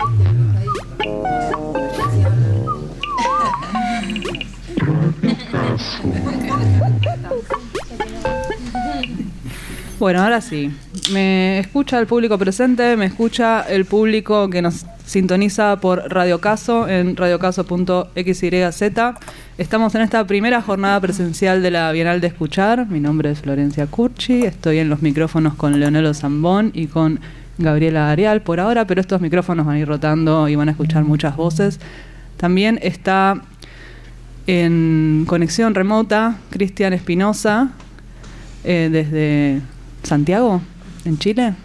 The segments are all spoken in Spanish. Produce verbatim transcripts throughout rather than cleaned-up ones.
Bueno, ahora sí. Me escucha el público presente, me escucha el público que nos sintoniza por Radio Caso en radiocaso punto equis y zeta. Estamos en esta primera jornada presencial de la Bienal de Escuchar. Mi nombre es Florencia Curchi, estoy en los micrófonos con Leonelo Zambón y con Gabriela Arial por ahora, pero estos micrófonos van a ir rotando y van a escuchar muchas voces. También está en conexión remota Cristian Espinosa, eh, desde Santiago, en Chile.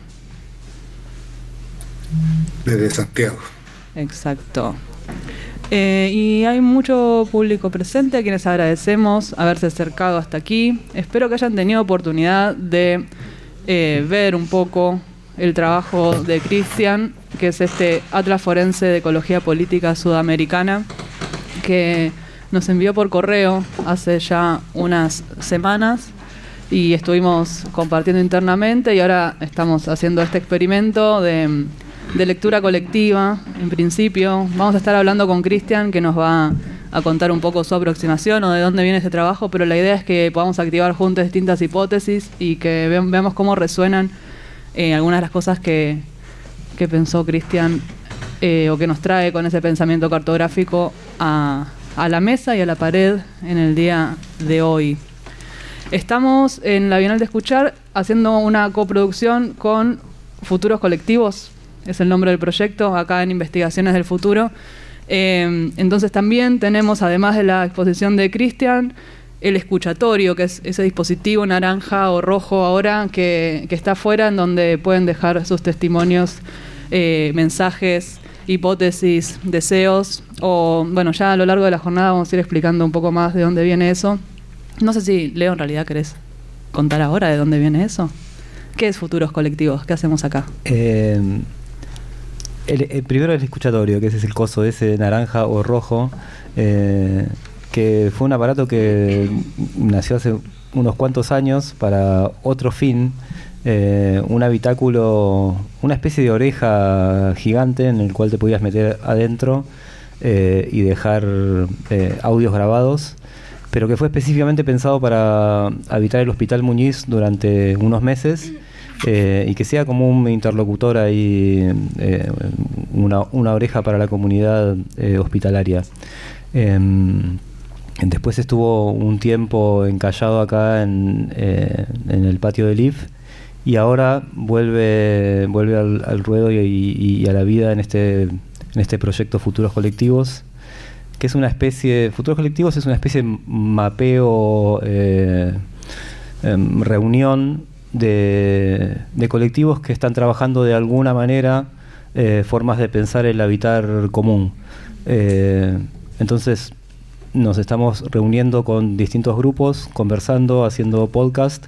Desde Santiago. Exacto. Eh, y hay mucho público presente a quienes agradecemos haberse acercado hasta aquí. Espero que hayan tenido oportunidad de eh, ver un poco el trabajo de Cristian, que es este Atlas Forense de Ecología Política Sudamericana, que nos envió por correo hace ya unas semanas y estuvimos compartiendo internamente, y ahora estamos haciendo este experimento de, de lectura colectiva. En principio vamos a estar hablando con Cristian, que nos va a contar un poco su aproximación o de dónde viene este trabajo, pero la idea es que podamos activar juntos distintas hipótesis y que ve, veamos cómo resuenan eh, algunas de las cosas que, que pensó Cristian eh, o que nos trae con ese pensamiento cartográfico a, a la mesa y a la pared en el día de hoy. Estamos en la Bienal de Escuchar haciendo una coproducción con Futuros Colectivos, es el nombre del proyecto, acá en Investigaciones del Futuro. Eh, entonces también tenemos, además de la exposición de Cristian, el escuchatorio, que es ese dispositivo naranja o rojo ahora que, que está afuera, en donde pueden dejar sus testimonios, eh, mensajes, hipótesis, deseos, o bueno, ya a lo largo de la jornada vamos a ir explicando un poco más de dónde viene eso. No sé si, Leo, en realidad querés contar ahora de dónde viene eso. ¿Qué es Futuros Colectivos? ¿Qué hacemos acá? Eh, el, el primero el escuchatorio, que ese es el coso ese naranja o rojo, eh, que fue un aparato que nació hace unos cuantos años para otro fin, eh, un habitáculo, una especie de oreja gigante en el cual te podías meter adentro eh, y dejar eh, audios grabados, pero que fue específicamente pensado para habitar el Hospital Muñiz durante unos meses, eh, y que sea como un interlocutor ahí, eh, una, una oreja para la comunidad eh, hospitalaria. Eh, después estuvo un tiempo encallado acá en, eh, en el patio del I F, y ahora vuelve, vuelve al, al ruedo y, y, y a la vida en este, en este proyecto Futuros Colectivos, que es una especie, Futuros Colectivos es una especie de mapeo, eh, eh, reunión de, de colectivos que están trabajando de alguna manera eh, formas de pensar el habitar común. Eh, entonces nos estamos reuniendo con distintos grupos, conversando, haciendo podcast,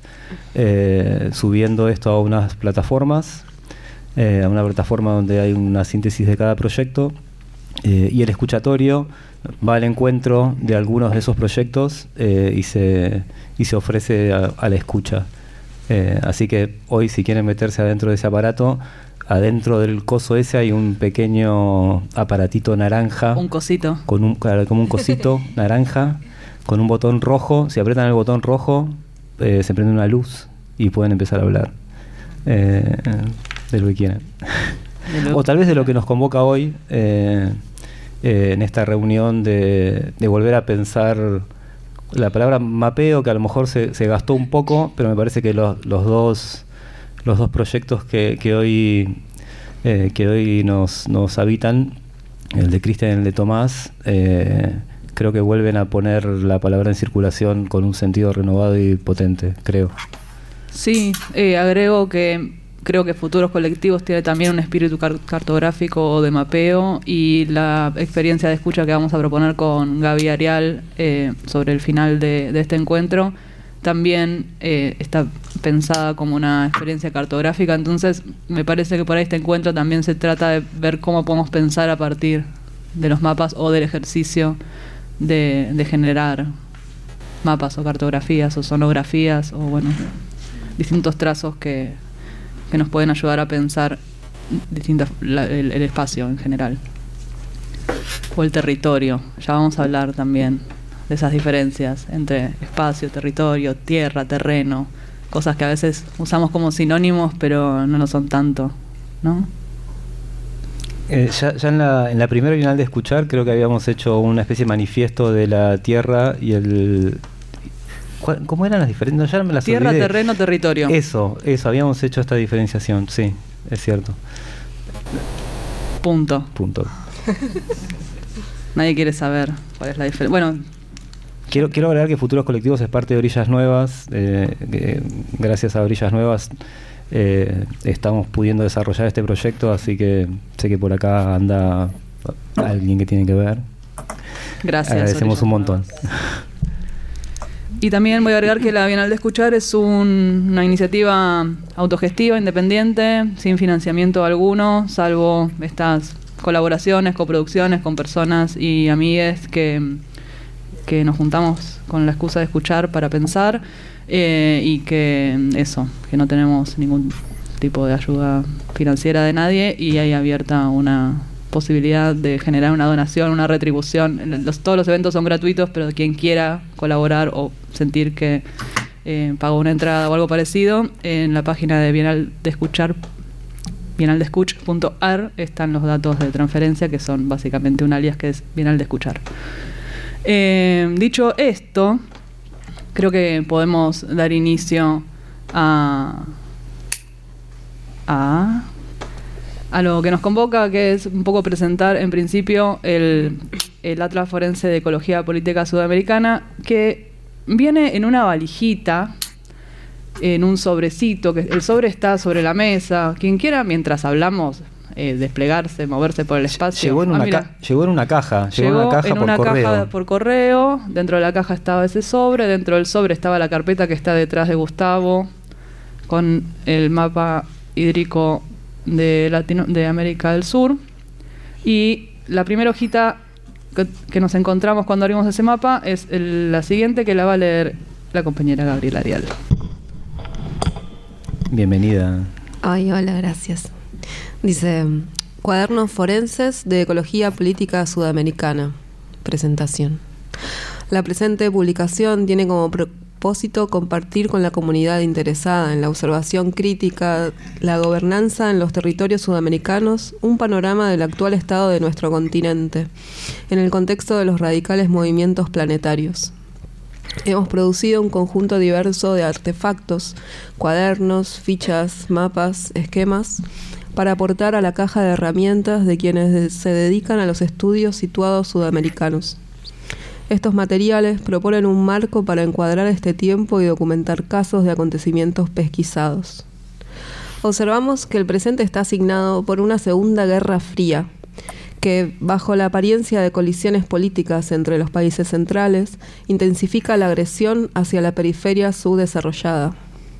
eh, subiendo esto a unas plataformas, eh, a una plataforma donde hay una síntesis de cada proyecto, eh, y el escuchatorio va al encuentro de algunos de esos proyectos eh, y, se, y se ofrece a, a la escucha. Eh, así que hoy, si quieren meterse adentro de ese aparato, adentro del coso ese hay un pequeño aparatito naranja. Un cosito. Con un, como un cosito naranja, con un botón rojo. Si aprietan el botón rojo, eh, se prende una luz y pueden empezar a hablar eh, de lo que quieran. Lo o tal vez de lo que nos convoca hoy, eh, eh, en esta reunión de, de volver a pensar la palabra mapeo, que a lo mejor se, se gastó un poco, pero me parece que los, los dos los dos proyectos que, que hoy eh, que hoy nos, nos habitan, el de Cristian y el de Tomás, eh, creo que vuelven a poner la palabra en circulación con un sentido renovado y potente, creo. Sí, eh, agrego que creo que Futuros Colectivos tiene también un espíritu car- cartográfico o de mapeo, y la experiencia de escucha que vamos a proponer con Gaby Arial eh, sobre el final de, de este encuentro también eh, está pensada como una experiencia cartográfica. Entonces me parece que por ahí este encuentro también se trata de ver cómo podemos pensar a partir de los mapas o del ejercicio de, de generar mapas o cartografías o sonografías o bueno, distintos trazos que, que nos pueden ayudar a pensar distintas, la, el, el espacio en general. O el territorio. Ya vamos a hablar también de esas diferencias entre espacio, territorio, tierra, terreno. Cosas que a veces usamos como sinónimos, pero no lo son tanto, ¿no? Eh, ya ya en, la, en la primera Bienal de Escuchar creo que habíamos hecho una especie de manifiesto de la tierra y el... ¿cuál, ¿Cómo eran las diferencias? No, ya me las Tierra, olvidé. terreno, territorio. Eso, eso, habíamos hecho esta diferenciación, sí, es cierto. Punto. Punto. Nadie quiere saber cuál es la diferencia. Bueno... Quiero, quiero agregar que Futuros Colectivos es parte de Orillas Nuevas. Eh, eh, gracias a Orillas Nuevas eh, estamos pudiendo desarrollar este proyecto, así que sé que por acá anda alguien que tiene que ver. Gracias. Agradecemos un montón. Y también voy a agregar que la Bienal de Escuchar es un, una iniciativa autogestiva, independiente, sin financiamiento alguno, salvo estas colaboraciones, coproducciones con personas y amigues que... que nos juntamos con la excusa de escuchar para pensar eh, y que eso, que no tenemos ningún tipo de ayuda financiera de nadie y hay abierta una posibilidad de generar una donación, una retribución. Los, todos los eventos son gratuitos, pero quien quiera colaborar o sentir que eh, pagó una entrada o algo parecido, en la página de Bienal de Escuchar, bienal de escuch punto a r, están los datos de transferencia, que son básicamente un alias que es Bienal de Escuchar. Eh, dicho esto, creo que podemos dar inicio a, a a lo que nos convoca, que es un poco presentar en principio el, el Atlas Forense de Ecología Política Sudamericana, que viene en una valijita, en un sobrecito, que el sobre está sobre la mesa. Quien quiera, mientras hablamos, eh, desplegarse, moverse por el espacio. Llegó en, ah, una, mira, ca llegó en una caja, llegó, llegó en una caja en por una correo. caja por correo. Dentro de la caja estaba ese sobre, dentro del sobre estaba la carpeta que está detrás de Gustavo, con el mapa hídrico de, Latino de América del Sur. Y la primera hojita que, que nos encontramos cuando abrimos ese mapa es el, la siguiente, que la va a leer la compañera Gabriela Arial. Bienvenida. Ay, hola, gracias. Dice, Cuadernos Forenses de Ecología Política Sudamericana. Presentación. La presente publicación tiene como propósito compartir con la comunidad interesada en la observación crítica, la gobernanza en los territorios sudamericanos, un panorama del actual estado de nuestro continente, en el contexto de los radicales movimientos planetarios. Hemos producido un conjunto diverso de artefactos, cuadernos, fichas, mapas, esquemas, para aportar a la caja de herramientas de quienes se dedican a los estudios situados sudamericanos. Estos materiales proponen un marco para encuadrar este tiempo y documentar casos de acontecimientos pesquisados. Observamos que el presente está asignado por una segunda guerra fría, que, bajo la apariencia de colisiones políticas entre los países centrales, intensifica la agresión hacia la periferia subdesarrollada.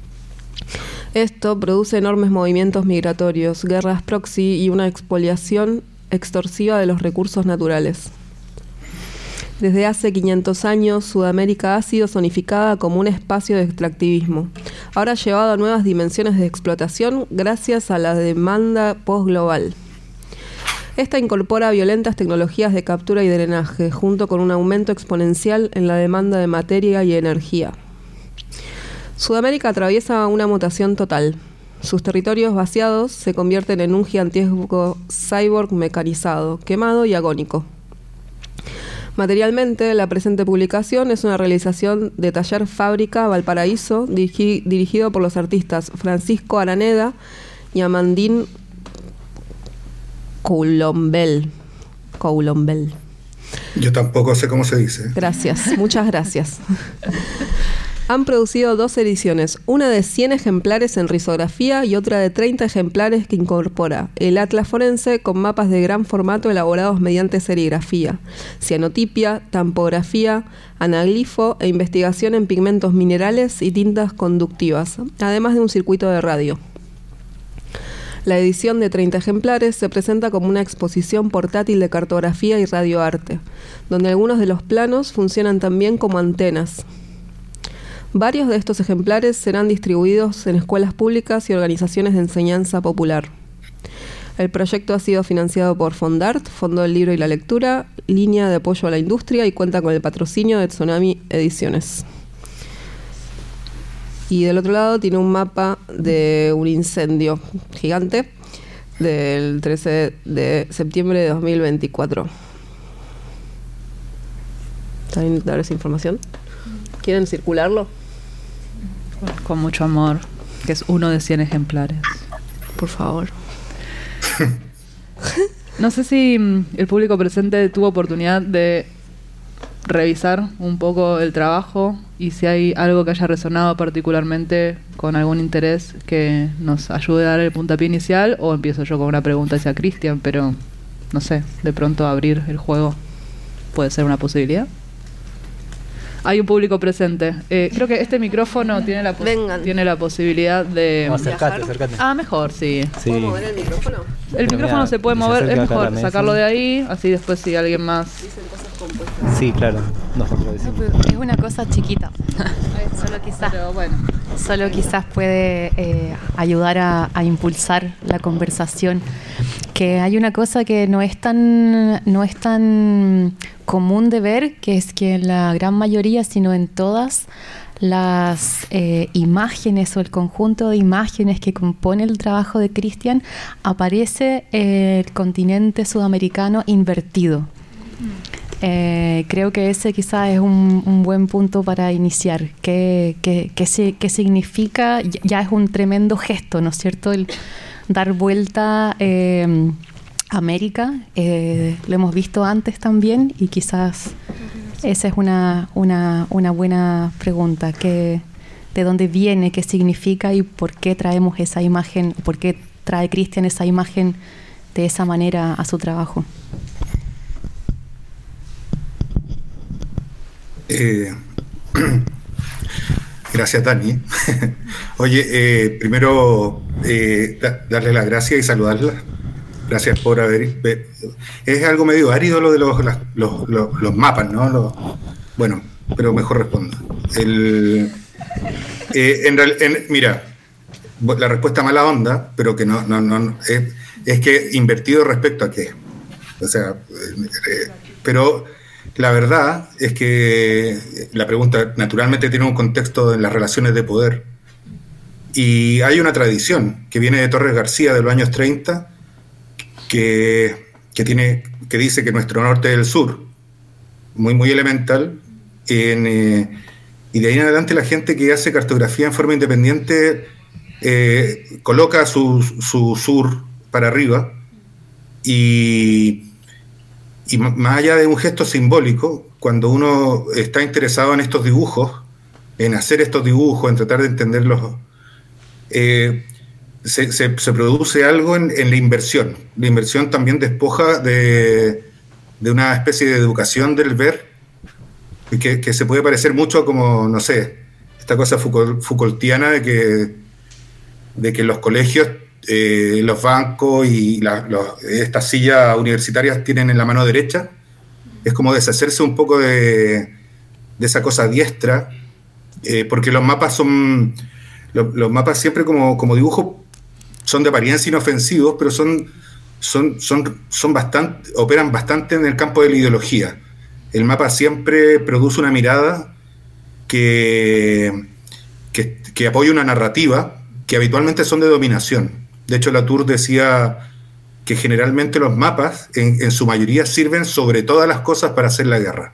Esto produce enormes movimientos migratorios, guerras proxy y una expoliación extorsiva de los recursos naturales. Desde hace quinientos años, Sudamérica ha sido zonificada como un espacio de extractivismo, ahora llevado a nuevas dimensiones de explotación gracias a la demanda postglobal. Esta incorpora violentas tecnologías de captura y drenaje, junto con un aumento exponencial en la demanda de materia y energía. Sudamérica atraviesa una mutación total. Sus territorios vaciados se convierten en un gigantesco cyborg mecanizado, quemado y agónico. Materialmente, la presente publicación es una realización de Taller Fábrica Valparaíso, dirigi dirigido por los artistas Francisco Araneda y Amandine Coulombel. Coulombel. Yo tampoco sé cómo se dice. Gracias, muchas gracias. Han producido dos ediciones, una de cien ejemplares en risografía y otra de treinta ejemplares que incorpora el Atlas Forense con mapas de gran formato elaborados mediante serigrafía, cianotipia, tampografía, anaglifo e investigación en pigmentos minerales y tintas conductivas, además de un circuito de radio. La edición de treinta ejemplares se presenta como una exposición portátil de cartografía y radioarte, donde algunos de los planos funcionan también como antenas. Varios de estos ejemplares serán distribuidos en escuelas públicas y organizaciones de enseñanza popular. El proyecto ha sido financiado por Fondart, Fondo del Libro y la Lectura, Línea de Apoyo a la Industria y cuenta con el patrocinio de Tsunami Ediciones. Y del otro lado tiene un mapa de un incendio gigante del trece de septiembre de dos mil veinticuatro. ¿Está bien dar esa información? ¿Quieren circularlo? Con mucho amor, que es uno de cien ejemplares. Por favor. No sé si el público presente tuvo oportunidad de revisar un poco el trabajo y si hay algo que haya resonado particularmente con algún interés que nos ayude a dar el puntapié inicial, o empiezo yo con una pregunta hacia Cristian, pero no sé, de pronto abrir el juego puede ser una posibilidad. Hay un público presente. Eh, creo que este micrófono tiene la, pos- tiene la posibilidad de... No, acercate, acercate. Ah, mejor, sí. Sí. ¿Puedo mover el micrófono? El Pero micrófono mira, se puede se mover, es acerca acá a mejor la mesa. sacarlo de ahí, así después si alguien más... Dicen cosas compuestas. Sí, claro. Nosotros decimos. Es una cosa chiquita. Solo quizás, Pero bueno. solo quizás puede eh, ayudar a, a impulsar la conversación. Que hay una cosa que no es tan, no es tan común de ver, que es que en la gran mayoría, sino en todas las eh, imágenes o el conjunto de imágenes que compone el trabajo de Cristian, aparece eh, el continente sudamericano invertido. Eh, creo que ese quizás es un, un buen punto para iniciar. ¿Qué, qué, qué, si- qué significa? Ya es un tremendo gesto, ¿no es cierto? El dar vuelta eh, a América. Eh, lo hemos visto antes también y quizás esa es una, una, una buena pregunta. ¿Qué, ¿De dónde viene? ¿Qué significa? ¿Y por qué traemos esa imagen? ¿Por qué trae Cristian esa imagen de esa manera a su trabajo? Eh, gracias, Dani. Oye, eh, primero eh, da- darle las gracias y saludarla. Gracias por haber... ve- Es algo medio árido lo de los, las- los, los- los mapas, ¿no? Los- bueno, pero mejor respondo. El, eh, en real- en- mira, la respuesta mala onda, pero que no, no, no, no, es, es que invertido respecto a qué. O sea, eh, eh, pero... La verdad es que la pregunta naturalmente tiene un contexto en las relaciones de poder. Y hay una tradición que viene de Torres García de los años treinta que, que, tiene, que dice que nuestro norte es el sur, muy, muy elemental. En, eh, y de ahí en adelante la gente que hace cartografía en forma independiente eh, coloca su, su sur para arriba y... Y más allá de un gesto simbólico, cuando uno está interesado en estos dibujos, en hacer estos dibujos, en tratar de entenderlos, eh, se, se, se produce algo en, en la inversión. La inversión también despoja de, de una especie de educación del ver, que, que se puede parecer mucho como, no sé, esta cosa Foucault, Foucaultiana de que, de que los colegios... Eh, los bancos y la, los, estas sillas universitarias tienen en la mano derecha. Es como deshacerse un poco de, de esa cosa diestra, eh, porque los mapas son los, los mapas siempre como, como dibujo son de apariencia inofensivos, pero son, son, son, son bastante, operan bastante en el campo de la ideología. El mapa siempre produce una mirada que, que, que apoya una narrativa que habitualmente son de dominación. De hecho, Latour decía que generalmente los mapas, en, en su mayoría, sirven sobre todas las cosas para hacer la guerra.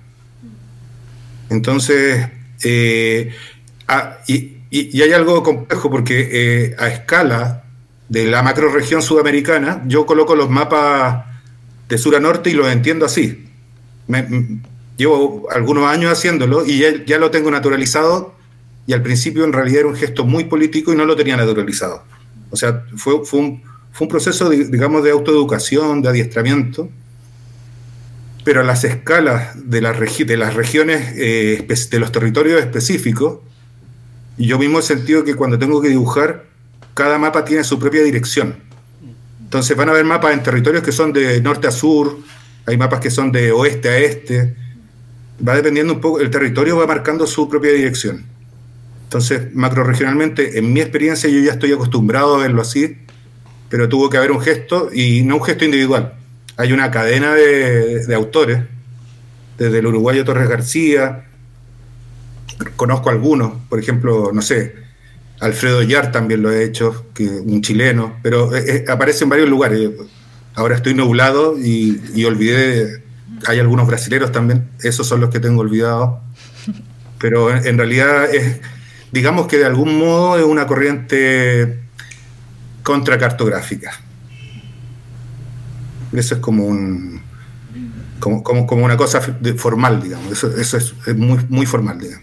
Entonces, eh, ah, y, y, y hay algo complejo, porque eh, a escala de la macrorregión sudamericana, yo coloco los mapas de sur a norte y los entiendo así. Me, me, llevo algunos años haciéndolo y ya, ya lo tengo naturalizado, y al principio en realidad era un gesto muy político y no lo tenía naturalizado. O sea, fue, fue, un, fue un proceso, de, digamos, de autoeducación, de adiestramiento, pero a las escalas de, la regi- de las regiones, eh, de los territorios específicos, yo mismo he sentido que cuando tengo que dibujar, cada mapa tiene su propia dirección. Entonces van a haber mapas en territorios que son de norte a sur, hay mapas que son de oeste a este, va dependiendo un poco, el territorio va marcando su propia dirección. Entonces, macrorregionalmente, en mi experiencia, yo ya estoy acostumbrado a verlo así, pero tuvo que haber un gesto, y no un gesto individual. Hay una cadena de, de autores, desde el uruguayo Torres García, conozco algunos, por ejemplo, no sé, Alfredo Yar también lo ha hecho, que, un chileno, pero eh, aparece en varios lugares. Ahora estoy nublado y, y olvidé, hay algunos brasileros también, esos son los que tengo olvidados, pero en, en realidad es, digamos que de algún modo es una corriente contracartográfica. Eso es como un como, como, como una cosa de, formal, digamos. Eso, eso es, es muy, muy formal, digamos.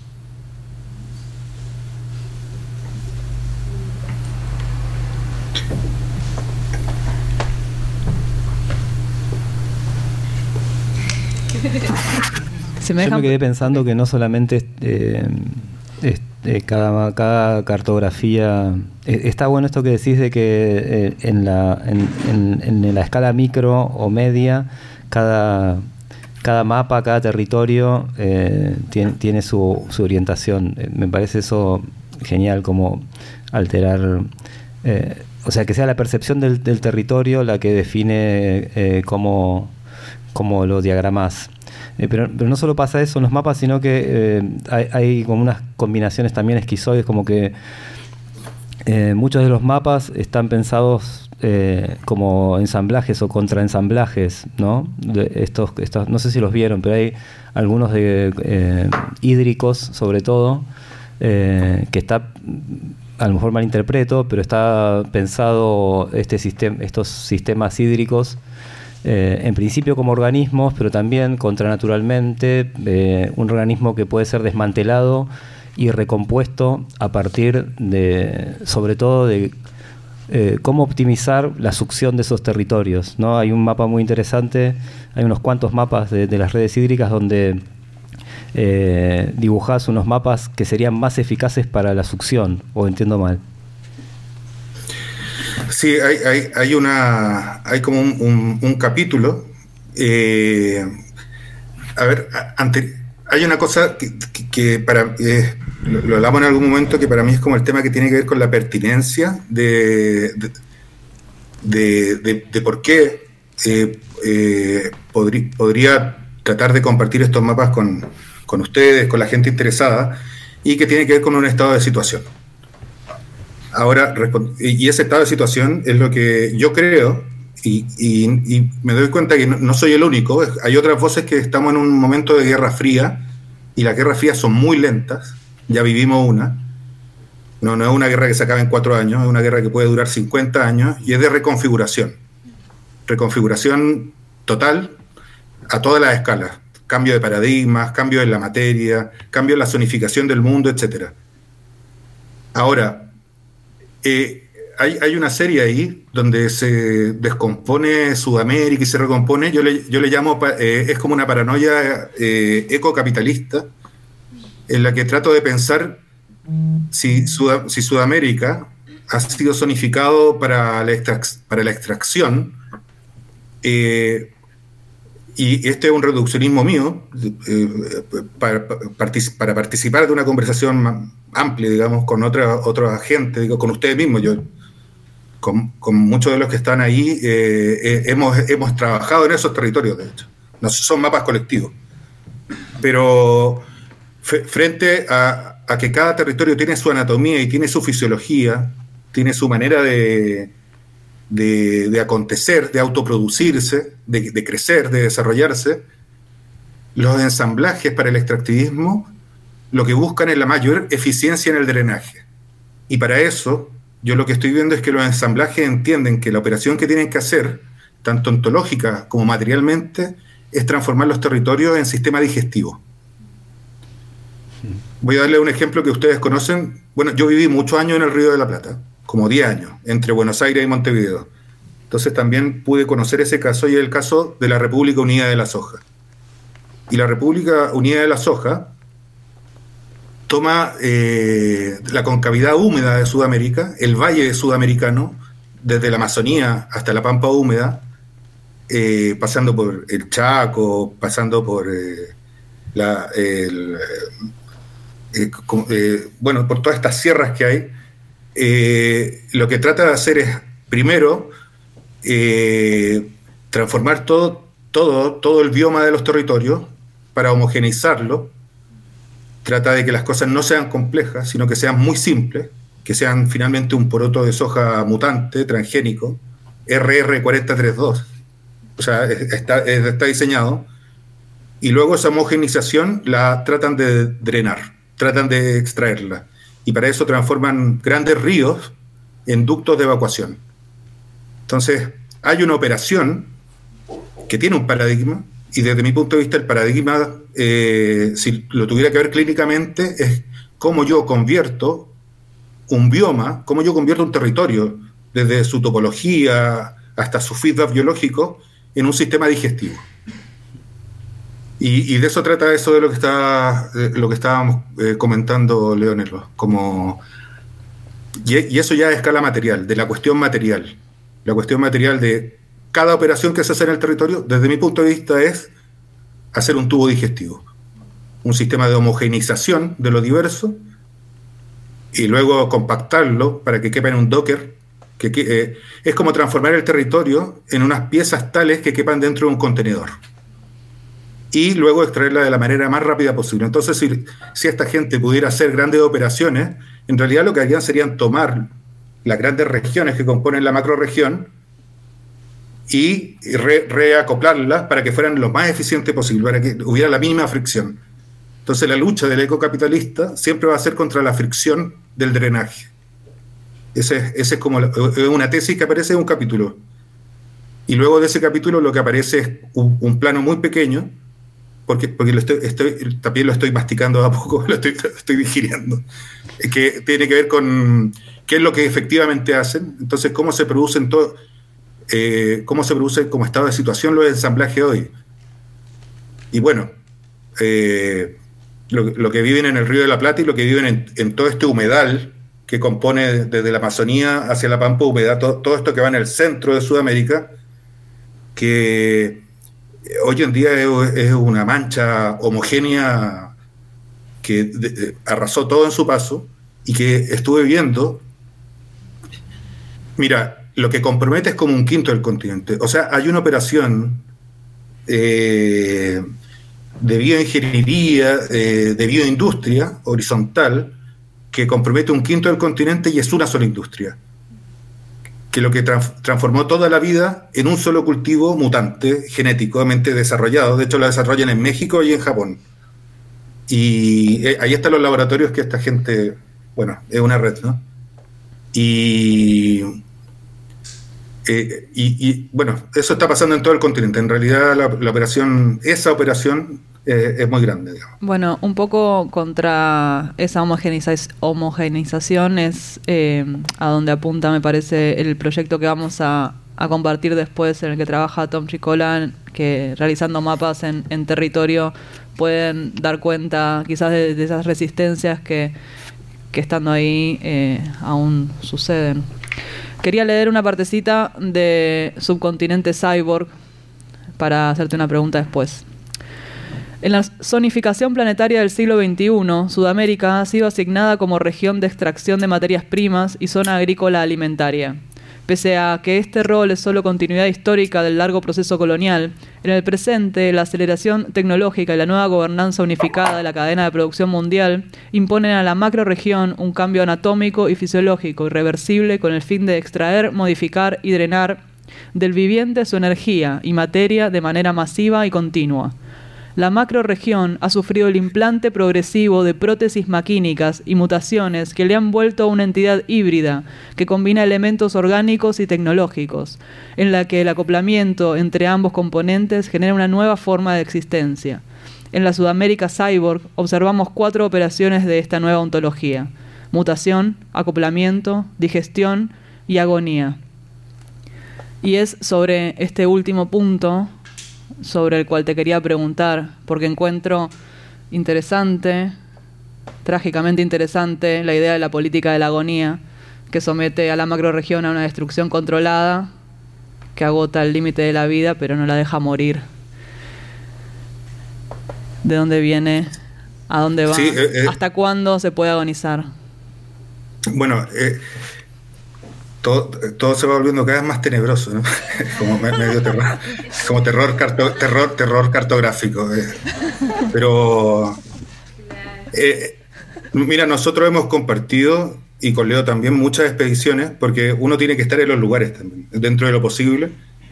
Se me Yo dejan... me quedé pensando que no solamente eh, es, eh, cada, cada cartografía... Eh, está bueno esto que decís de que eh, en, la, en, en, en la escala micro o media, cada, cada mapa, cada territorio eh, tiene, tiene su, su orientación. Eh, me parece eso genial, como alterar... Eh, o sea, que sea la percepción del, del territorio la que define eh, cómo, cómo lo diagramás. Eh, pero, pero no solo pasa eso en los mapas, sino que eh, hay, hay como unas combinaciones también esquizoides, como que eh, muchos de los mapas están pensados eh, como ensamblajes o contraensamblajes, ¿no? De estos, estos, no sé si los vieron, pero hay algunos de eh, hídricos, sobre todo, eh, que está, a lo mejor malinterpreto, pero está pensado este sistema, estos sistemas hídricos Eh, en principio como organismos, pero también contranaturalmente, eh, un organismo que puede ser desmantelado y recompuesto a partir de, sobre todo, de eh, cómo optimizar la succión de esos territorios, ¿no? Hay un mapa muy interesante, hay unos cuantos mapas de, de las redes hídricas donde eh, dibujás unos mapas que serían más eficaces para la succión, o entiendo mal. Sí, hay, hay, hay una hay como un, un, un capítulo. Eh, a ver, ante, hay una cosa que, que, que para eh, lo, lo hablamos en algún momento, que para mí es como el tema que tiene que ver con la pertinencia de de, de, de, de por qué eh, eh, podrí, podría tratar de compartir estos mapas con, con ustedes, con la gente interesada, y que tiene que ver con un estado de situación. Ahora, y ese estado de situación es lo que yo creo, y, y, y me doy cuenta que no, no soy el único. Hay otras voces que estamos en un momento de guerra fría, y las guerras frías son muy lentas. Ya vivimos una. No, no es una guerra que se acaba en cuatro años, es una guerra que puede durar cincuenta años, y es de reconfiguración. Reconfiguración total a todas las escalas. Cambio de paradigmas, cambio en la materia, cambio en la zonificación del mundo, etcétera. Ahora, Eh, hay, hay una serie ahí donde se descompone Sudamérica y se recompone. Yo le, yo le llamo, eh, es como una paranoia eh, ecocapitalista, en la que trato de pensar si, Sud, si Sudamérica ha sido zonificado para la, extrac, para la extracción, eh, y este es un reduccionismo mío, eh, para, para, para participar de una conversación más amplia, digamos, con otra, otros agentes, digo, con ustedes mismos. Yo, con, con muchos de los que están ahí, eh, eh, hemos, hemos trabajado en esos territorios, de hecho. No son mapas colectivos. Pero frente a, a que cada territorio tiene su anatomía y tiene su fisiología, tiene su manera de... De, de acontecer, de autoproducirse, de, de crecer, de desarrollarse, los ensamblajes para el extractivismo lo que buscan es la mayor eficiencia en el drenaje. Y para eso, yo lo que estoy viendo es que los ensamblajes entienden que la operación que tienen que hacer, tanto ontológica como materialmente, es transformar los territorios en sistema digestivo. Voy a darle un ejemplo que ustedes conocen. Bueno, yo viví muchos años en el Río de la Plata, como diez años, entre Buenos Aires y Montevideo. Entonces también pude conocer ese caso, y el caso de la República Unida de la Soja. Y la República Unida de la Soja toma eh, la concavidad húmeda de Sudamérica, el valle sudamericano, desde la Amazonía hasta la Pampa húmeda, eh, pasando por el Chaco, pasando por eh, la, el, eh, eh, bueno, por todas estas sierras que hay. Eh, lo que trata de hacer es primero, eh, transformar todo, todo, todo el bioma de los territorios para homogeneizarlo. Trata de que las cosas no sean complejas, sino que sean muy simples, que sean finalmente un poroto de soja mutante, transgénico, R R cuatro cero tres dos. O sea, está, está diseñado. Y luego esa homogeneización la tratan de drenar, tratan de extraerla. Y para eso transforman grandes ríos en ductos de evacuación. Entonces, hay una operación que tiene un paradigma, y desde mi punto de vista el paradigma, eh, si lo tuviera que ver clínicamente, es cómo yo convierto un bioma, cómo yo convierto un territorio, desde su topología hasta su feedback biológico, en un sistema digestivo. Y, y de eso trata eso de lo que está eh, lo que estábamos eh, comentando, Leonelo, como y, y eso ya a escala material, de la cuestión material. La cuestión material de cada operación que se hace en el territorio, desde mi punto de vista, es hacer un tubo digestivo, un sistema de homogeneización de lo diverso, y luego compactarlo para que quepa en un docker, que eh, es como transformar el territorio en unas piezas tales que quepan dentro de un contenedor. Y luego extraerla de la manera más rápida posible. Entonces, si, si esta gente pudiera hacer grandes operaciones, en realidad lo que harían serían tomar las grandes regiones que componen la macrorregión y re, reacoplarlas para que fueran lo más eficiente posible, para que hubiera la mínima fricción. Entonces, la lucha del ecocapitalista siempre va a ser contra la fricción del drenaje. Ese, ese es como la, una tesis que aparece en un capítulo. Y luego de ese capítulo lo que aparece es un, un plano muy pequeño, porque, porque lo estoy, estoy, también lo estoy masticando a poco, lo estoy, lo estoy digiriendo, que tiene que ver con qué es lo que efectivamente hacen, entonces cómo se producen todo, eh, cómo se produce como estado de situación lo de ensamblaje hoy. Y bueno, eh, lo, lo que viven en el Río de la Plata y lo que viven en, en todo este humedal que compone desde la Amazonía hacia la Pampa Húmeda, todo, todo esto que va en el centro de Sudamérica, que hoy en día es, es una mancha homogénea que de, de, arrasó todo en su paso, y que estuve viendo. Mira, lo que compromete es como un quinto del continente. O sea, hay una operación eh, de bioingeniería, eh, de bioindustria horizontal, que compromete un quinto del continente y es una sola industria, que lo que trans- transformó toda la vida en un solo cultivo mutante, genéticamente desarrollado. De hecho, lo desarrollan en México y en Japón. Y eh, ahí están los laboratorios que esta gente, bueno, es una red, ¿no? Y, eh, y, y bueno, eso está pasando en todo el continente. En realidad, la, la operación, esa operación eh, es muy grande, digamos. Bueno, un poco contra esa homogeniza- homogeneización es eh, a donde apunta, me parece, el proyecto que vamos a, a compartir después, en el que trabaja Tom Chicola, que realizando mapas en, en territorio pueden dar cuenta quizás de, de esas resistencias que, que estando ahí eh, aún suceden. Quería leer una partecita de Subcontinente Cyborg para hacerte una pregunta después. En la zonificación planetaria del siglo veintiuno, Sudamérica ha sido asignada como región de extracción de materias primas y zona agrícola alimentaria. Pese a que este rol es solo continuidad histórica del largo proceso colonial, en el presente la aceleración tecnológica y la nueva gobernanza unificada de la cadena de producción mundial imponen a la macrorregión un cambio anatómico y fisiológico irreversible con el fin de extraer, modificar y drenar del viviente su energía y materia de manera masiva y continua. La macrorregión ha sufrido el implante progresivo de prótesis maquínicas y mutaciones que le han vuelto a una entidad híbrida que combina elementos orgánicos y tecnológicos, en la que el acoplamiento entre ambos componentes genera una nueva forma de existencia. En la Sudamérica Cyborg observamos cuatro operaciones de esta nueva ontología: mutación, acoplamiento, digestión y agonía. Y es sobre este último punto sobre el cual te quería preguntar, porque encuentro interesante, trágicamente interesante, la idea de la política de la agonía, que somete a la macrorregión a una destrucción controlada, que agota el límite de la vida, pero no la deja morir. ¿De dónde viene? ¿A dónde va? Sí, eh, eh, ¿Hasta cuándo se puede agonizar? Bueno, eh, todo, todo se va volviendo cada vez más tenebroso, ¿no? Como medio terror, como terror, carto, terror, terror cartográfico. Eh. Pero, eh, mira, nosotros hemos compartido, y con Leo también, muchas expediciones, porque uno tiene que estar en los lugares también, dentro de lo posible.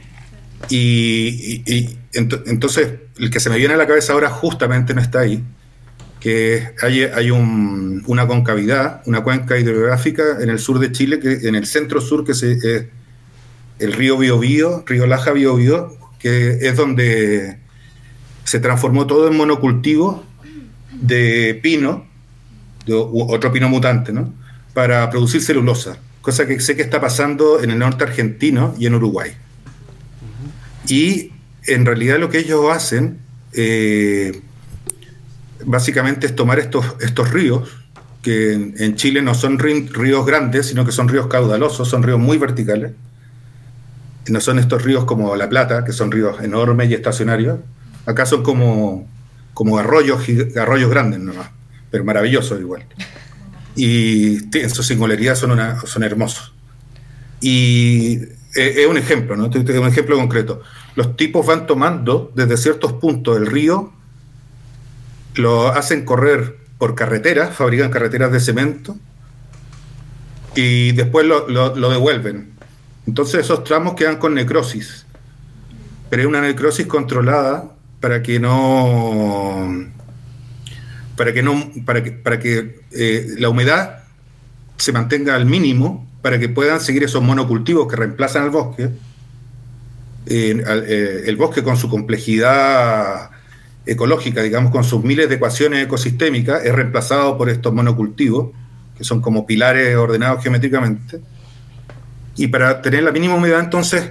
Y, y, y ent- entonces, el que se me viene a la cabeza ahora justamente no está ahí, que hay, hay un, una concavidad, una cuenca hidrográfica en el sur de Chile, que en el centro sur, que es eh, el río Biobío, río Laja Biobío, que es donde se transformó todo en monocultivo de pino, de otro pino mutante, ¿no? Para producir celulosa, cosa que sé que está pasando en el norte argentino y en Uruguay. Y en realidad lo que ellos hacen eh, básicamente es tomar estos, estos ríos, que en, en Chile no son ríos grandes, sino que son ríos caudalosos, son ríos muy verticales. No son estos ríos como La Plata, que son ríos enormes y estacionarios. Acá son como, como arroyos, arroyos grandes nomás, pero maravillosos igual. Y en su singularidad son, una, son hermosos. Y es eh, un ejemplo, ¿no? Es un ejemplo concreto. Los tipos van tomando desde ciertos puntos del río, lo hacen correr por carreteras, fabrican carreteras de cemento y después lo, lo, lo devuelven. Entonces esos tramos quedan con necrosis, pero es una necrosis controlada para que no para que no para que, para que eh, la humedad se mantenga al mínimo, para que puedan seguir esos monocultivos que reemplazan al bosque. Eh, eh, el bosque, con su complejidad ecológica, digamos, con sus miles de ecuaciones ecosistémicas, es reemplazado por estos monocultivos, que son como pilares ordenados geométricamente. Y para tener la mínima humedad, entonces,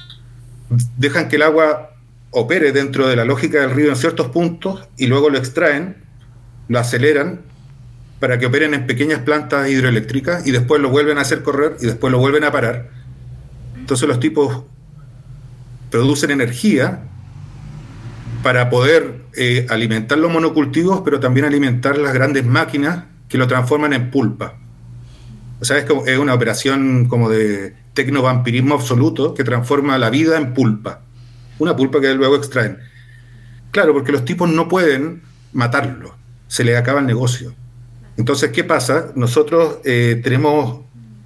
dejan que el agua opere dentro de la lógica del río en ciertos puntos y luego lo extraen, lo aceleran para que operen en pequeñas plantas hidroeléctricas y después lo vuelven a hacer correr y después lo vuelven a parar. Entonces los tipos producen energía para poder eh, alimentar los monocultivos, pero también alimentar las grandes máquinas que lo transforman en pulpa. O sea, es, como, es una operación como de tecnovampirismo absoluto que transforma la vida en pulpa. Una pulpa que luego extraen. Claro, porque los tipos no pueden matarlo, se les acaba el negocio. Entonces, ¿qué pasa? Nosotros eh, tenemos...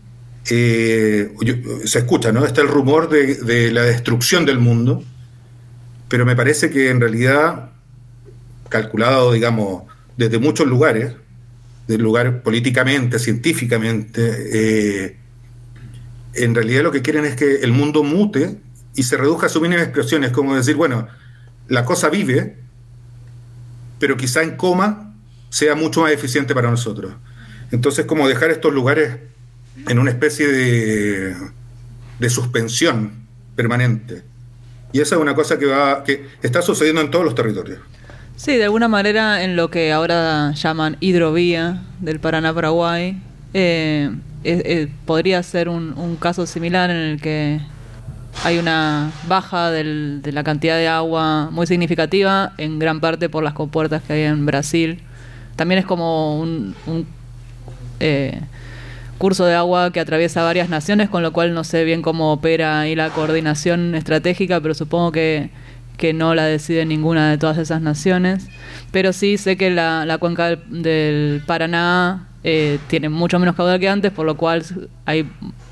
Eh, se escucha, ¿no? Está el rumor de, de la destrucción del mundo, pero me parece que en realidad, calculado, digamos, desde muchos lugares, del lugar políticamente, científicamente, eh, en realidad lo que quieren es que el mundo mute y se reduzca a su mínima expresión. Es como decir, bueno, la cosa vive, pero quizá en coma sea mucho más eficiente para nosotros. Entonces, como dejar estos lugares en una especie de, de suspensión permanente. Y esa es una cosa que va que está sucediendo en todos los territorios. Sí, de alguna manera en lo que ahora llaman hidrovía del Paraná-Paraguay, eh, eh, eh, podría ser un, un caso similar en el que hay una baja del, de la cantidad de agua muy significativa, en gran parte por las compuertas que hay en Brasil. También es como un... un eh, curso de agua que atraviesa varias naciones, con lo cual no sé bien cómo opera ahí la coordinación estratégica, pero supongo que, que no la decide ninguna de todas esas naciones. Pero sí sé que la, la cuenca del, del Paraná eh, tiene mucho menos caudal que antes, por lo cual hay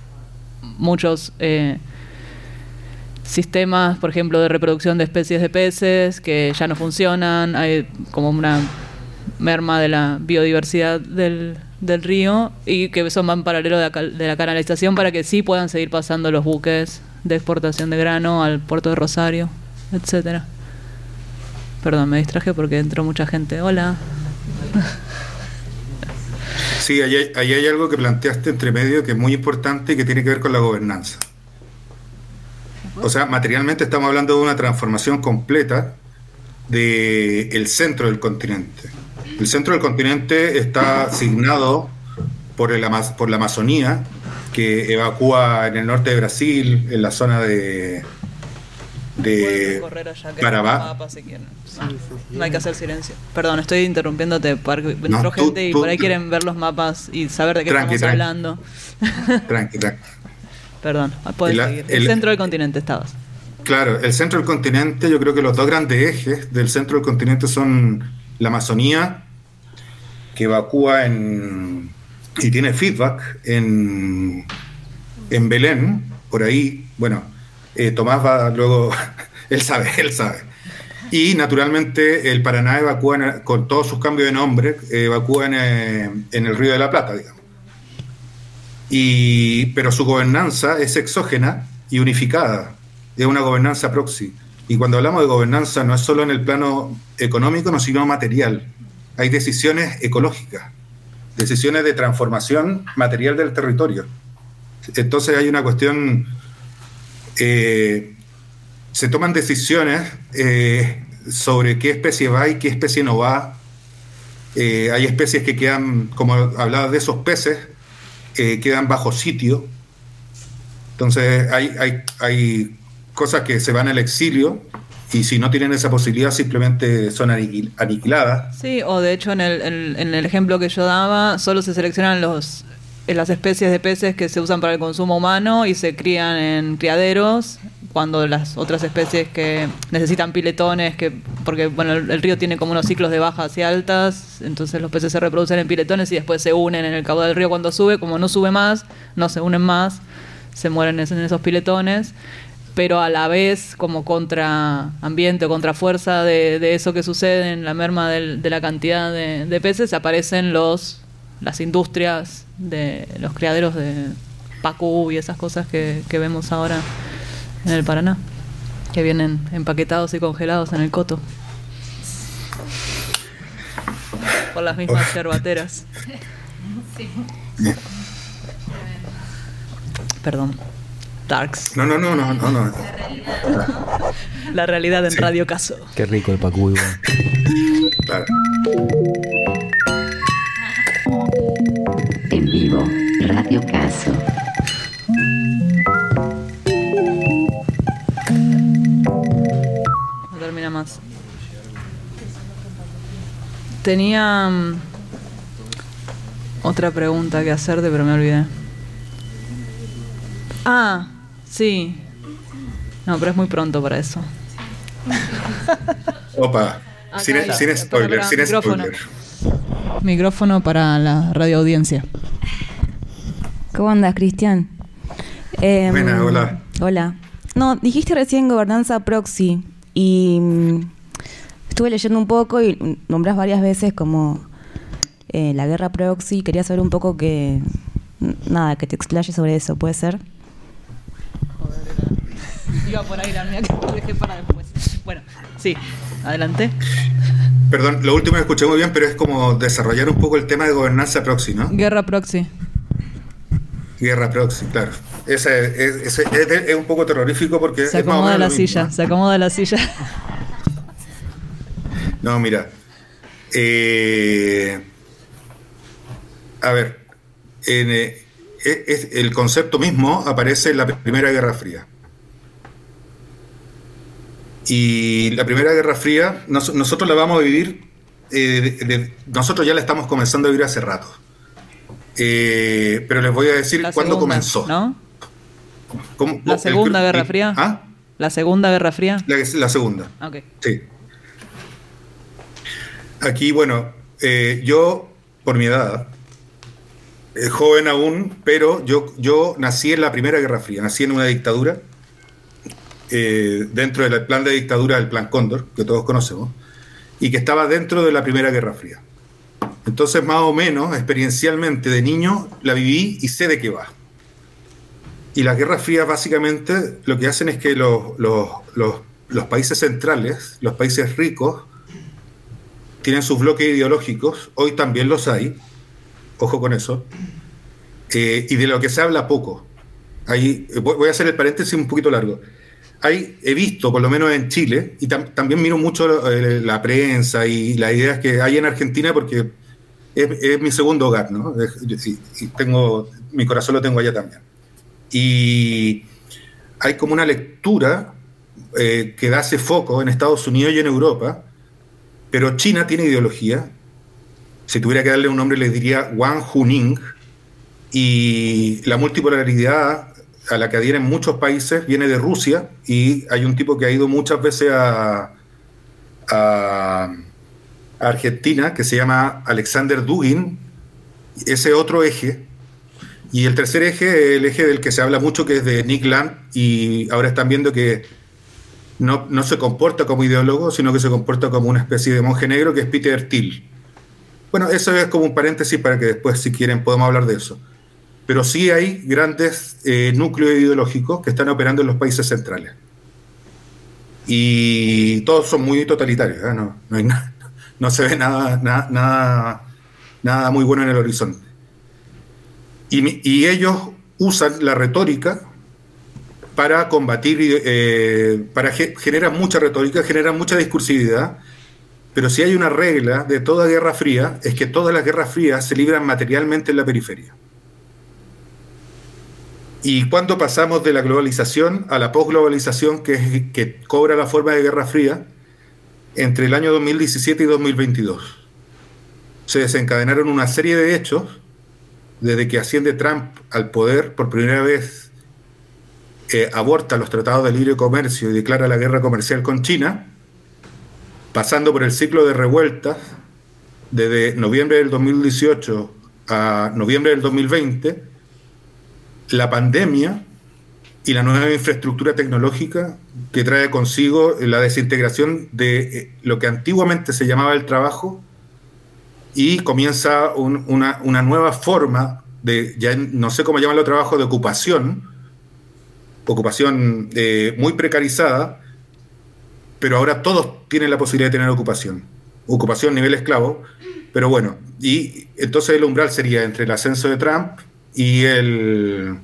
muchos eh, sistemas, por ejemplo, de reproducción de especies de peces que ya no funcionan. Hay como una merma de la biodiversidad del del río, y que eso va en paralelo de la, de la canalización para que sí puedan seguir pasando los buques de exportación de grano al puerto de Rosario, etcétera. Perdón, me distraje porque entró mucha gente. Hola. Sí, ahí hay, ahí hay algo que planteaste entre medio que es muy importante y que tiene que ver con la gobernanza. O sea, materialmente estamos hablando de una transformación completa del centro del continente. El centro del continente está asignado por, el, por la Amazonía, que evacúa en el norte de Brasil, en la zona de, de Parabá. Si sí, no hay que hacer silencio. Perdón, estoy interrumpiéndote, porque entró no, tú, gente y tú, por ahí quieren ver los mapas y saber de qué tranqui, estamos tranqui. hablando. Tranqui, tranqui. Perdón, puedes El- seguir. El, el- centro del continente estabas. Claro, el centro del continente, yo creo que los dos grandes ejes del centro del continente son la Amazonía, que evacúa en, y tiene feedback en, en Belén, por ahí. Bueno, eh, Tomás va luego, él sabe, él sabe. Y naturalmente el Paraná evacúa, en- con todos sus cambios de nombre, eh, evacúa en, eh, en el Río de la Plata, digamos. Y, pero su gobernanza es exógena y unificada, es una gobernanza proxy. Y cuando hablamos de gobernanza no es solo en el plano económico, no, sino material. Hay decisiones ecológicas, decisiones de transformación material del territorio. Entonces hay una cuestión, eh, se toman decisiones eh, sobre qué especie va y qué especie no va. Eh, hay especies que quedan, como hablaba de esos peces, eh, quedan bajo sitio. Entonces hay, hay, hay cosas que se van al exilio y si no tienen esa posibilidad simplemente son aniquil- aniquiladas. Sí, o de hecho en el, en, en el ejemplo que yo daba, solo se seleccionan los en las especies de peces que se usan para el consumo humano y se crían en criaderos, cuando las otras especies que necesitan piletones, que porque bueno, el, el río tiene como unos ciclos de bajas y altas, entonces los peces se reproducen en piletones y después se unen en el caudal del río cuando sube, como no sube más, no se unen más, se mueren en esos piletones, pero a la vez como contra ambiente o contra fuerza de, de eso que sucede en la merma del, de la cantidad de, de peces, aparecen los las industrias de los criaderos de Pacú y esas cosas que, que vemos ahora en el Paraná, que vienen empaquetados y congelados en el coto por las mismas yerbateras. Perdón. Darks. No, no, no, no, no, no. La realidad en Sí. Radio Caso. Qué rico el pacú igual. Claro. En vivo, Radio Caso. No termina más. Tenía mm, otra pregunta que hacerte, pero me olvidé. Ah, sí. No, pero es muy pronto para eso. Opa. Acá Sin, hay- sin espera, spoiler, espera, sin micrófono. spoiler. Micrófono para la radio audiencia. ¿Cómo andas, Cristian? Eh, Buena, hola. Hola. No, dijiste recién gobernanza proxy y mm, estuve leyendo un poco y nombrás varias veces como eh, la guerra proxy. Quería saber un poco que, nada, que te explayes sobre eso, ¿puede ser? Iba por ahí la mía que lo dejé para después. Bueno, sí, adelante. Perdón, lo último que escuché muy bien, pero es como desarrollar un poco el tema de gobernanza proxy, ¿no? Guerra proxy. Guerra proxy, claro. Ese, es, ese- es, es- es un poco terrorífico porque Se es más o acomoda menos la lo mismo, silla, ¿no? se acomoda la silla. No, mira. Eh, a ver, en, eh, es- es- el concepto mismo aparece en la Primera Guerra Fría. Y la Primera Guerra Fría, nos- nosotros la vamos a vivir, eh, de- de- nosotros ya la estamos comenzando a vivir hace rato. Eh, pero les voy a decir La cuándo segunda, comenzó. ¿no? ¿Cómo- La el- Segunda el- Guerra Fría. ¿Ah? La Segunda Guerra Fría. La, la segunda. Ok. Sí. Aquí, bueno, eh, yo, por mi edad, eh, joven aún, pero yo, yo nací en la Primera Guerra Fría, nací en una dictadura, eh, dentro del plan de dictadura del Plan Cóndor, que todos conocemos, y que estaba dentro de la Primera Guerra Fría. Entonces, más o menos, experiencialmente, de niño, la viví y sé de qué va. Y las guerras frías básicamente lo que hacen es que los, los, los, los países centrales, los países ricos, tienen sus bloques ideológicos, hoy también los hay, ojo con eso, eh, y de lo que se habla poco. Ahí, eh, voy voy a hacer el paréntesis un poquito largo. Hay, he visto, por lo menos en Chile, y tam- también miro mucho eh, la prensa y las ideas que hay en Argentina porque es, es mi segundo hogar, ¿no? Es- yo sí, y tengo, mi corazón lo tengo allá también. Y hay como una lectura eh, que da ese foco en Estados Unidos y en Europa, pero China tiene ideología. Si tuviera que darle un nombre, le diría Wang Huning. Y la multipolaridad a la que adhieren muchos países viene de Rusia, y hay un tipo que ha ido muchas veces a, a, a Argentina, que se llama Alexander Dugin, ese otro eje. Y el tercer eje, el eje del que se habla mucho, que es de Nick Land, y ahora están viendo que no, no se comporta como ideólogo, sino que se comporta como una especie de monje negro, que es Peter Thiel. Bueno, eso es como un paréntesis para que después, si quieren, podamos hablar de eso. Pero sí hay grandes eh, núcleos ideológicos que están operando en los países centrales. Y todos son muy totalitarios, ¿eh? no, no, hay nada, no se ve nada, nada, nada, nada muy bueno en el horizonte. Y, y ellos usan la retórica para combatir, eh, para ge- generar mucha retórica, generar mucha discursividad, pero si hay una regla de toda guerra fría, es que todas las guerras frías se libran materialmente en la periferia. Y cuando pasamos de la globalización a la posglobalización, que, es, que cobra la forma de guerra fría, entre el año dos mil diecisiete y dos mil veintidós, se desencadenaron una serie de hechos. Desde que asciende Trump al poder, por primera vez eh, aborta los tratados de libre comercio y declara la guerra comercial con China, pasando por el ciclo de revueltas desde noviembre del dos mil dieciocho a noviembre del dos mil veinte, la pandemia y la nueva infraestructura tecnológica que trae consigo la desintegración de eh, lo que antiguamente se llamaba el trabajo, y comienza un, una, una nueva forma de, ya no sé cómo llamarlo, trabajo de ocupación, ocupación eh, muy precarizada, pero ahora todos tienen la posibilidad de tener ocupación, ocupación a nivel esclavo, pero bueno, y entonces el umbral sería entre el ascenso de Trump y el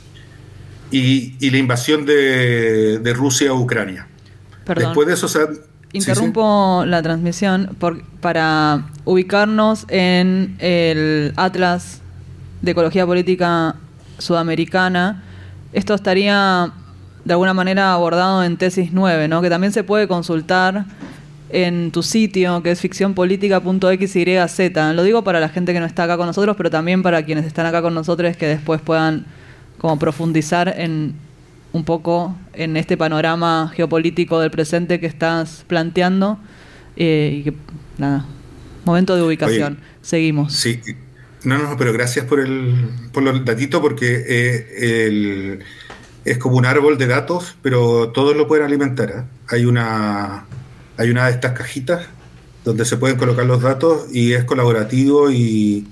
y, y la invasión de, de Rusia a Ucrania. Perdón. Después de eso se Interrumpo sí, sí. la transmisión por, para ubicarnos en el Atlas de Ecología Política Sudamericana. Esto estaría de alguna manera abordado en tesis nueve, ¿no? Que también se puede consultar en tu sitio, que es ficción política punto equis y zeta. Lo digo para la gente que no está acá con nosotros, pero también para quienes están acá con nosotros, que después puedan como profundizar en un poco en este panorama geopolítico del presente que estás planteando, eh, y que, nada, momento de ubicación. Oye, seguimos. Sí, no, no, pero gracias por el por los datitos, porque eh, el, es como un árbol de datos, pero todos lo pueden alimentar, ¿eh? Hay una hay una de estas cajitas donde se pueden colocar los datos y es colaborativo y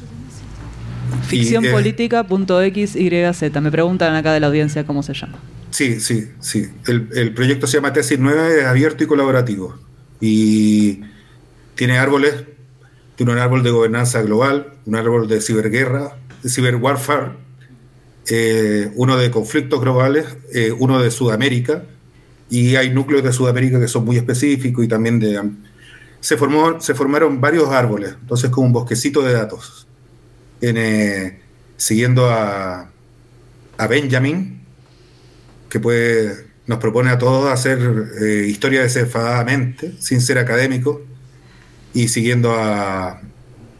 ficción política punto equis y zeta. Me preguntan acá de la audiencia cómo se llama. Sí, sí, sí. El, el proyecto se llama Tesis nueve, es abierto y colaborativo. Y tiene árboles, tiene un árbol de gobernanza global, un árbol de ciberguerra, de ciberwarfare, eh, uno de conflictos globales, eh, uno de Sudamérica, y hay núcleos de Sudamérica que son muy específicos y también de... Se, formó, se formaron varios árboles, entonces como un bosquecito de datos. En, eh, siguiendo a, a Benjamin, que puede, nos propone a todos hacer eh, historia desenfadadamente, sin ser académico, y siguiendo a, a,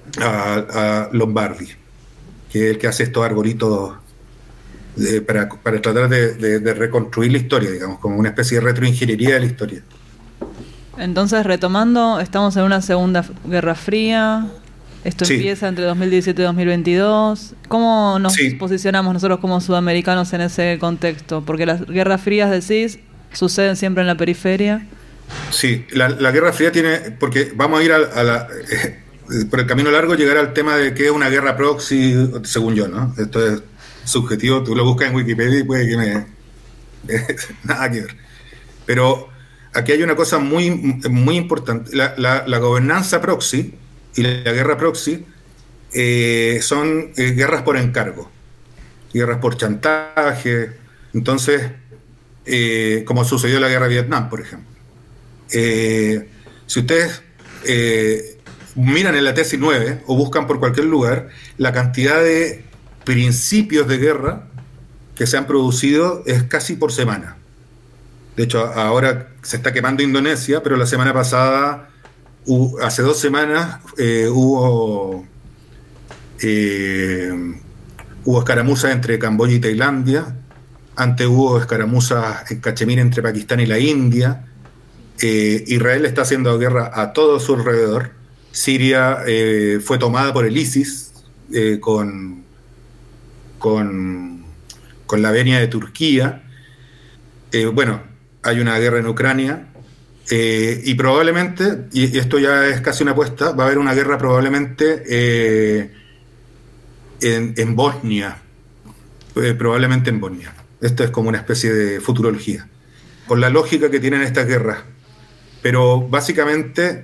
a Lombardi, que es el que hace estos arbolitos de, para, para tratar de, de, de reconstruir la historia, digamos, como una especie de retroingeniería de la historia. Entonces, retomando, estamos en una segunda guerra fría. Esto sí. Empieza entre dos mil diecisiete y dos mil veintidós. ¿Cómo nos sí. posicionamos nosotros como sudamericanos en ese contexto? Porque las guerras frías, decís, suceden siempre en la periferia. Sí, la, la Guerra Fría tiene... Porque vamos a ir a, a la... Eh, por el camino largo llegar al tema de qué es una guerra proxy, según yo, ¿no? Esto es subjetivo, tú lo buscas en Wikipedia y puede que me... Eh, nada que ver. Pero aquí hay una cosa muy, muy importante. La, la, la gobernanza proxy y la guerra proxy eh, son eh, guerras por encargo, guerras por chantaje. Entonces, eh, como sucedió en la guerra de Vietnam, por ejemplo. Eh, si ustedes eh, miran en la tesis nueve o buscan por cualquier lugar, la cantidad de principios de guerra que se han producido es casi por semana. De hecho, ahora se está quemando Indonesia, pero la semana pasada... Uh, hace dos semanas eh, hubo eh, hubo escaramuzas entre Camboya y Tailandia, Antes hubo escaramuzas en Cachemira entre Pakistán y la India. Eh, Israel está haciendo guerra a todo su alrededor. Siria eh, fue tomada por el ISIS eh, con, con, con la venia de Turquía. Eh, bueno, hay una guerra en Ucrania. Eh, y probablemente, y esto ya es casi una apuesta, va a haber una guerra probablemente eh, en, en Bosnia. Eh, probablemente en Bosnia. Esto es como una especie de futurología, por la lógica que tienen estas guerras. Pero básicamente,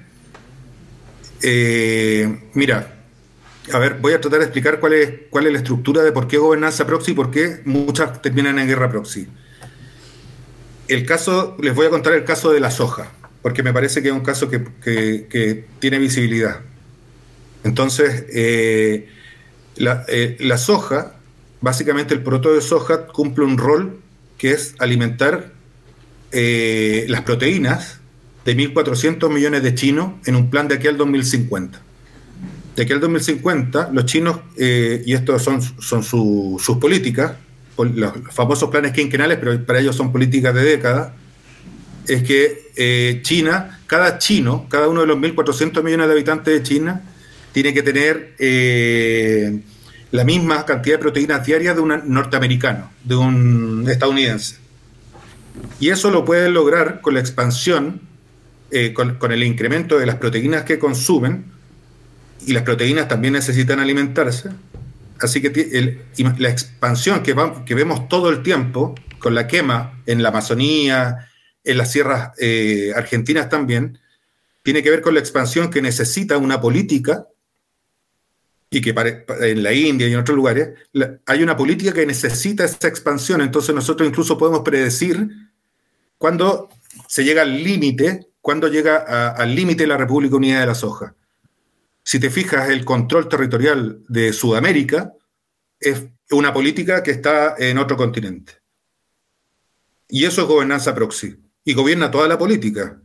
eh, mira, a ver, voy a tratar de explicar cuál es, cuál es la estructura de por qué gobernanza proxy y por qué muchas terminan en guerra proxy. El caso, les voy a contar el caso de la soja, porque me parece que es un caso que, que, que tiene visibilidad. Entonces, eh, la, eh, la soja, básicamente el proto de soja cumple un rol que es alimentar eh, las proteínas de mil cuatrocientos millones de chinos en un plan de aquí al dos mil cincuenta. De aquí al dos mil cincuenta, los chinos, eh, y estos son, son su, sus políticas, los famosos planes quinquenales, pero para ellos son políticas de décadas, es que eh, China, cada chino, cada uno de los mil cuatrocientos millones de habitantes de China, tiene que tener eh, la misma cantidad de proteínas diarias de un norteamericano, de un estadounidense. Y eso lo pueden lograr con la expansión, eh, con, con el incremento de las proteínas que consumen, y las proteínas también necesitan alimentarse. Así que el, la expansión que, va, que vemos todo el tiempo, con la quema en la Amazonía, en las sierras eh, argentinas también, tiene que ver con la expansión que necesita una política, y que para, en la India y en otros lugares la, hay una política que necesita esa expansión. Entonces nosotros incluso podemos predecir cuándo se llega al límite, cuándo llega a, al límite de la República Unida de la Soja. Si te fijas, el control territorial de Sudamérica es una política que está en otro continente. Y eso es gobernanza proxy. Y gobierna toda la política.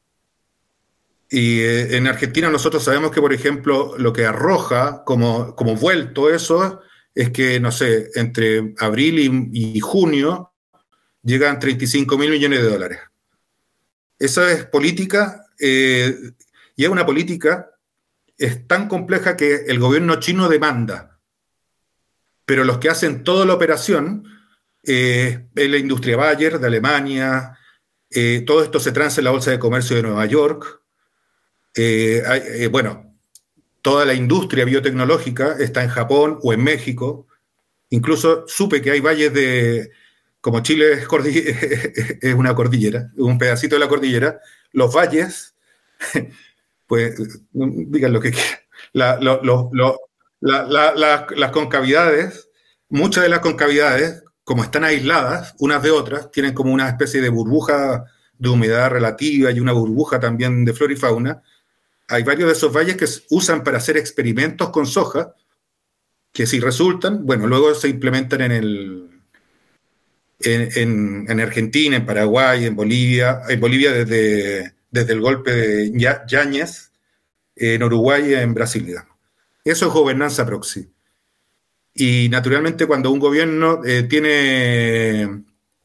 Y eh, en Argentina nosotros sabemos que, por ejemplo, lo que arroja como, como vuelto eso es que, no sé, entre abril y, y junio llegan treinta y cinco mil millones de dólares. Esa es política, eh, y es una política, es tan compleja que el gobierno chino demanda, pero los que hacen toda la operación eh, es la industria Bayer de Alemania, eh, todo esto se transa en la Bolsa de Comercio de Nueva York. Eh, hay, eh, bueno, toda la industria biotecnológica está en Japón o en México. Incluso supe que hay valles de, como Chile es, es una cordillera, un pedacito de la cordillera, los valles, pues digan lo que quieran, la, lo, lo, lo, la, la, la, las concavidades, muchas de las concavidades, como están aisladas unas de otras, tienen como una especie de burbuja de humedad relativa y una burbuja también de flora y fauna. Hay varios de esos valles que se usan para hacer experimentos con soja, que si resultan, bueno, luego se implementan en, el, en, en, en Argentina, en Paraguay, en Bolivia, en Bolivia desde, desde el golpe de Yáñez, en Uruguay y en Brasil, digamos. Eso es gobernanza proxy. Y naturalmente cuando un gobierno eh, tiene,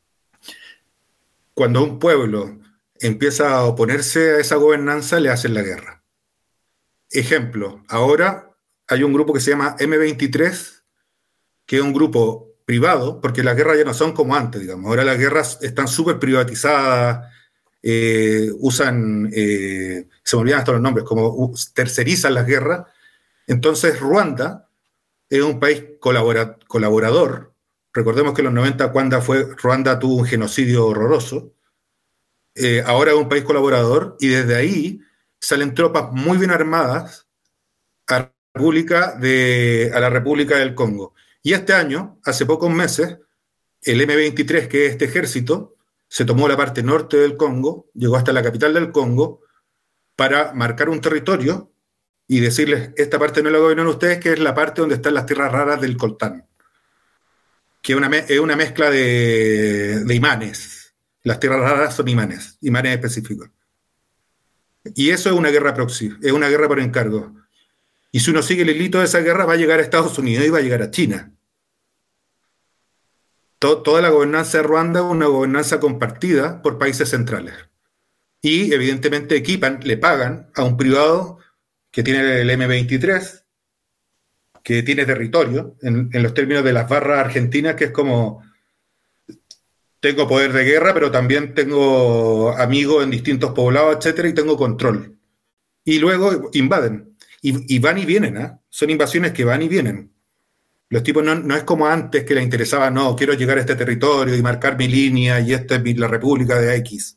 cuando un pueblo empieza a oponerse a esa gobernanza, le hacen la guerra. Ejemplo, ahora hay un grupo que se llama eme veintitrés, que es un grupo privado, porque las guerras ya no son como antes, digamos. Ahora las guerras están súper privatizadas, eh, usan, eh, se me olvidan hasta los nombres, como uh, tercerizan las guerras. Entonces Ruanda es un país colabora, colaborador. Recordemos que en los noventa, cuando fue, Ruanda tuvo un genocidio horroroso. Eh, ahora es un país colaborador, y desde ahí salen tropas muy bien armadas a la República, de, a la República del Congo. Y este año, hace pocos meses, el eme veintitrés, que es este ejército, se tomó la parte norte del Congo, llegó hasta la capital del Congo, para marcar un territorio y decirles, esta parte no la gobiernan ustedes, que es la parte donde están las tierras raras del coltán, que es una, es una mezcla de, de imanes. Las tierras raras son imanes, imanes específicos. Y eso es una guerra proxy, es una guerra por encargo. Y si uno sigue el hilito de esa guerra, va a llegar a Estados Unidos y va a llegar a China. to, toda la gobernanza de Ruanda es una gobernanza compartida por países centrales. Y evidentemente equipan, le pagan a un privado que tiene el eme veintitrés, que tiene territorio, en, en los términos de las barras argentinas, que es como, tengo poder de guerra, pero también tengo amigos en distintos poblados, etcétera, y tengo control. Y luego invaden. Y, y van y vienen, ¿eh? Son invasiones que van y vienen. Los tipos no, no es como antes que les interesaba, no, quiero llegar a este territorio y marcar mi línea, y esta es la República de X.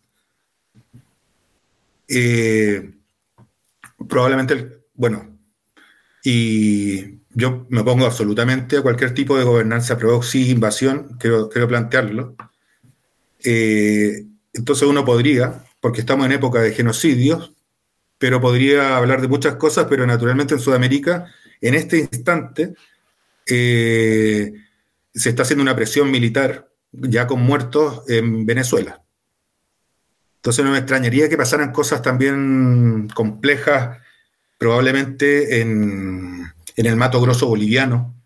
Eh, probablemente, bueno, y yo me opongo absolutamente a cualquier tipo de gobernanza proxy, invasión, quiero, quiero plantearlo. Eh, entonces uno podría, porque estamos en época de genocidios, pero podría hablar de muchas cosas, pero naturalmente en Sudamérica, en este instante, eh, se está haciendo una presión militar, ya con muertos, en Venezuela. Entonces no me extrañaría que pasaran cosas también complejas, probablemente en, en el Mato Grosso boliviano.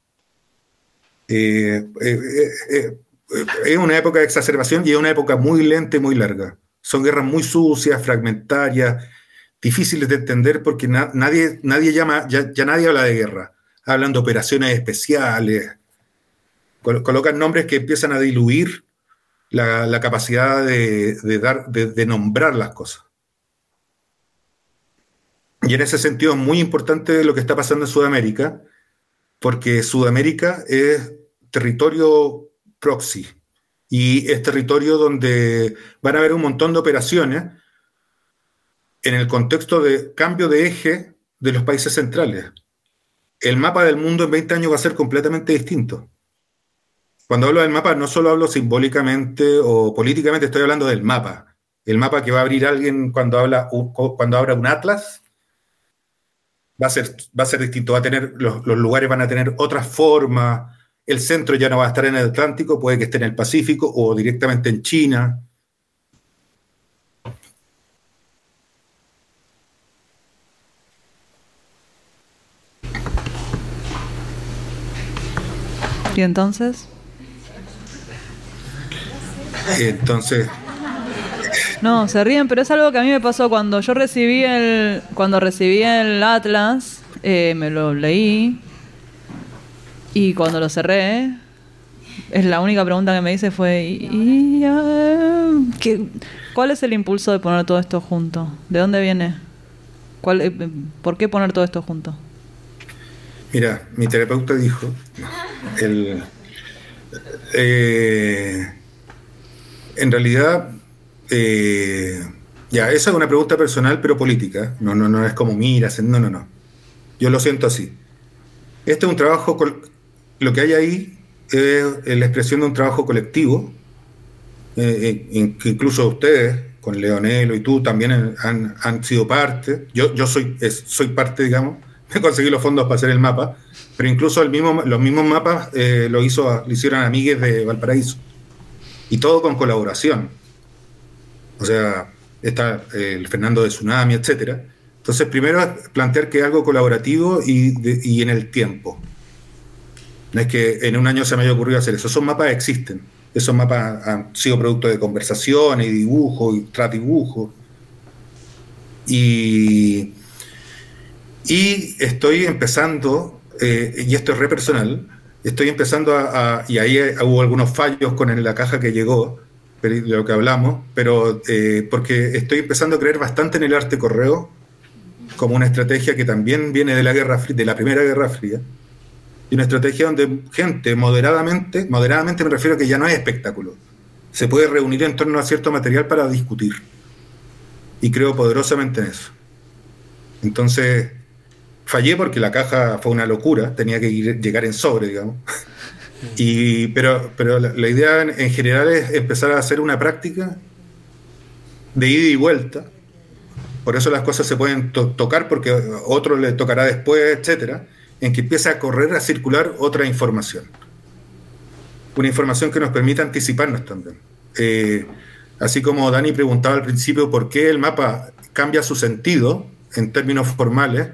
Eh, eh, eh, eh, es una época de exacerbación y es una época muy lenta y muy larga. Son guerras muy sucias, fragmentarias, difíciles de entender porque na, nadie, nadie llama, ya, ya nadie habla de guerra. Hablan de operaciones especiales, col- colocan nombres que empiezan a diluir la, la capacidad de, de, dar, de, de nombrar las cosas. Y en ese sentido es muy importante lo que está pasando en Sudamérica, porque Sudamérica es territorio proxy y es territorio donde van a haber un montón de operaciones en el contexto de cambio de eje de los países centrales. El mapa del mundo en veinte años va a ser completamente distinto. Cuando hablo del mapa no solo hablo simbólicamente o políticamente, estoy hablando del mapa. El mapa que va a abrir alguien cuando, habla, cuando abra un atlas va a ser, va a ser distinto. Va a tener, los, los lugares van a tener otras formas. El centro ya no va a estar en el Atlántico, puede que esté en el Pacífico o directamente en China. ¿Y entonces? Entonces... No, se ríen, pero es algo que a mí me pasó cuando yo recibí el, cuando recibí el Atlas, eh, me lo leí y cuando lo cerré, es la única pregunta que me hice fue, ¿y, uh, ¿qué, ¿cuál es el impulso de poner todo esto junto? ¿De dónde viene? ¿Cuál, eh, ¿Por qué poner todo esto junto? Mira, mi terapeuta dijo, el, eh, en realidad, eh, ya, esa es una pregunta personal pero política, no, no, no es como miras, no, no, no, yo lo siento así. Este es un trabajo, lo que hay ahí es la expresión de un trabajo colectivo, eh, incluso ustedes, con Leonelo y tú, también han, han sido parte, yo, yo soy, es, soy parte, digamos, me conseguí los fondos para hacer el mapa, pero incluso el mismo, los mismos mapas eh, lo, hizo, lo hicieron amigues de Valparaíso. Y todo con colaboración. O sea, está eh, el Fernando de Tsunami, etcétera. Entonces, primero es plantear que es algo colaborativo y, de, y en el tiempo. No es que en un año se me haya ocurrido hacer eso. Esos mapas existen. Esos mapas han sido producto de conversaciones y dibujos y tradibujos. Y... Y estoy empezando, eh, y esto es re personal, estoy empezando a, a y ahí hubo algunos fallos con la caja que llegó, de lo que hablamos, pero eh, porque estoy empezando a creer bastante en el arte correo como una estrategia que también viene de la Guerra Fría, de la Primera Guerra Fría, y una estrategia donde gente moderadamente, moderadamente me refiero a que ya no es espectáculo, se puede reunir en torno a cierto material para discutir, y creo poderosamente en eso. Entonces... Fallé porque la caja fue una locura, tenía que ir, llegar en sobre, digamos. Y, pero pero la, la idea en, en general es empezar a hacer una práctica de ida y vuelta. Por eso las cosas se pueden to- tocar porque a otro le tocará después, etcétera, en que empiece a correr, a circular otra información. Una información que nos permita anticiparnos también. Eh, así como Dani preguntaba al principio por qué el mapa cambia su sentido en términos formales,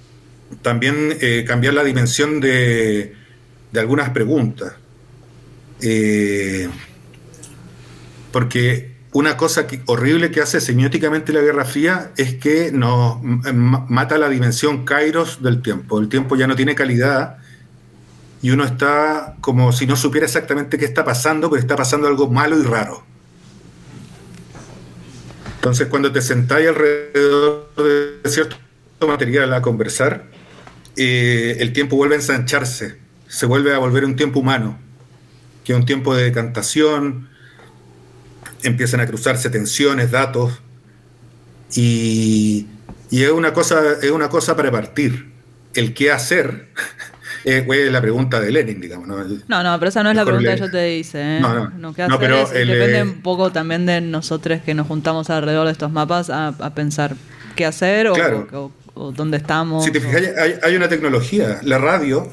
también eh, cambiar la dimensión de, de algunas preguntas. Eh, porque una cosa que, horrible que hace semióticamente la Guerra Fría es que nos m- mata la dimensión kairos del tiempo. El tiempo ya no tiene calidad y uno está como si no supiera exactamente qué está pasando, pero está pasando algo malo y raro. Entonces, cuando te sentáis alrededor de cierto material a conversar, eh, el tiempo vuelve a ensancharse, se vuelve a volver un tiempo humano, que es un tiempo de decantación, empiezan a cruzarse tensiones, datos, y, y es una cosa, es una cosa para partir. El qué hacer es eh, la pregunta de Lenin, digamos. No, no, no pero esa no es la pregunta que yo te hice. ¿eh? No, no, no, ¿qué hacer no pero es, el, depende eh, un poco también de nosotros que nos juntamos alrededor de estos mapas a, a pensar qué hacer o, claro. o, o, o dónde estamos. Si te fijas, hay, hay una tecnología, la radio,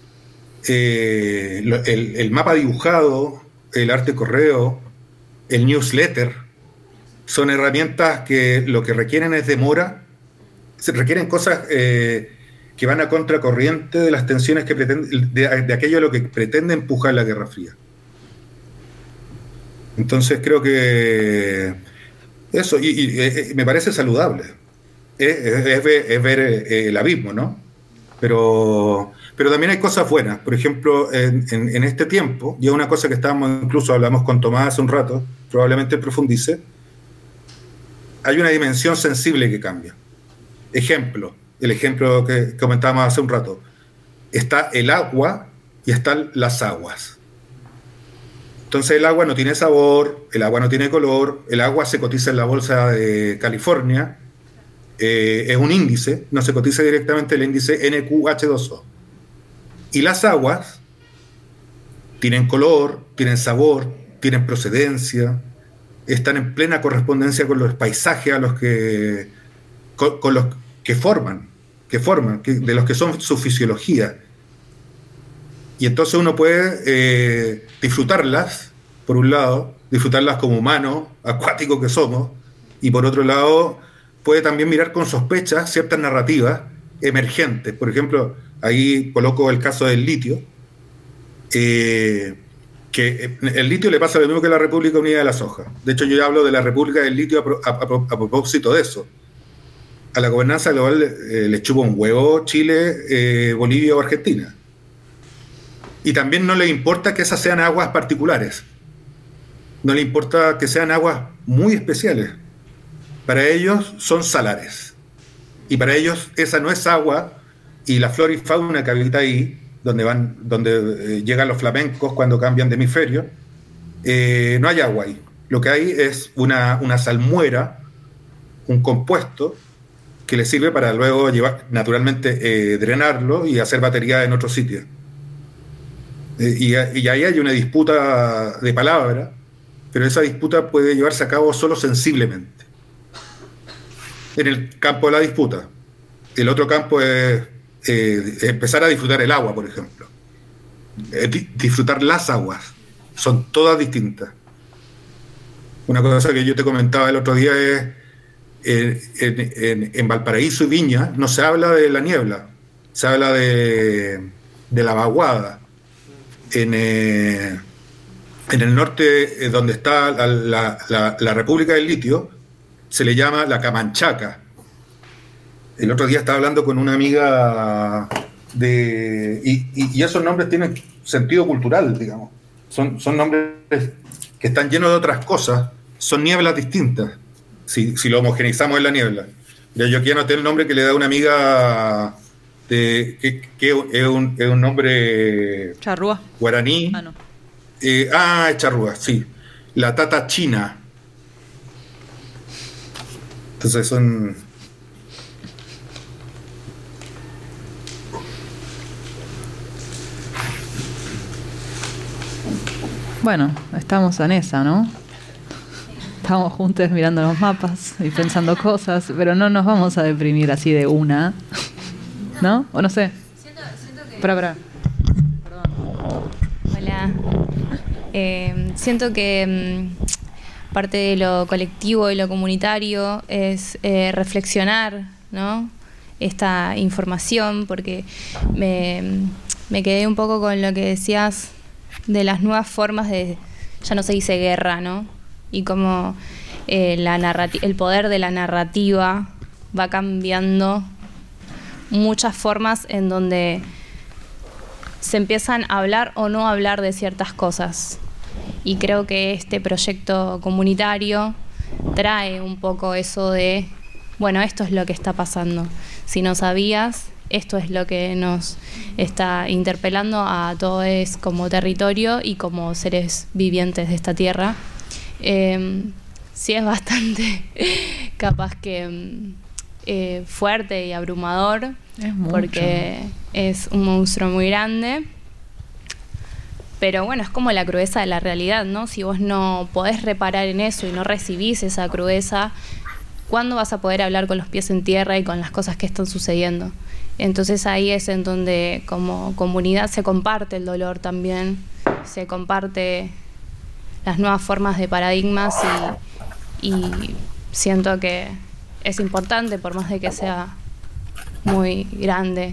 eh, el, el mapa dibujado, el arte correo, el newsletter, son herramientas que lo que requieren es demora, se requieren cosas eh, que van a contracorriente de las tensiones que pretende, de, de aquello a lo que pretende empujar la Guerra Fría. Entonces creo que eso, y, y, y me parece saludable, es, es, es ver, es ver eh, el abismo, ¿no? Pero, pero también hay cosas buenas. Por ejemplo, en, en, en este tiempo, y es una cosa que estábamos, incluso hablamos con Tomás hace un rato, probablemente profundice, hay una dimensión sensible que cambia. Ejemplo, el ejemplo que comentábamos hace un rato. Está el agua y están las aguas. Entonces el agua no tiene sabor, el agua no tiene color, el agua se cotiza en la bolsa de California, eh, es un índice, no se cotiza directamente el índice N Q H dos O. Y las aguas tienen color, tienen sabor, tienen procedencia, están en plena correspondencia con los paisajes a los que, con, con los que forman, que forman, que, de los que son su fisiología. Y entonces uno puede eh, disfrutarlas, por un lado, disfrutarlas como humano, acuático que somos, y por otro lado, puede también mirar con sospecha ciertas narrativas emergentes. Por ejemplo, ahí coloco el caso del litio, eh, que el litio le pasa lo mismo que la República Unida de la Soja. De hecho, yo hablo de la República del Litio a, a, a, a propósito de eso. A la gobernanza global eh, le chupa un huevo Chile, eh, Bolivia o Argentina. Y también no le importa que esas sean aguas particulares. No le importa que sean aguas muy especiales. Para ellos son salares. Y para ellos esa no es agua, y la flora y fauna que habita ahí, donde van, donde eh, llegan los flamencos cuando cambian de hemisferio, eh, no hay agua ahí. Lo que hay es una, una salmuera, un compuesto que le sirve para luego llevar, naturalmente eh, drenarlo y hacer batería en otro sitio. Eh, y, y ahí hay una disputa de palabra, pero esa disputa puede llevarse a cabo solo sensiblemente. En el campo de la disputa. El otro campo es eh, empezar a disfrutar el agua, por ejemplo. Eh, di- disfrutar las aguas. Son todas distintas. Una cosa que yo te comentaba el otro día es eh, en, en, en Valparaíso y Viña no se habla de la niebla, se habla de, de la vaguada. En, eh, en el norte, eh, donde está la, la, la, la República del Litio, se le llama la Camanchaca. El otro día estaba hablando con una amiga de... Y, y, y esos nombres tienen sentido cultural, digamos. Son, son nombres que están llenos de otras cosas. Son nieblas distintas, si, si lo homogeneizamos en la niebla. Ya yo aquí anoté el nombre que le da una amiga, de, que, que es, un, es un nombre... Charrúa. Guaraní. Ah, no. Eh, ah, es charrúa, sí. La tata china. Entonces son... Bueno, estamos en esa, ¿no? Estamos juntos mirando los mapas y pensando cosas, pero no nos vamos a deprimir así de una, ¿no? O no sé. Siento, siento que... Para, para. Hola. Eh, siento que mm, parte de lo colectivo y lo comunitario es eh, reflexionar, ¿no? Esta información, porque me, me quedé un poco con lo que decías de las nuevas formas de, ya no se dice guerra, ¿no? Y cómo eh, la narrati- el poder de la narrativa va cambiando muchas formas en donde se empiezan a hablar o no hablar de ciertas cosas. Y creo que este proyecto comunitario trae un poco eso de, bueno, esto es lo que está pasando. Si no sabías, esto es lo que nos está interpelando a todos como territorio y como seres vivientes de esta tierra. Eh, sí es bastante capaz que eh, fuerte y abrumador, es mucho. Porque es un monstruo muy grande. Pero bueno, es como la crudeza de la realidad, ¿no? Si vos no podés reparar en eso y no recibís esa crudeza, ¿cuándo vas a poder hablar con los pies en tierra y con las cosas que están sucediendo? Entonces ahí es en donde como comunidad se comparte el dolor también, se comparte las nuevas formas de paradigmas y, y siento que es importante por más de que sea muy grande.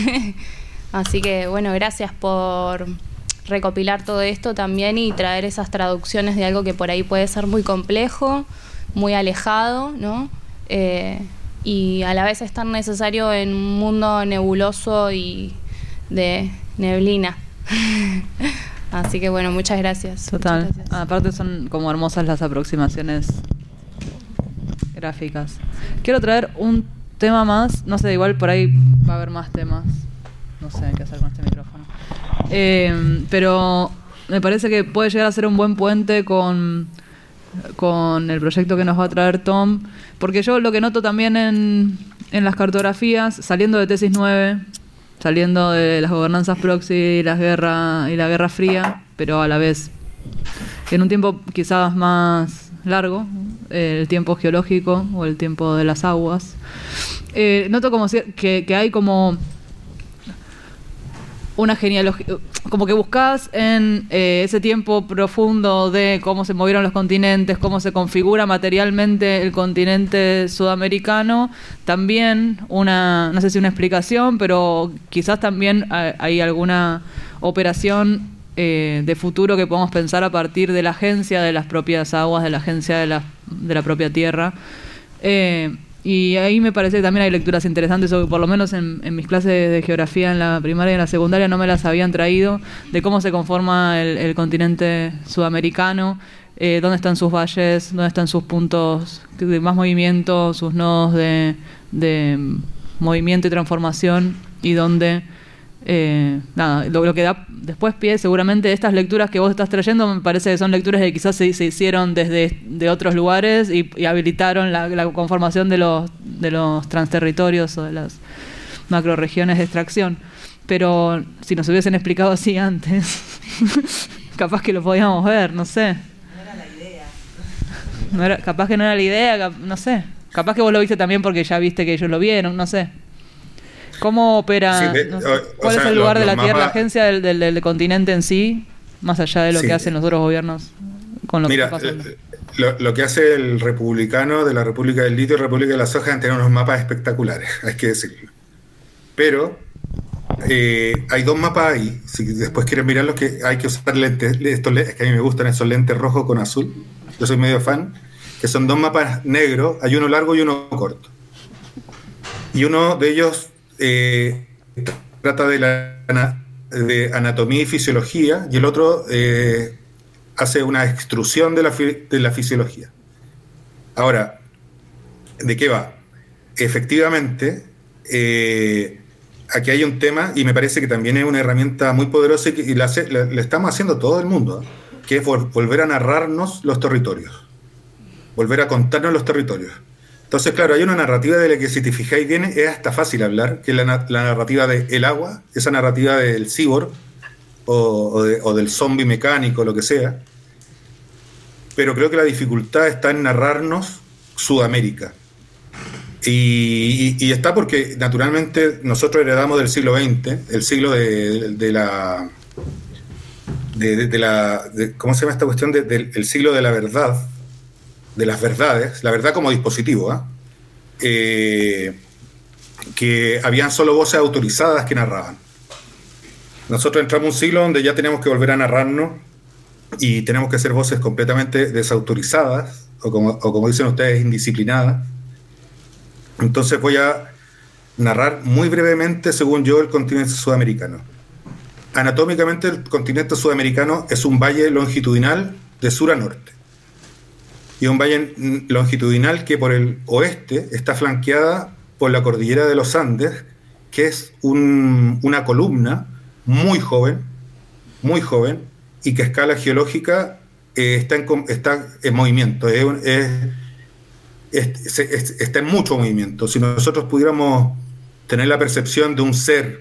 Así que bueno, gracias por recopilar todo esto también y traer esas traducciones de algo que por ahí puede ser muy complejo, muy alejado, ¿no? Eh, y a la vez es tan necesario en un mundo nebuloso y de neblina. Así que bueno, muchas gracias. Total. Muchas gracias. Aparte son como hermosas las aproximaciones gráficas. Quiero traer un tema más, no sé, igual por ahí va a haber más temas. No sé qué hacer con este micrófono. Eh, pero me parece que puede llegar a ser un buen puente con, con el proyecto que nos va a traer Tom, porque yo lo que noto también en, en las cartografías, saliendo de Tesis nueve, saliendo de las gobernanzas proxy y, las guerra, y la Guerra Fría, pero a la vez en un tiempo quizás más largo, eh, el tiempo geológico o el tiempo de las aguas, eh, noto como si, que, que hay como una genealogía, como que buscás en eh, ese tiempo profundo de cómo se movieron los continentes, cómo se configura materialmente el continente sudamericano, también una, no sé si una explicación, pero quizás también hay alguna operación eh, de futuro que podamos pensar a partir de la agencia de las propias aguas, de la agencia de la, de la propia tierra. Eh, Y ahí me parece que también hay lecturas interesantes, o por lo menos en, en mis clases de geografía en la primaria y en la secundaria no me las habían traído, de cómo se conforma el, el continente sudamericano, eh, dónde están sus valles, dónde están sus puntos de más movimiento, sus nodos de, de movimiento y transformación, y dónde... Eh, nada, lo, lo que da después pie seguramente estas lecturas que vos estás trayendo me parece que son lecturas que quizás se, se hicieron desde de otros lugares y, y habilitaron la, la conformación de los de los transterritorios o de las macroregiones de extracción, pero si nos hubiesen explicado así antes capaz que lo podíamos ver, no sé, no era la idea, no era, capaz que no era la idea, no sé, capaz que vos lo viste también porque ya viste que ellos lo vieron, no sé. ¿Cómo opera? Sí, de, no sé, o, ¿Cuál o es sea, el lugar los, de la los Tierra, mapas, la agencia del, del, del continente en sí, más allá de lo sí. que hacen los otros gobiernos con lo Mira, que está pasando? Lo, lo que hace el republicano de la República del Litio y República de la Soja es tener unos mapas espectaculares, hay que decirlo. Pero eh, hay dos mapas ahí, si después quieren mirarlos, que hay que usar lentes, estos lentes, que a mí me gustan esos lentes rojos con azul, yo soy medio fan, que son dos mapas negros, hay uno largo y uno corto. Y uno de ellos... Eh, trata de la de anatomía y fisiología, y el otro eh, hace una extrusión de la, de la fisiología. Ahora, ¿de qué va? Efectivamente, eh, aquí hay un tema, y me parece que también es una herramienta muy poderosa, y, que, y la, la, la estamos haciendo todo el mundo, ¿eh? Que es vol volver a narrarnos los territorios, volver a contarnos los territorios. Entonces, claro, hay una narrativa de la que, si te fijáis bien, es hasta fácil hablar, que es la, la narrativa del agua, esa narrativa del cyborg o, o, de, o del zombie mecánico, lo que sea. Pero creo que la dificultad está en narrarnos Sudamérica. Y, y, y está porque, naturalmente, nosotros heredamos del siglo veinte, el siglo de, de la... De, de, de la de, ¿cómo se llama esta cuestión? De, de, el siglo de la verdad, de las verdades, la verdad como dispositivo, ¿eh? Eh, que habían solo voces autorizadas que narraban. Nosotros entramos en un siglo donde ya tenemos que volver a narrarnos y tenemos que ser voces completamente desautorizadas, o como, o como dicen ustedes, indisciplinadas. Entonces voy a narrar muy brevemente, según yo, el continente sudamericano. Anatómicamente, el continente sudamericano es un valle longitudinal de sur a norte. Y un valle longitudinal que por el oeste está flanqueada por la cordillera de los Andes, que es un, una columna muy joven, muy joven, y que a escala geológica eh, está, en, está en movimiento, es, es, es, es, está en mucho movimiento. Si nosotros pudiéramos tener la percepción de un ser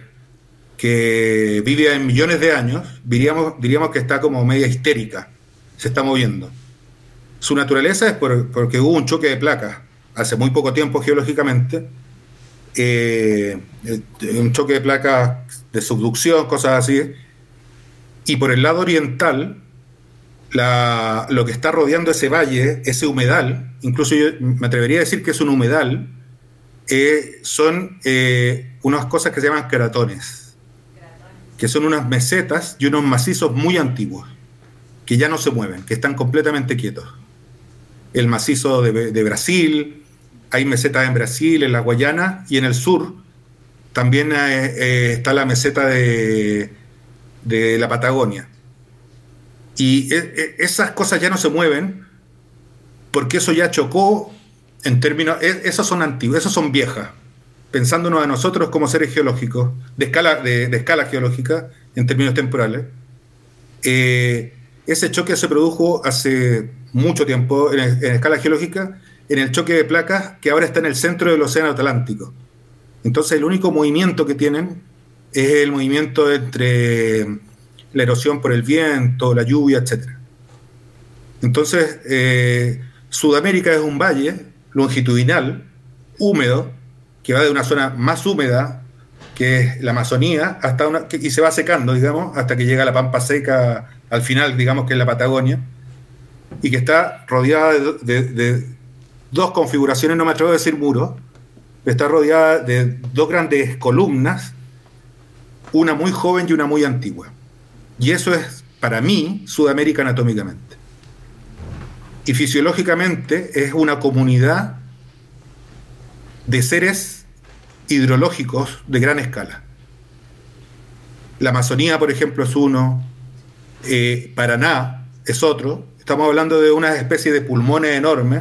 que vive en millones de años, diríamos, diríamos que está como media histérica, se está moviendo. Su naturaleza es por, porque hubo un choque de placas hace muy poco tiempo geológicamente, eh, un choque de placas de subducción, cosas así, y por el lado oriental, la, lo que está rodeando ese valle, ese humedal, incluso yo me atrevería a decir que es un humedal, eh, son eh, unas cosas que se llaman cratones, que son unas mesetas y unos macizos muy antiguos, que ya no se mueven, que están completamente quietos. El macizo de, de Brasil, hay mesetas en Brasil, en la Guayana, y en el sur también eh, eh, está la meseta de, de la Patagonia. Y eh, esas cosas ya no se mueven porque eso ya chocó en términos... Eh, esas son antiguas, esas son viejas. Pensándonos a nosotros como seres geológicos, de escala, de, de escala geológica, en términos temporales, eh, ese choque se produjo hace mucho tiempo en, en escala geológica, en el choque de placas que ahora está en el centro del Océano Atlántico. Entonces el único movimiento que tienen es el movimiento entre la erosión por el viento, la lluvia, etcétera. Entonces eh, Sudamérica es un valle longitudinal, húmedo, que va de una zona más húmeda, que es la Amazonía, hasta una, y se va secando, digamos, hasta que llega a la pampa seca al final, digamos, que es la Patagonia, y que está rodeada de, de, de dos configuraciones, no me atrevo a decir muros, está rodeada de dos grandes columnas, una muy joven y una muy antigua. Y eso es, para mí, Sudamérica anatómicamente. Y fisiológicamente es una comunidad de seres hidrológicos de gran escala. La Amazonía, por ejemplo, es uno, eh, Paraná es otro. Estamos hablando de una especie de pulmones enormes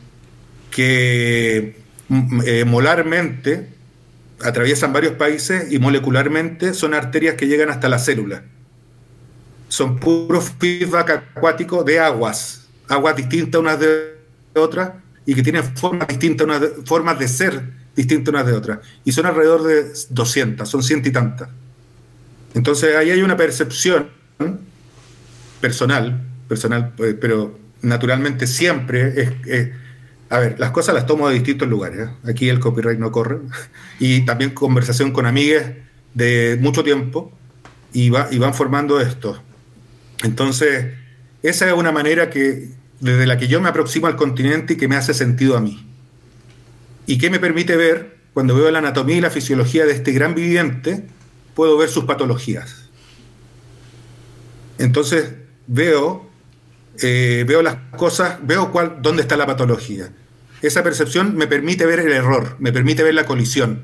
que eh, molarmente atraviesan varios países y molecularmente son arterias que llegan hasta la célula. Son puros feedback acuático de aguas, aguas distintas unas de otras y que tienen formas distintas, unas de, formas de ser distintas unas de otras. Y son alrededor de doscientas, son ciento y tantas. Entonces ahí hay una percepción personal, personal, pero naturalmente siempre es, es a ver, las cosas las tomo de distintos lugares, ¿eh? Aquí el copyright no corre. Y también conversación con amigas de mucho tiempo y, va, y van formando esto. Entonces, esa es una manera que desde la que yo me aproximo al continente y que me hace sentido a mí. Y que me permite ver, cuando veo la anatomía y la fisiología de este gran viviente, puedo ver sus patologías. Entonces, veo... Eh, veo las cosas, veo cuál, dónde está la patología. Esa percepción me permite ver el error, me permite ver la colisión.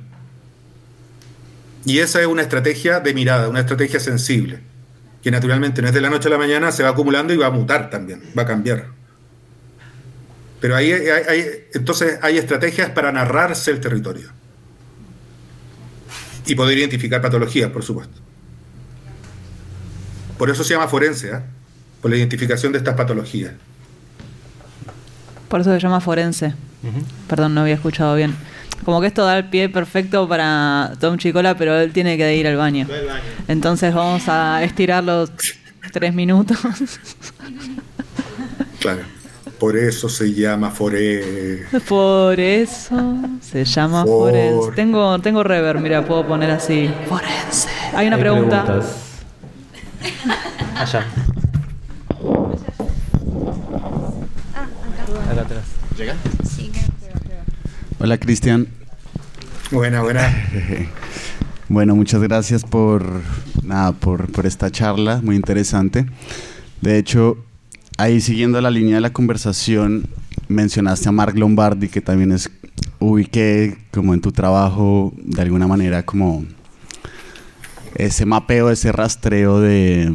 Y esa es una estrategia de mirada, una estrategia sensible, que naturalmente no es de la noche a la mañana, se va acumulando y va a mutar también, va a cambiar. Pero ahí hay, hay, entonces hay estrategias para narrarse el territorio. Y poder identificar patologías, por supuesto. Por eso se llama forense, ¿eh? Por la identificación de estas patologías. Por eso se llama forense. Uh-huh. Perdón, no había escuchado bien. Como que esto da el pie perfecto para Tom Chicola, pero él tiene que ir al baño. baño. Entonces vamos a estirar los tres minutos. Claro. Por eso se llama forense. Por eso se llama For... forense. Tengo, tengo reverb, mira, puedo poner así. Forense. Hay una Hay pregunta. Preguntas. Allá. Acá atrás. ¿Llega? Sí, hola, Cristian. Buena, buena. Bueno, muchas gracias por nada, por, por esta charla muy interesante. De hecho, ahí siguiendo la línea de la conversación, mencionaste a Mark Lombardi, que también es, ubiqué como en tu trabajo, de alguna manera, como ese mapeo, ese rastreo de,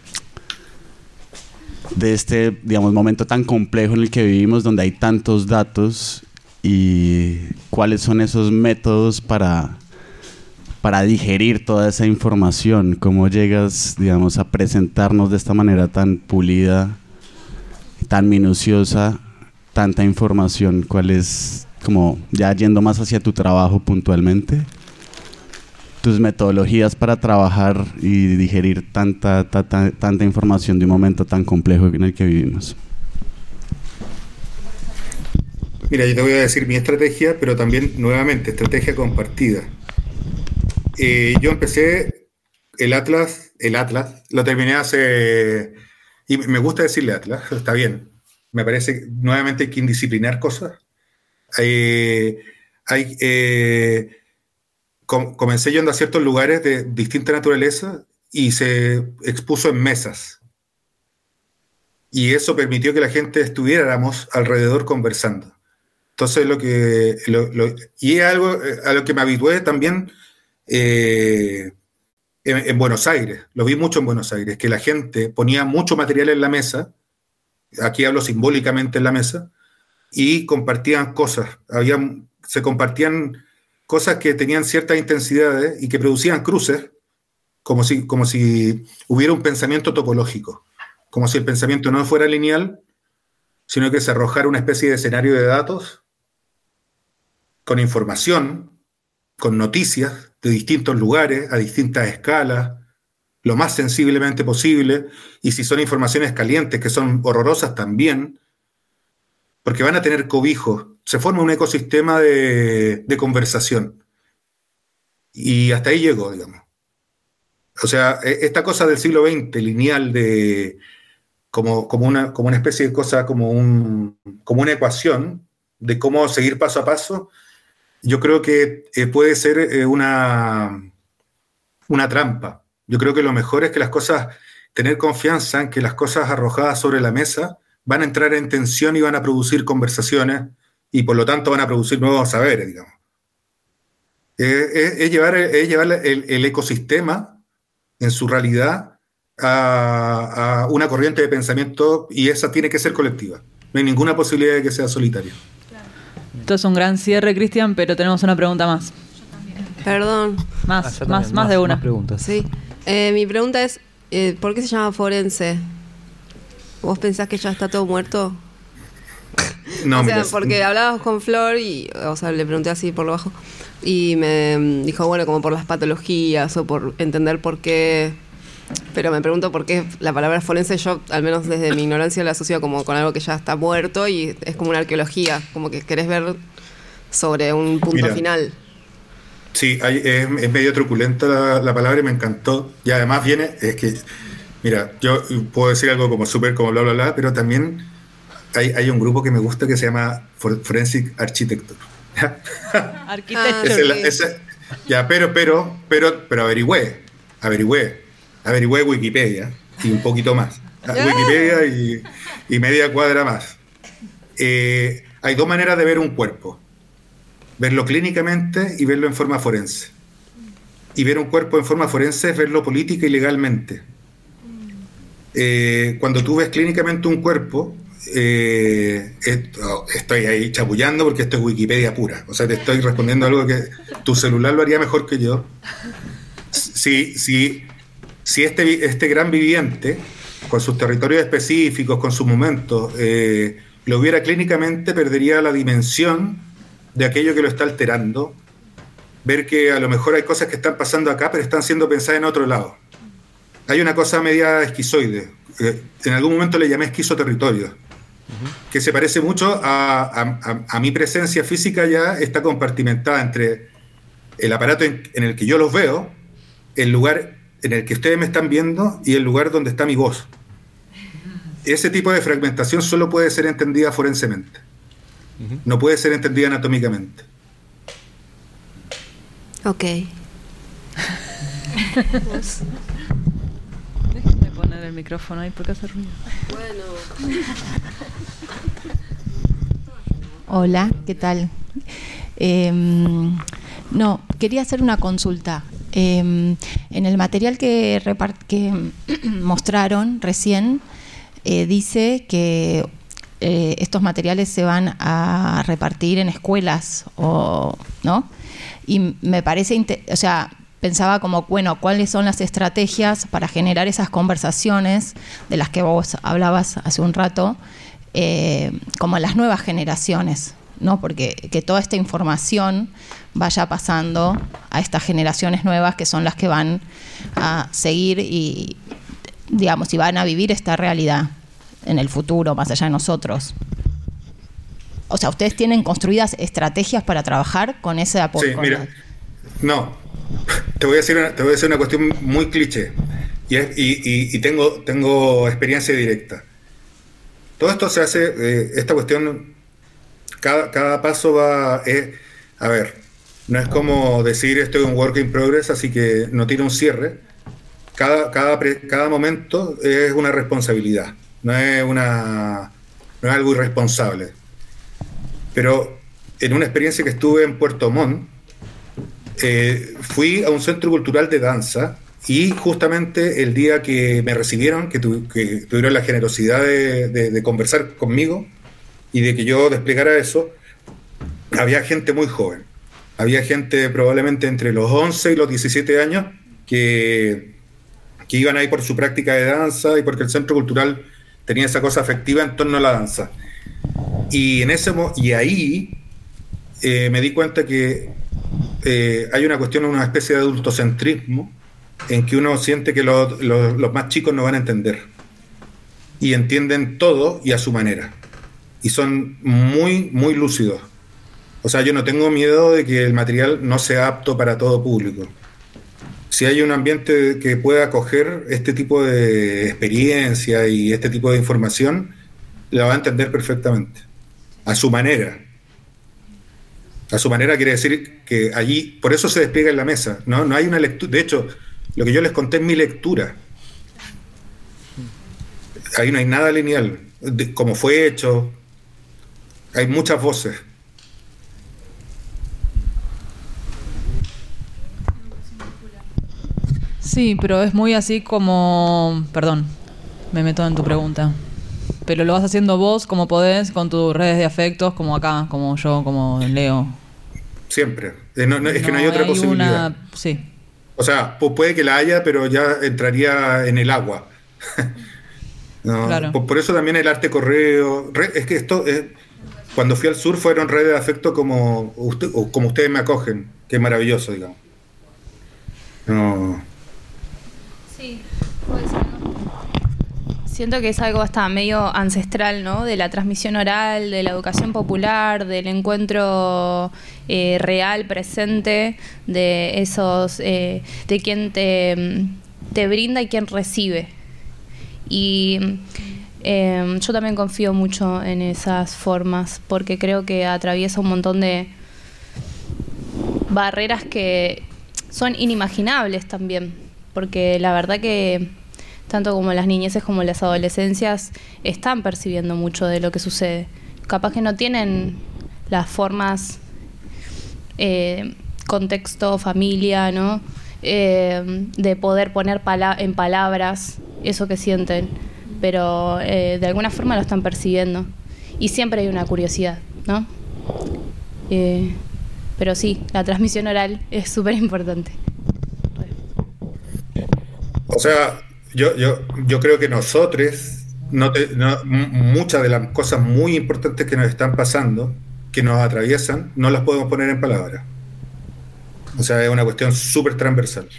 de este, digamos, momento tan complejo en el que vivimos, donde hay tantos datos, y cuáles son esos métodos para, para digerir toda esa información. ¿Cómo llegas, digamos, a presentarnos de esta manera tan pulida, tan minuciosa, tanta información? ¿Cuál es, como ya yendo más hacia tu trabajo puntualmente, tus metodologías para trabajar y digerir tanta, tanta, tanta información de un momento tan complejo en el que vivimos? Mira, yo te voy a decir mi estrategia, pero también, nuevamente, estrategia compartida. Eh, yo empecé el Atlas, el Atlas, lo terminé hace... Y me gusta decirle Atlas, está bien. Me parece, nuevamente, hay que indisciplinar cosas. Eh, hay, eh, com- comencé yendo a ciertos lugares de distinta naturaleza y se expuso en mesas. Y eso permitió que la gente estuviéramos alrededor conversando. Entonces, lo que... Lo, lo, y es algo a lo que me habitué también eh, en, en Buenos Aires. Lo vi mucho en Buenos Aires, que la gente ponía mucho material en la mesa, aquí hablo simbólicamente en la mesa, y compartían cosas. Había, se compartían cosas que tenían ciertas intensidades y que producían cruces, como si, como si hubiera un pensamiento topológico, como si el pensamiento no fuera lineal, sino que se arrojara una especie de escenario de datos con información, con noticias de distintos lugares, a distintas escalas, lo más sensiblemente posible, y si son informaciones calientes, que son horrorosas también, porque van a tener cobijo. Se forma un ecosistema de, de conversación. Y hasta ahí llegó, digamos. O sea, esta cosa del siglo veinte, lineal, de como, como, una, como una especie de cosa, como, un, como una ecuación de cómo seguir paso a paso, yo creo que eh, puede ser eh, una, una trampa. Yo creo que lo mejor es que las cosas, tener confianza en que las cosas arrojadas sobre la mesa van a entrar en tensión y van a producir conversaciones y por lo tanto van a producir nuevos saberes, digamos. Eh, es, es llevar, es llevar el, el ecosistema en su realidad a, a una corriente de pensamiento, y esa tiene que ser colectiva. No hay ninguna posibilidad de que sea solitaria. Esto es un gran cierre, Cristian, pero tenemos una pregunta más. Perdón. Más, Ah, más, también, más de una. Más preguntas. Sí. Eh, mi pregunta es, eh, ¿por qué se llama forense? ¿Vos pensás que ya está todo muerto? No, o sea, mira, porque hablabas con Flor y, o sea, le pregunté así por lo bajo y me dijo, bueno, como por las patologías o por entender por qué, pero me pregunto por qué la palabra forense, yo al menos desde mi ignorancia la asocio como con algo que ya está muerto y es como una arqueología, como que querés ver sobre un punto Mira, final. Sí, hay, es, es medio truculenta la, la palabra y me encantó. Y además viene, es que, mira, yo puedo decir algo como súper, como bla, bla, bla, pero también hay, hay un grupo que me gusta que se llama Forensic Architecture. Arquitecture. Ese, la- ese- ya, pero, pero, pero, pero averigüé, averigüé, averigüé Wikipedia y un poquito más. Wikipedia y, y media cuadra más. Eh, hay dos maneras de ver un cuerpo. Verlo clínicamente y verlo en forma forense. Y ver un cuerpo en forma forense es verlo política y legalmente. Eh, cuando tú ves clínicamente un cuerpo, eh, esto, estoy ahí chapullando porque esto es Wikipedia pura. O sea, te estoy respondiendo algo que tu celular lo haría mejor que yo. Si, si, si este, este gran viviente, con sus territorios específicos, con sus momentos, eh, lo viera clínicamente, perdería la dimensión de aquello que lo está alterando, ver que a lo mejor hay cosas que están pasando acá, pero están siendo pensadas en otro lado. Hay una cosa media esquizoide, eh, en algún momento le llamé esquizoterritorio, uh-huh. que se parece mucho a, a, a, a mi presencia física, ya está compartimentada entre el aparato en, en el que yo los veo, el lugar en el que ustedes me están viendo y el lugar donde está mi voz. Ese tipo de fragmentación solo puede ser entendida forensemente. No puede ser entendida anatómicamente. Ok. el micrófono ahí, ¿por qué hace ruido? Bueno. Hola, ¿qué tal? Eh, no, quería hacer una consulta. Eh, en el material que, repart- que mostraron recién, eh, dice que eh, estos materiales se van a repartir en escuelas, o, ¿no? Y me parece, inte- o sea, pensaba como, bueno, ¿cuáles son las estrategias para generar esas conversaciones de las que vos hablabas hace un rato, eh, como las nuevas generaciones, ¿no? Porque que toda esta información vaya pasando a estas generaciones nuevas que son las que van a seguir y, digamos, y van a vivir esta realidad en el futuro, más allá de nosotros. O sea, ¿ustedes tienen construidas estrategias para trabajar con ese apoyo? Sí, mira, no, te voy a decir una, te voy a decir una cuestión muy cliché y, es, y, y, y tengo, tengo experiencia directa. Todo esto se hace, eh, esta cuestión, cada, cada paso va, eh, a ver, no es como decir esto es un work in progress, así que no tiene un cierre. Cada, cada, cada momento es una responsabilidad, no es, una, no es algo irresponsable. Pero en una experiencia que estuve en Puerto Montt, eh, fui a un centro cultural de danza y justamente el día que me recibieron, que, tu, que tuvieron la generosidad de, de, de conversar conmigo y de que yo desplegara eso, había gente muy joven. Había gente probablemente entre los once y los diecisiete años que, que iban ahí por su práctica de danza y porque el centro cultural tenía esa cosa afectiva en torno a la danza. Y, en ese, y ahí eh, me di cuenta que eh, hay una cuestión, una especie de adultocentrismo en que uno siente que los, los, los más chicos no van a entender. Y entienden todo y a su manera. Y son muy, muy lúcidos. O sea, yo no tengo miedo de que el material no sea apto para todo público. Si hay un ambiente que pueda acoger este tipo de experiencia y este tipo de información, la va a entender perfectamente. A su manera. A su manera quiere decir que allí, por eso se despliega en la mesa, ¿no? No hay una lectura. De hecho, lo que yo les conté es mi lectura. Ahí no hay nada lineal. De, como fue hecho, hay muchas voces. Sí, pero es muy así como... Perdón, me meto en tu pregunta. Pero lo vas haciendo vos como podés, con tus redes de afectos, como acá, como yo, como Leo. Siempre. Eh, no, no, es no que no hay otra hay posibilidad. Una... Sí. O sea, pues puede que la haya, pero ya entraría en el agua. No, claro. por, por eso también el arte correo... Re, es que esto... Eh, cuando fui al sur fueron redes de afecto como, usted, o como ustedes me acogen, que es maravilloso, digamos. No... Sí, puede ser. Siento que es algo hasta medio ancestral, ¿no? De la transmisión oral, de la educación popular, del encuentro eh, real, presente, de esos, eh, de quien te, te brinda y quien recibe. Y eh, yo también confío mucho en esas formas, porque creo que atraviesa un montón de barreras que son inimaginables también, porque la verdad que tanto como las niñeces como las adolescencias están percibiendo mucho de lo que sucede. Capaz que no tienen las formas, eh, contexto, familia, ¿no? Eh, de poder poner pala- en palabras eso que sienten, pero eh, de alguna forma lo están percibiendo. Y siempre hay una curiosidad, ¿no? Eh, pero sí, la transmisión oral es súper importante. O sea... Yo, yo, yo creo que nosotros, no te, no, m- muchas de las cosas muy importantes que nos están pasando, que nos atraviesan, no las podemos poner en palabras. O sea, es una cuestión súper transversal.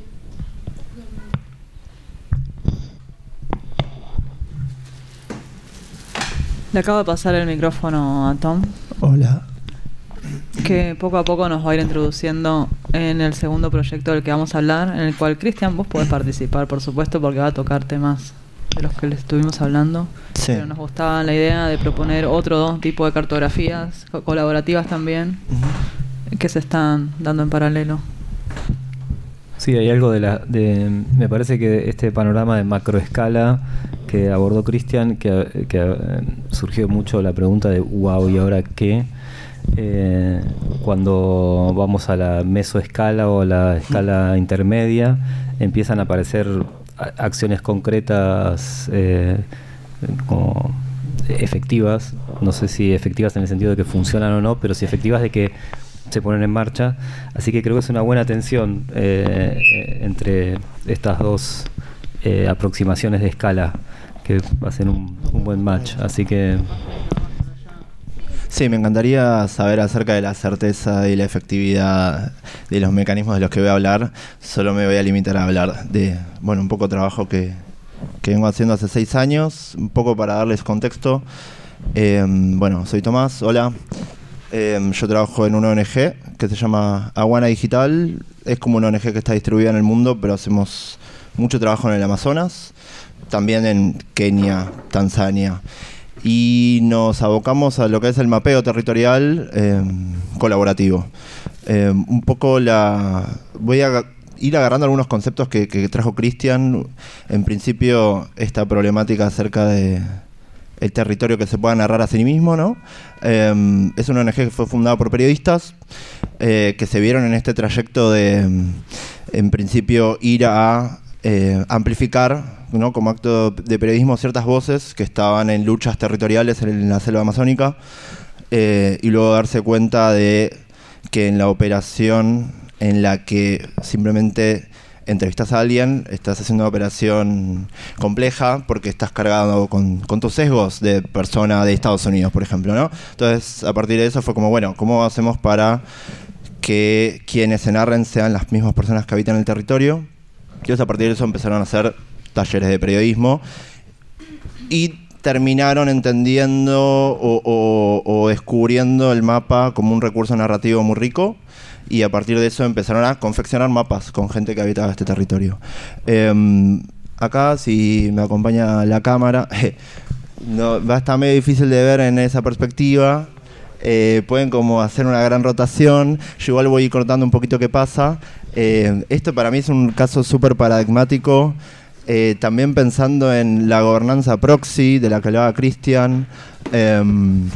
Le acabo de pasar el micrófono a Tom. Hola. Que poco a poco nos va a ir introduciendo en el segundo proyecto del que vamos a hablar, en el cual, Cristian, vos podés participar, por supuesto, porque va a tocar temas de los que les estuvimos hablando. Sí. Pero nos gustaba la idea de proponer otro tipo de cartografías co- colaborativas también, uh-huh. que se están dando en paralelo. Sí, hay algo de la... De, me parece que este panorama de macroescala que abordó Cristian, que, que eh, surgió mucho la pregunta de wow, ¿y ahora qué? Eh, cuando vamos a la mesoescala o la escala intermedia, empiezan a aparecer a, acciones concretas eh, como efectivas, no sé si efectivas en el sentido de que funcionan o no, pero sí efectivas de que se ponen en marcha, así que creo que es una buena tensión eh, eh, entre estas dos eh, aproximaciones de escala que hacen un, un buen match, así que... Sí, me encantaría saber acerca de la certeza y la efectividad de los mecanismos de los que voy a hablar. Solo me voy a limitar a hablar de, bueno, un poco de trabajo que, que vengo haciendo hace seis años, un poco para darles contexto. Eh, bueno, soy Tomás, hola. Eh, yo trabajo en una O N G que se llama Aguana Digital. Es como una O N G que está distribuida en el mundo, pero hacemos mucho trabajo en el Amazonas, también en Kenia, Tanzania. Y nos abocamos a lo que es el mapeo territorial eh, colaborativo. Eh, un poco la... Voy a ir agarrando algunos conceptos que, que trajo Cristian. En principio, esta problemática acerca de el territorio que se pueda narrar a sí mismo, ¿no? Eh, es una O N G que fue fundada por periodistas eh, que se vieron en este trayecto de, en principio, ir a eh, amplificar, ¿no?, como acto de periodismo, ciertas voces que estaban en luchas territoriales en la selva amazónica eh, y luego darse cuenta de que en la operación en la que simplemente entrevistas a alguien, estás haciendo una operación compleja porque estás cargado con, con tus sesgos de persona de Estados Unidos, por ejemplo, ¿no? Entonces, a partir de eso fue como, bueno, ¿cómo hacemos para que quienes se narren sean las mismas personas que habitan el territorio? Y entonces, a partir de eso empezaron a hacer talleres de periodismo y terminaron entendiendo o, o, o descubriendo el mapa como un recurso narrativo muy rico. Y a partir de eso empezaron a confeccionar mapas con gente que habitaba este territorio. Eh, acá, si me acompaña la cámara, eh, no, va a estar medio difícil de ver en esa perspectiva. Eh, pueden como hacer una gran rotación. Yo igual voy cortando un poquito qué pasa. Eh, esto para mí es un caso súper paradigmático. Eh, también pensando en la gobernanza proxy, de la que hablaba Cristian. Eh,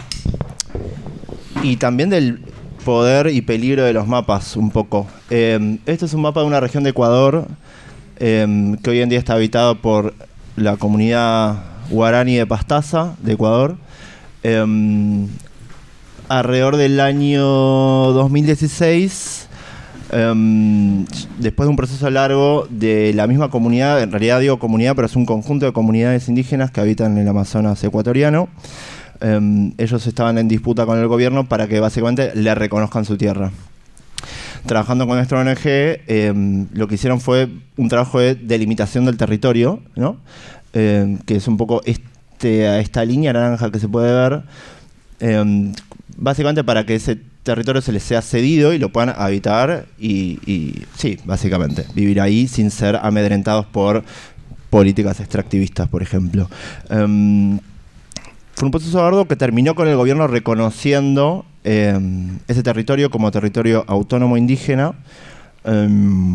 y también del poder y peligro de los mapas, un poco. Eh, este es un mapa de una región de Ecuador eh, que hoy en día está habitado por la comunidad guaraní de Pastaza, de Ecuador. Eh, alrededor del año dos mil dieciséis, eh, después de un proceso largo de la misma comunidad, en realidad digo comunidad, pero es un conjunto de comunidades indígenas que habitan en el Amazonas ecuatoriano. Um, ellos estaban en disputa con el gobierno para que básicamente le reconozcan su tierra. Trabajando con nuestra O N G, um, lo que hicieron fue un trabajo de delimitación del territorio, ¿no? Um, que es un poco este, esta línea naranja que se puede ver, um, básicamente para que ese territorio se les sea cedido y lo puedan habitar y, y sí, básicamente, vivir ahí sin ser amedrentados por políticas extractivistas, por ejemplo. Um, Fue un proceso arduo que terminó con el gobierno reconociendo eh, ese territorio como territorio autónomo indígena eh,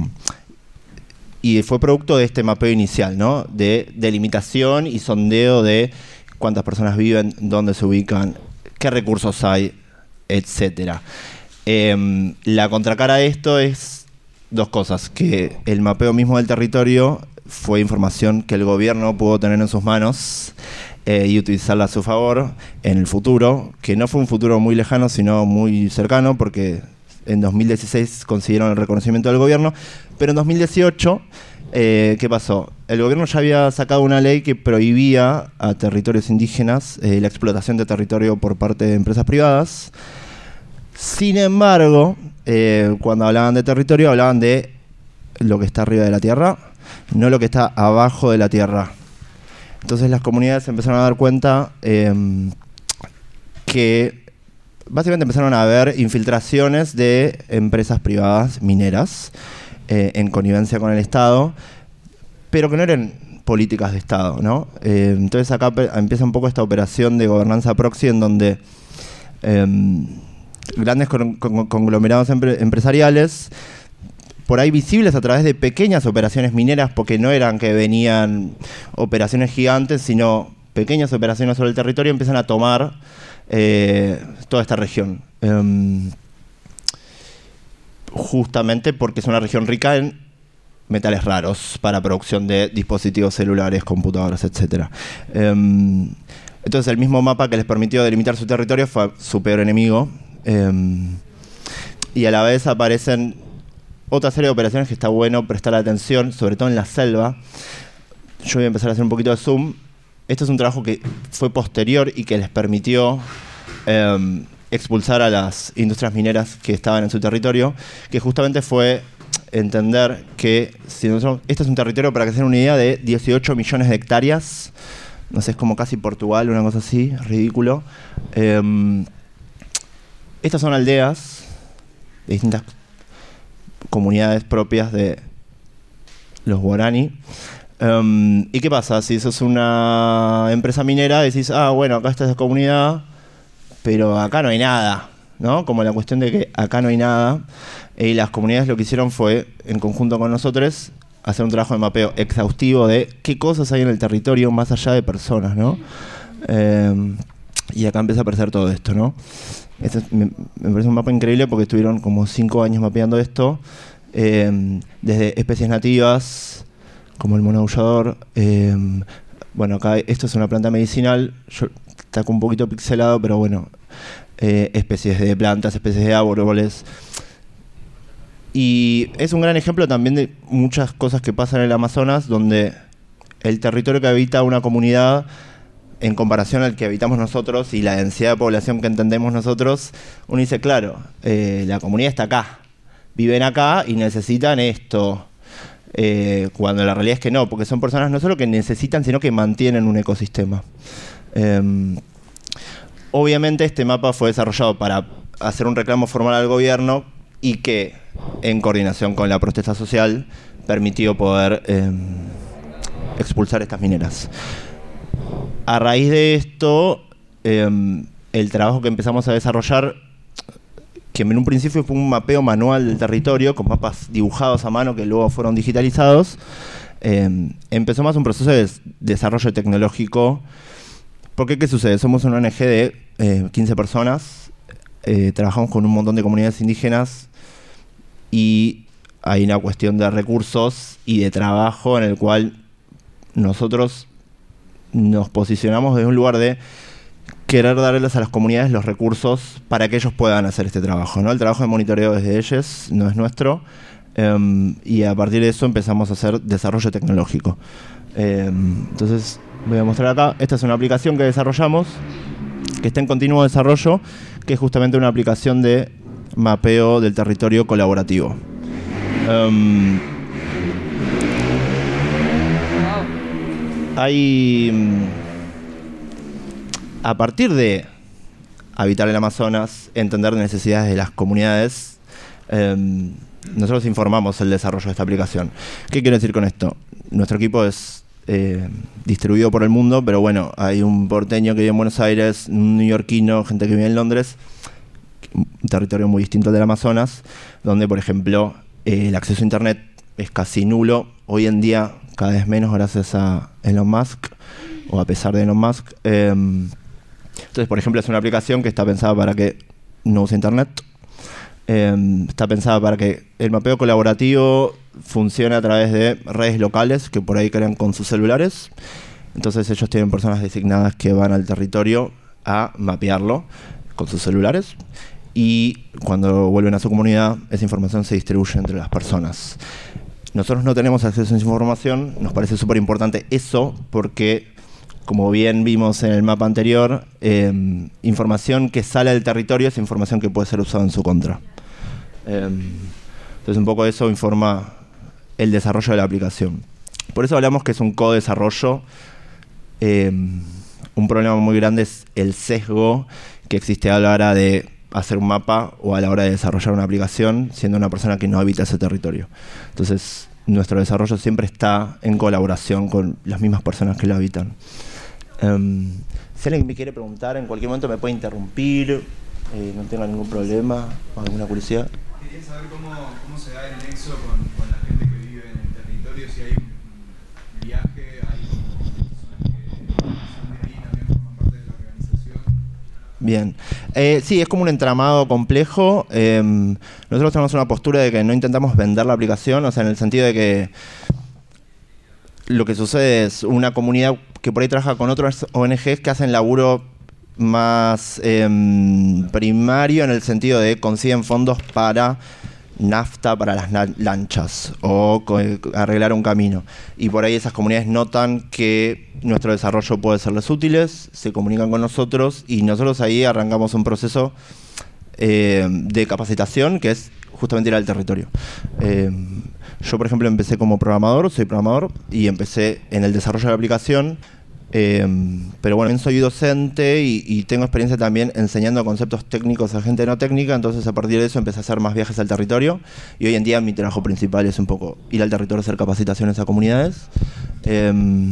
y fue producto de este mapeo inicial, ¿no?, de delimitación y sondeo de cuántas personas viven, dónde se ubican, qué recursos hay, etcétera. Eh, la contracara de esto es dos cosas: que el mapeo mismo del territorio fue información que el gobierno pudo tener en sus manos Eh, y utilizarla a su favor en el futuro, que no fue un futuro muy lejano, sino muy cercano, porque en dos mil dieciséis consiguieron el reconocimiento del gobierno, pero en dos mil dieciocho, eh, ¿qué pasó? El gobierno ya había sacado una ley que prohibía a territorios indígenas eh, la explotación de territorio por parte de empresas privadas. Sin embargo, eh, cuando hablaban de territorio, hablaban de lo que está arriba de la tierra, no lo que está abajo de la tierra. Entonces las comunidades empezaron a dar cuenta eh, que básicamente empezaron a haber infiltraciones de empresas privadas mineras eh, en connivencia con el Estado, pero que no eran políticas de Estado, ¿no? Eh, entonces acá empieza un poco esta operación de gobernanza proxy en donde eh, grandes con, con, conglomerados empre, empresariales por ahí visibles a través de pequeñas operaciones mineras, porque no eran que venían operaciones gigantes, sino pequeñas operaciones sobre el territorio, empiezan a tomar eh, toda esta región. Um, justamente porque es una región rica en metales raros para producción de dispositivos celulares, computadoras, etcétera. Um, entonces el mismo mapa que les permitió delimitar su territorio fue su peor enemigo. Um, y a la vez aparecen otra serie de operaciones que está bueno prestar atención, sobre todo en la selva. Yo voy a empezar a hacer un poquito de zoom. Este es un trabajo que fue posterior y que les permitió um, expulsar a las industrias mineras que estaban en su territorio, que justamente fue entender que si nosotros, este es un territorio, para que se den una idea, de dieciocho millones de hectáreas, no sé, es como casi Portugal, una cosa así, ridículo. Um, estas son aldeas de distintas comunidades propias de los guaraní. Um, ¿Y qué pasa? Si sos una empresa minera, decís, ah, bueno, acá está esa comunidad, pero acá no hay nada, ¿no? Como la cuestión de que acá no hay nada. Y las comunidades lo que hicieron fue, en conjunto con nosotros, hacer un trabajo de mapeo exhaustivo de qué cosas hay en el territorio más allá de personas, ¿no? Eh, y acá empieza a aparecer todo esto, ¿no? Este es, me, me parece un mapa increíble porque estuvieron como cinco años mapeando esto, eh, desde especies nativas, como el mono aullador. Eh, bueno, acá esto es una planta medicinal. Yo, está un poquito pixelado, pero bueno, eh, especies de plantas, especies de árboles. Y es un gran ejemplo también de muchas cosas que pasan en el Amazonas, donde el territorio que habita una comunidad, en comparación al que habitamos nosotros y la densidad de población que entendemos nosotros, uno dice, claro, eh, la comunidad está acá, viven acá y necesitan esto. Eh, cuando la realidad es que no, porque son personas no solo que necesitan, sino que mantienen un ecosistema. Eh, obviamente este mapa fue desarrollado para hacer un reclamo formal al gobierno y que, en coordinación con la protesta social, permitió poder eh, expulsar estas mineras. A raíz de esto, eh, el trabajo que empezamos a desarrollar, que en un principio fue un mapeo manual del territorio, con mapas dibujados a mano que luego fueron digitalizados, eh, empezó más un proceso de des- desarrollo tecnológico. Porque, ¿qué sucede? Somos una O N G de eh, quince personas, eh, trabajamos con un montón de comunidades indígenas y hay una cuestión de recursos y de trabajo en el cual nosotros nos posicionamos desde un lugar de querer darles a las comunidades los recursos para que ellos puedan hacer este trabajo, ¿no? El trabajo de monitoreo es de ellos, no es nuestro, um, y a partir de eso empezamos a hacer desarrollo tecnológico. Um, entonces, voy a mostrar acá, esta es una aplicación que desarrollamos, que está en continuo desarrollo, que es justamente una aplicación de mapeo del territorio colaborativo. Um, hay... A partir de habitar el Amazonas, entender necesidades de las comunidades, eh, nosotros informamos el desarrollo de esta aplicación. ¿Qué quiero decir con esto? Nuestro equipo es eh, distribuido por el mundo, pero bueno, hay un porteño que vive en Buenos Aires, un neoyorquino, gente que vive en Londres, un territorio muy distinto al del Amazonas, donde, por ejemplo, eh, el acceso a Internet es casi nulo. Hoy en día, cada vez menos gracias a Elon Musk, o a pesar de Elon Musk. Eh, Entonces, por ejemplo, es una aplicación que está pensada para que no use Internet. Eh, está pensada para que el mapeo colaborativo funcione a través de redes locales que por ahí crean con sus celulares. Entonces ellos tienen personas designadas que van al territorio a mapearlo con sus celulares. Y cuando vuelven a su comunidad, esa información se distribuye entre las personas. Nosotros no tenemos acceso a esa información. Nos parece súper importante eso porque, como bien vimos en el mapa anterior, eh, información que sale del territorio es información que puede ser usada en su contra. Eh, entonces un poco eso informa el desarrollo de la aplicación. Por eso hablamos que es un co-desarrollo. Eh, un problema muy grande es el sesgo que existe a la hora de hacer un mapa o a la hora de desarrollar una aplicación siendo una persona que no habita ese territorio. Entonces nuestro desarrollo siempre está en colaboración con las mismas personas que lo habitan. Um, si alguien me quiere preguntar, en cualquier momento me puede interrumpir, eh, no tengo ningún problema o alguna curiosidad. quería saber cómo, cómo se da el nexo con, con la gente que vive en el territorio, si hay un viaje, hay personas que son de ahí, también forman parte de la organización. Bien. Eh, sí, es como un entramado complejo. Eh, nosotros tenemos una postura de que no intentamos vender la aplicación, o sea, en el sentido de que lo que sucede es una comunidad que por ahí trabaja con otras O N Ges que hacen laburo más eh, primario en el sentido de consiguen fondos para nafta para las lanchas o arreglar un camino. Y por ahí esas comunidades notan que nuestro desarrollo puede serles útiles, se comunican con nosotros y nosotros ahí arrancamos un proceso eh, de capacitación que es justamente ir al territorio. Eh, yo, por ejemplo, empecé como programador, soy programador, y empecé en el desarrollo de la aplicación, eh, pero bueno, también soy docente y, y tengo experiencia también enseñando conceptos técnicos a gente no técnica, entonces a partir de eso empecé a hacer más viajes al territorio, y hoy en día mi trabajo principal es un poco ir al territorio, hacer capacitaciones a comunidades. Eh,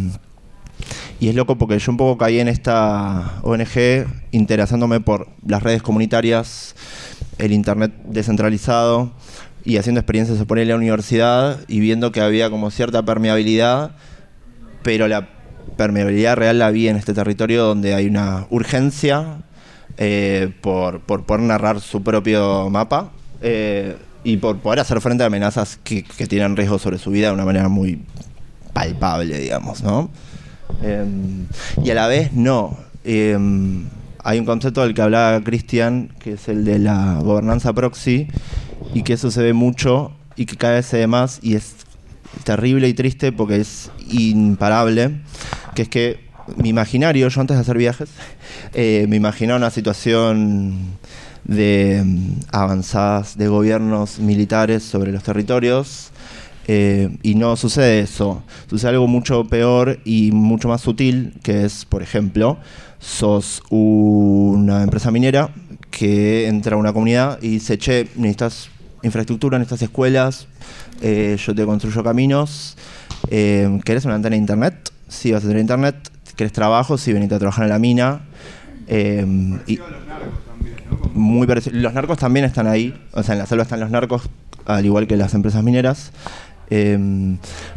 y es loco porque yo un poco caí en esta O N G interesándome por las redes comunitarias, el internet descentralizado y haciendo experiencias por ahí en la universidad y viendo que había como cierta permeabilidad, pero la permeabilidad real la vi en este territorio donde hay una urgencia eh, por, por poder narrar su propio mapa eh, y por poder hacer frente a amenazas que, que tienen riesgo sobre su vida de una manera muy palpable, digamos, ¿no? Eh, y a la vez no. Eh, hay un concepto del que hablaba Cristian, que es el de la gobernanza proxy, y que eso se ve mucho y que cada vez se ve más y es terrible y triste porque es imparable, que es que mi imaginario, yo antes de hacer viajes, eh, me imaginaba una situación de um, avanzadas de gobiernos militares sobre los territorios eh, y no sucede eso, sucede algo mucho peor y mucho más sutil, que es, por ejemplo, sos una empresa minera que entra a una comunidad y dice, che, necesitas infraestructura, necesitas escuelas, eh, yo te construyo caminos, eh, ¿querés una antena de internet? Sí, vas a tener internet. ¿Querés trabajo? Sí, venite a trabajar en la mina. Eh, y los narcos también, ¿no? muy parecido. Los narcos también están ahí, o sea, en la selva están los narcos, al igual que las empresas mineras. Eh,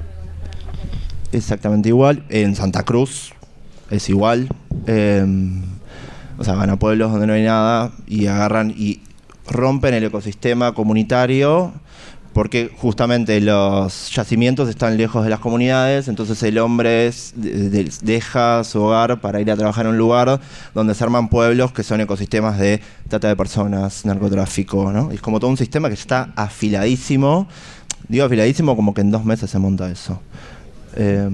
exactamente igual. En Santa Cruz es igual. Eh, o sea, van a pueblos donde no hay nada y agarran y rompen el ecosistema comunitario porque justamente los yacimientos están lejos de las comunidades, entonces el hombre es, de, de, deja su hogar para ir a trabajar en un lugar donde se arman pueblos que son ecosistemas de trata de personas, narcotráfico, ¿no? Y es como todo un sistema que está afiladísimo, digo afiladísimo como que en dos meses se monta eso. Eh,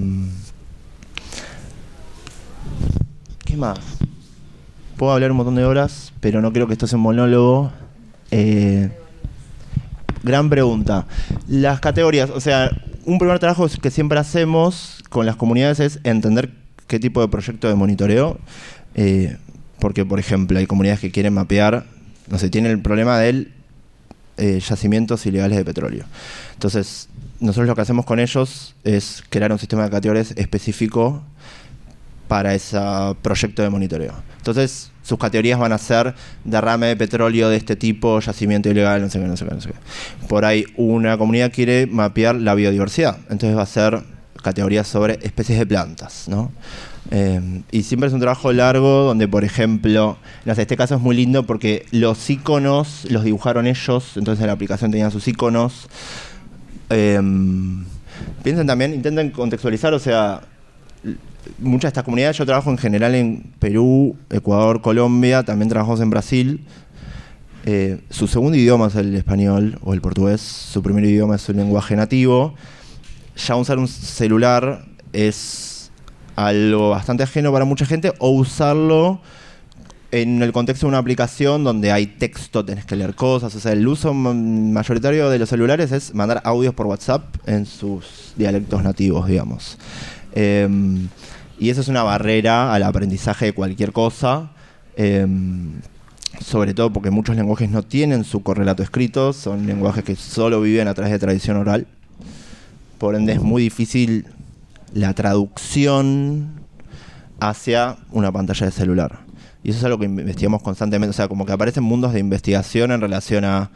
¿Qué más? Puedo hablar un montón de horas, pero no creo que esto sea un monólogo. Eh, gran pregunta. Las categorías, o sea, un primer trabajo que siempre hacemos con las comunidades es entender qué tipo de proyecto de monitoreo, eh, porque, por ejemplo, hay comunidades que quieren mapear, no sé, tienen el problema del eh, yacimientos ilegales de petróleo. Entonces, nosotros lo que hacemos con ellos es crear un sistema de categorías específico para ese proyecto de monitoreo. Entonces, sus categorías van a ser derrame de petróleo de este tipo, yacimiento ilegal, no sé qué, no sé qué, no sé qué. Por ahí una comunidad quiere mapear la biodiversidad, entonces va a ser categorías sobre especies de plantas, ¿no? Eh, y siempre es un trabajo largo donde, por ejemplo, no sé, este caso es muy lindo porque los iconos los dibujaron ellos, entonces en la aplicación tenían sus iconos. Eh, piensen también, intenten contextualizar, o sea, muchas de estas comunidades, yo trabajo en general en Perú, Ecuador, Colombia, también trabajamos en Brasil. Eh, su segundo idioma es el español o el portugués, su primer idioma es su lenguaje nativo. Ya usar un celular es algo bastante ajeno para mucha gente, o usarlo en el contexto de una aplicación donde hay texto, tenés que leer cosas. O sea, el uso mayoritario de los celulares es mandar audios por WhatsApp en sus dialectos nativos, digamos. Eh, y eso es una barrera al aprendizaje de cualquier cosa, eh, sobre todo porque muchos lenguajes no tienen su correlato escrito, son lenguajes que solo viven a través de tradición oral, por ende es muy difícil la traducción hacia una pantalla de celular. Y eso es algo que investigamos constantemente, o sea, como que aparecen mundos de investigación en relación a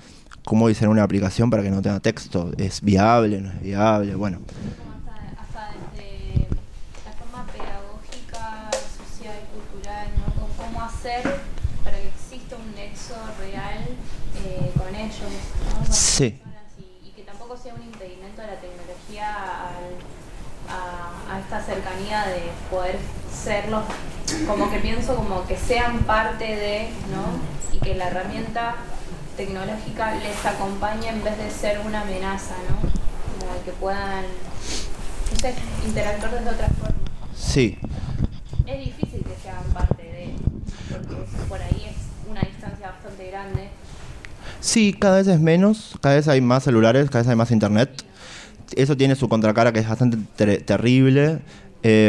cómo diseñar una aplicación para que no tenga texto. ¿Es viable? ¿No es viable? Bueno. Hasta desde la forma pedagógica, social, cultural, ¿no? Con cómo hacer para que exista un nexo real eh, con ellos, ¿no? Con Sí. y, y que tampoco sea un impedimento de la tecnología al, a, a esta cercanía de poder serlos, como que pienso como que sean parte de, ¿no? Y que la herramienta tecnológica les acompañe en vez de ser una amenaza, ¿no? Como que puedan, no sé, interactuar desde otra forma. Sí. Es difícil que sean parte de, porque por ahí es una distancia bastante grande. Sí, cada vez es menos, cada vez hay más celulares, cada vez hay más internet. Eso tiene su contracara que es bastante ter terrible. Eh,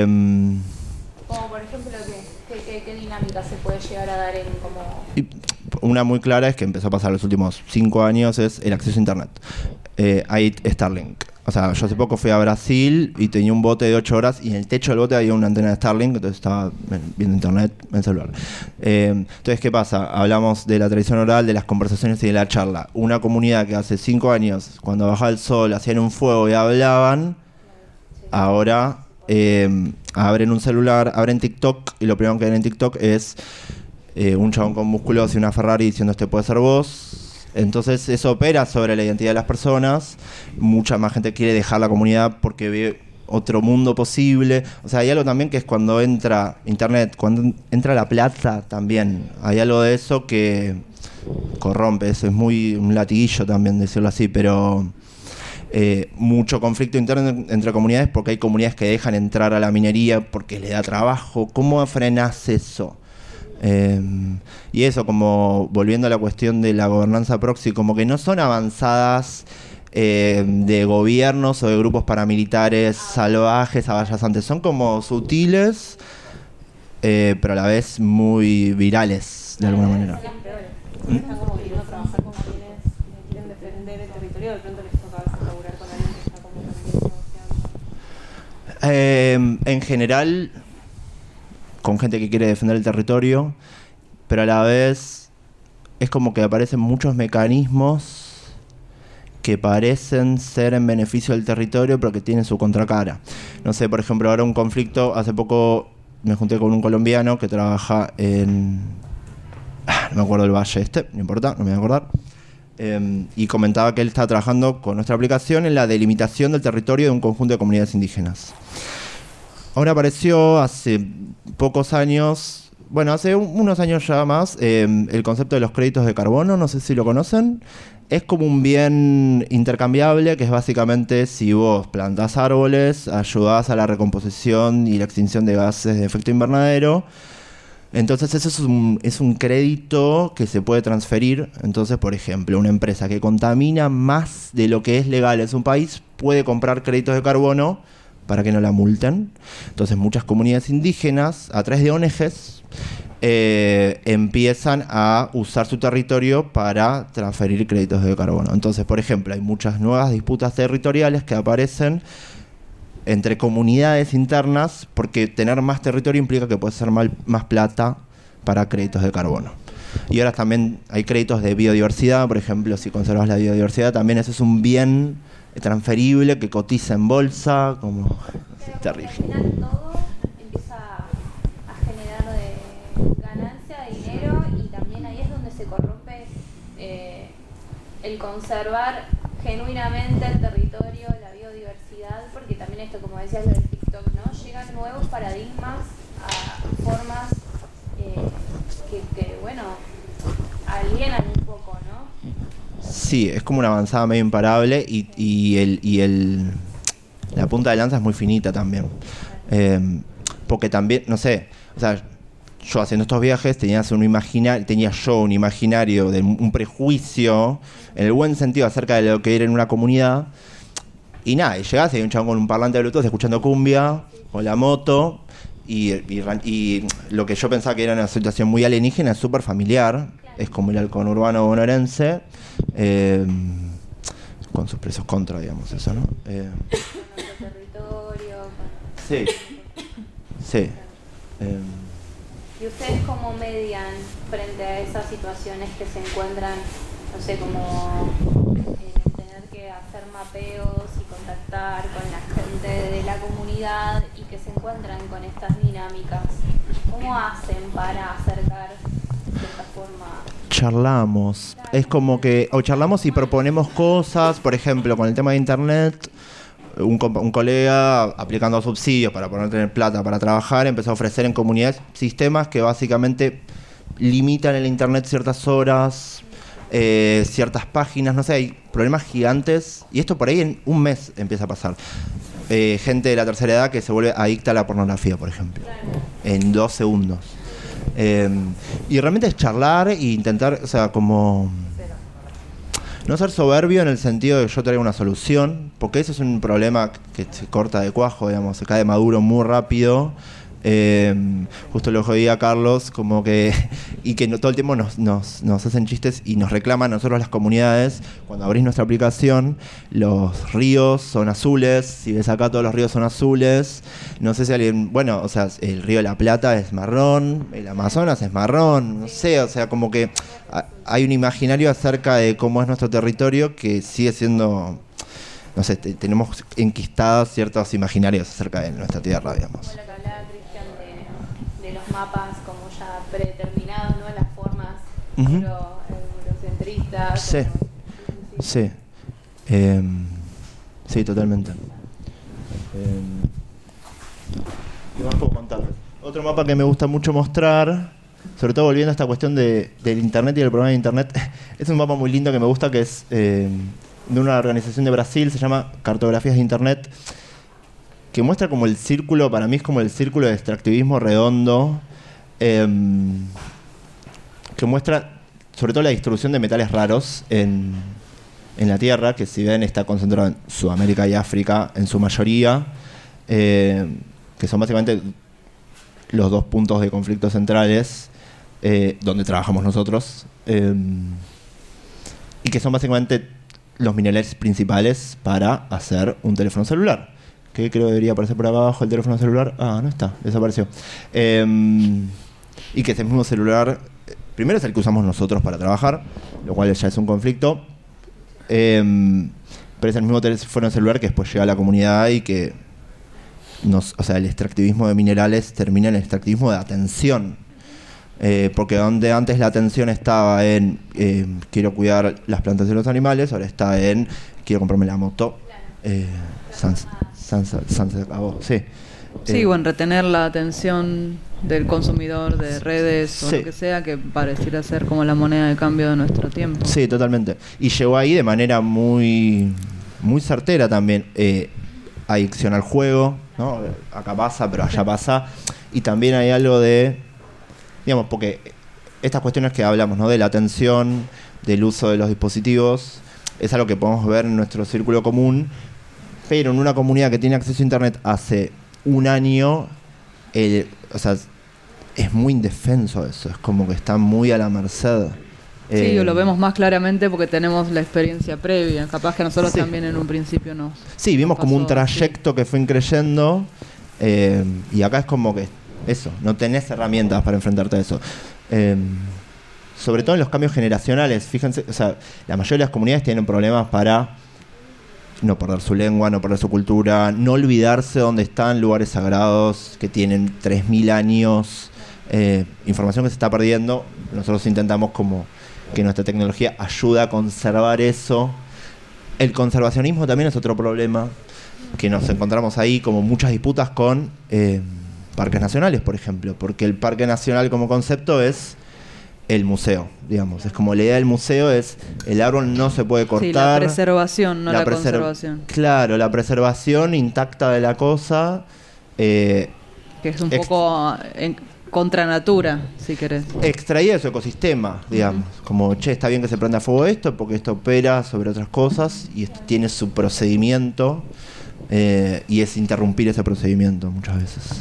Como por ejemplo, ¿qué, qué, qué, qué dinámica se puede llegar a dar en como...? y una muy clara es que empezó a pasar los últimos cinco años es el acceso a internet. Eh, hay Starlink. O sea, yo hace poco fui a Brasil y tenía un bote de ocho horas y en el techo del bote había una antena de Starlink, entonces estaba viendo internet en el celular. Eh, entonces, ¿qué pasa? Hablamos de la tradición oral, de las conversaciones y de la charla. Una comunidad que hace cinco años, cuando bajaba el sol, hacían un fuego y hablaban, ahora eh, abren un celular, abren TikTok y lo primero que ven en TikTok es eh, un chabón con músculos y una Ferrari diciendo este puede ser vos. Entonces eso opera sobre la identidad de las personas. Mucha más gente quiere dejar la comunidad porque ve otro mundo posible. O sea, hay algo también que es cuando entra internet, cuando entra la plata también. Hay algo de eso que corrompe. Eso es muy un latiguillo también decirlo así, pero eh, mucho conflicto interno entre comunidades porque hay comunidades que dejan entrar a la minería porque les da trabajo. ¿Cómo frenás eso? Eh, y eso, como volviendo a la cuestión de la gobernanza proxy, como que no son avanzadas eh, de gobiernos o de grupos paramilitares salvajes, avasallantes, son como sutiles, eh, pero a la vez muy virales de alguna manera. Están como queriendo trabajar con quienes quieren defender el territorio, de pronto les toca a veces laburar con alguien que está como también negociando. Eh, en general, con gente que quiere defender el territorio, pero a la vez es como que aparecen muchos mecanismos que parecen ser en beneficio del territorio, pero que tienen su contracara. No sé, por ejemplo, ahora un conflicto, hace poco me junté con un colombiano que trabaja en... Ah, no me acuerdo del valle este, no importa, no me voy a acordar. Eh, y comentaba que él estaba trabajando con nuestra aplicación en la delimitación del territorio de un conjunto de comunidades indígenas. Ahora apareció hace pocos años, bueno, hace un, unos años ya más, eh, el concepto de los créditos de carbono, no sé si lo conocen. Es como un bien intercambiable, que es básicamente si vos plantás árboles, ayudás a la recomposición y la extinción de gases de efecto invernadero. Entonces eso es un, es un crédito que se puede transferir. Entonces, por ejemplo, una empresa que contamina más de lo que es legal en su país puede comprar créditos de carbono para que no la multen. Entonces muchas comunidades indígenas, a través de O N Ges, eh, empiezan a usar su territorio para transferir créditos de carbono. Entonces, por ejemplo, hay muchas nuevas disputas territoriales que aparecen entre comunidades internas, porque tener más territorio implica que puedes hacer mal, más plata para créditos de carbono. Y ahora también hay créditos de biodiversidad, por ejemplo, si conservas la biodiversidad, también eso es un bien transferible que cotiza en bolsa, como es terrible. Al final todo empieza a generar de ganancia, de dinero, y también ahí es donde se corrompe eh, el conservar genuinamente el territorio, la biodiversidad, porque también esto, como decías, lo del TikTok, ¿no? Llegan nuevos paradigmas a formas eh, que, que, bueno, alienan un poco, ¿no? Sí, es como una avanzada medio imparable y, y, el, y el, la punta de lanza es muy finita también. Eh, porque también, no sé, o sea, yo haciendo estos viajes tenía, un imagina, tenía yo un imaginario, de un prejuicio, en el buen sentido, acerca de lo que era en una comunidad. Y nada, y llegás y hay un chabón con un parlante de Bluetooth escuchando cumbia, con la moto, y, y, y lo que yo pensaba que era una situación muy alienígena es súper familiar. Es como el halcón urbano bonaerense, eh, con sus precios contra, digamos, eso, ¿no? Eh, sí, sí. Eh, ¿Y ustedes cómo median frente a esas situaciones que se encuentran no sé, como en tener que hacer mapeos y contactar con la gente de la comunidad y que se encuentran con estas dinámicas. ¿Cómo hacen para acercar de cierta forma? Charlamos. Es como que, o charlamos y proponemos cosas, por ejemplo, con el tema de internet. Un, un colega, aplicando subsidios para poder tener plata para trabajar, empezó a ofrecer en comunidades sistemas que básicamente limitan el internet ciertas horas, eh, ciertas páginas, no sé, hay problemas gigantes. Y esto por ahí en un mes empieza a pasar. Eh, gente de la tercera edad que se vuelve adicta a la pornografía, por ejemplo, en dos segundos. Eh, y realmente es charlar e intentar, o sea, como... no ser soberbio en el sentido de que yo traiga una solución, porque eso es un problema que se corta de cuajo, digamos, se cae de maduro muy rápido. Eh, justo lo oía Carlos, como que, y que no, todo el tiempo nos, nos, nos hacen chistes y nos reclaman a nosotros las comunidades. Cuando abrís nuestra aplicación, los ríos son azules, si ves acá todos los ríos son azules. No sé si alguien, bueno, o sea, el río de la Plata es marrón, el Amazonas es marrón, no sé, o sea, como que hay un imaginario acerca de cómo es nuestro territorio que sigue siendo, no sé, te, tenemos enquistados ciertos imaginarios acerca de nuestra tierra, digamos. Como lo que hablaba Cristian de, de los mapas como ya predeterminados, ¿no? Las formas Uh-huh. euro, eurocentristas. Sí, o- sí, eh, sí, totalmente. Eh, ¿Qué más puedo contarles? Otro mapa que me gusta mucho mostrar, sobre todo volviendo a esta cuestión de, del internet y del problema de internet, es un mapa muy lindo que me gusta, que es eh, de una organización de Brasil, se llama Cartografías de Internet, que muestra como el círculo, para mí es como el círculo de extractivismo redondo, eh, que muestra sobre todo la distribución de metales raros en, en la Tierra, que si ven está concentrado en Sudamérica y África en su mayoría, eh, que son básicamente los dos puntos de conflicto centrales eh, donde trabajamos nosotros, eh, y que son básicamente los minerales principales para hacer un teléfono celular, que creo que debería aparecer por acá abajo el teléfono celular. Ah, no está, desapareció. Eh, y que ese mismo celular, primero es el que usamos nosotros para trabajar, lo cual ya es un conflicto, eh, pero es el mismo teléfono celular que después llega a la comunidad y que nos, o sea, el extractivismo de minerales termina en el extractivismo de atención. Eh, porque donde antes la atención estaba en eh, quiero cuidar las plantas y los animales, ahora está en quiero comprarme la moto. Eh, San, San, San, San se acabó, sí. Sí, Eh, bueno, retener la atención del consumidor de redes o sí. lo que sea, que pareciera ser como la moneda de cambio de nuestro tiempo. Sí, totalmente. Y llegó ahí de manera muy, muy certera también. Eh, adicción al juego, ¿no? Acá pasa, pero allá pasa. Y también hay algo de, digamos, porque estas cuestiones que hablamos, ¿no? De la atención, del uso de los dispositivos, es algo que podemos ver en nuestro círculo común, pero en una comunidad que tiene acceso a internet hace un año, el, o sea, es muy indefenso eso, es como que está muy a la merced. Sí, Eh, lo vemos más claramente porque tenemos la experiencia previa. Capaz que a nosotros Sí. también en un principio nos... Sí, vimos nos como un pasó así. trayecto que fue increyendo, eh, y acá es como que eso, no tenés herramientas para enfrentarte a eso. Eh, sobre todo en los cambios generacionales, fíjense, o sea, la mayoría de las comunidades tienen problemas para no perder su lengua, no perder su cultura, no olvidarse dónde están lugares sagrados que tienen tres mil años, eh, información que se está perdiendo. Nosotros intentamos como que nuestra tecnología ayuda a conservar eso. El conservacionismo también es otro problema, que nos encontramos ahí como muchas disputas con eh, parques nacionales, por ejemplo, porque el parque nacional como concepto es el museo, digamos, es como la idea del museo es el árbol no se puede cortar. Sí, la preservación, no la, preser- conservación. Claro, la preservación intacta de la cosa, eh, Que es un ex- poco en contra natura, si querés. extraída de su ecosistema, digamos, como, che, está bien que se prenda fuego esto porque esto opera sobre otras cosas y esto tiene su procedimiento, eh, y es interrumpir ese procedimiento muchas veces.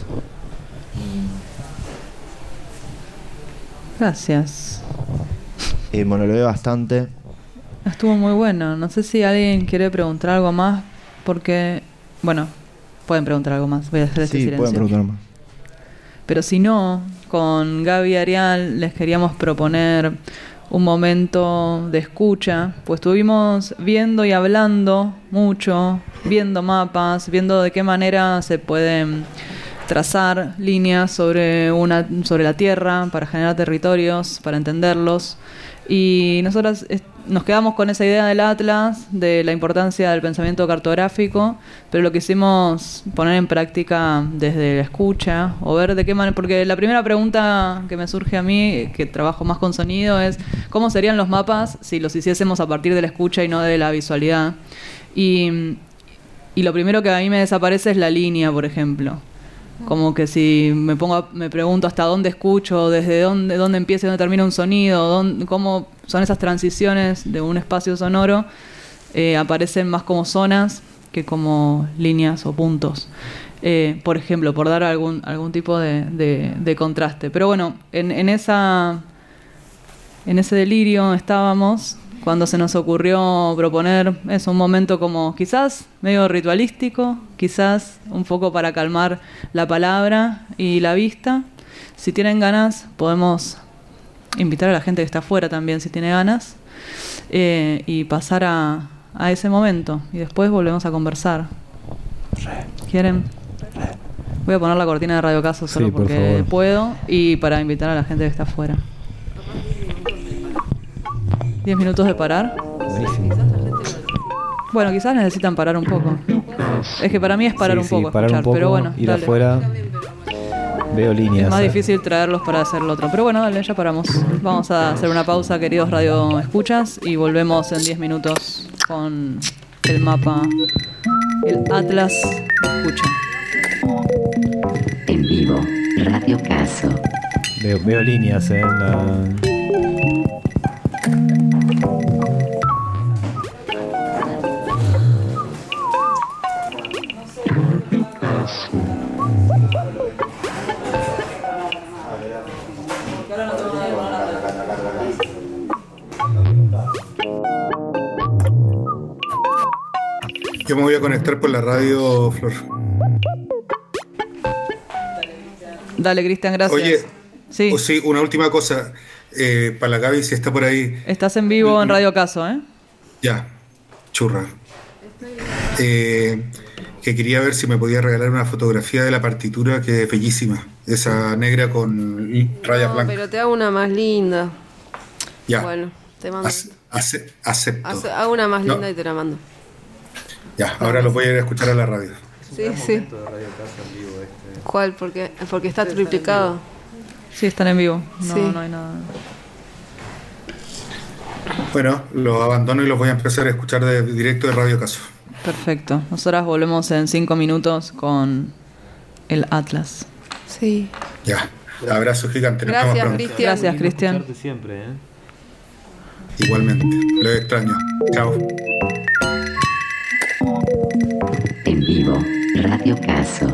Gracias. Eh, monologué bastante. Estuvo muy bueno. No sé si alguien quiere preguntar algo más, porque, bueno, pueden preguntar algo más. Voy a hacer este Sí, silencio. pueden preguntar más. Pero si no, con Gaby y Arial les queríamos proponer un momento de escucha, pues estuvimos viendo y hablando mucho, viendo mapas, viendo de qué manera se pueden trazar líneas sobre una sobre la tierra para generar territorios, para entenderlos. Y nosotros est- nos quedamos con esa idea del atlas, de la importancia del pensamiento cartográfico, pero lo quisimos poner en práctica desde la escucha, o ver de qué manera, porque la primera pregunta que me surge a mí, que trabajo más con sonido, es ¿cómo serían los mapas si los hiciésemos a partir de la escucha y no de la visualidad? Y, y lo primero que a mí me desaparece es la línea, por ejemplo. Como que si me pongo a- me pregunto hasta dónde escucho, desde dónde, dónde empieza y dónde termina un sonido, dónde, cómo son esas transiciones de un espacio sonoro, eh, aparecen más como zonas que como líneas o puntos. Eh, por ejemplo, por dar algún, algún tipo de, de- de contraste. Pero bueno, en, en, esa, en ese delirio estábamos cuando se nos ocurrió proponer, es un momento como quizás medio ritualístico, quizás un poco para calmar la palabra y la vista. Si tienen ganas, podemos invitar a la gente que está afuera también, si tiene ganas, eh, y pasar a, a ese momento. Y después volvemos a conversar. ¿Quieren? Voy a poner la cortina de Radio Caso solo Sí, por porque favor. puedo, y para invitar a la gente que está afuera. ¿Diez minutos de parar? Bueno, quizás necesitan parar un poco. Es que para mí es parar Sí, un sí, poco, parar escuchar, un poco, pero bueno, ir dale. afuera. Veo líneas. Es más eh. difícil traerlos para hacer lo otro. Pero bueno, dale, ya paramos. Vamos a hacer una pausa, queridos Radio Escuchas, y volvemos en diez minutos con el mapa, el Atlas Escucha. En vivo, Radio Caso. Veo, veo líneas eh, en la... Yo me voy a conectar por la radio, Flor. Dale, Cristian, gracias. Oye, sí. o sí, una última cosa. Eh, para la Gaby, si está por ahí, Estás en vivo en Radio Caso, ¿eh? ya, churra. Eh, que quería ver si me podía regalar una fotografía de la partitura, que es bellísima. Esa negra con rayas No, blancas. pero te hago una más linda. Ya. Bueno, te mando. Ace- ace- acepto. Hace- hago una más No. linda y te la mando. Ya, ahora los voy a ir a escuchar a la radio. Sí, sí. ¿Cuál? Porque, porque está triplicado. Sí, están en vivo. No, Sí. no hay nada. Bueno, los abandono y los voy a empezar a escuchar de, de directo de Radio Caso. Perfecto. Nosotras volvemos en cinco minutos con el Atlas. Sí. Ya. Abrazo gigante. Nos Gracias, vemos pronto. Cristian. Gracias, Cristian. Escucharte siempre, ¿eh? Igualmente. Los extraño. Chao. En vivo, Radio Caso.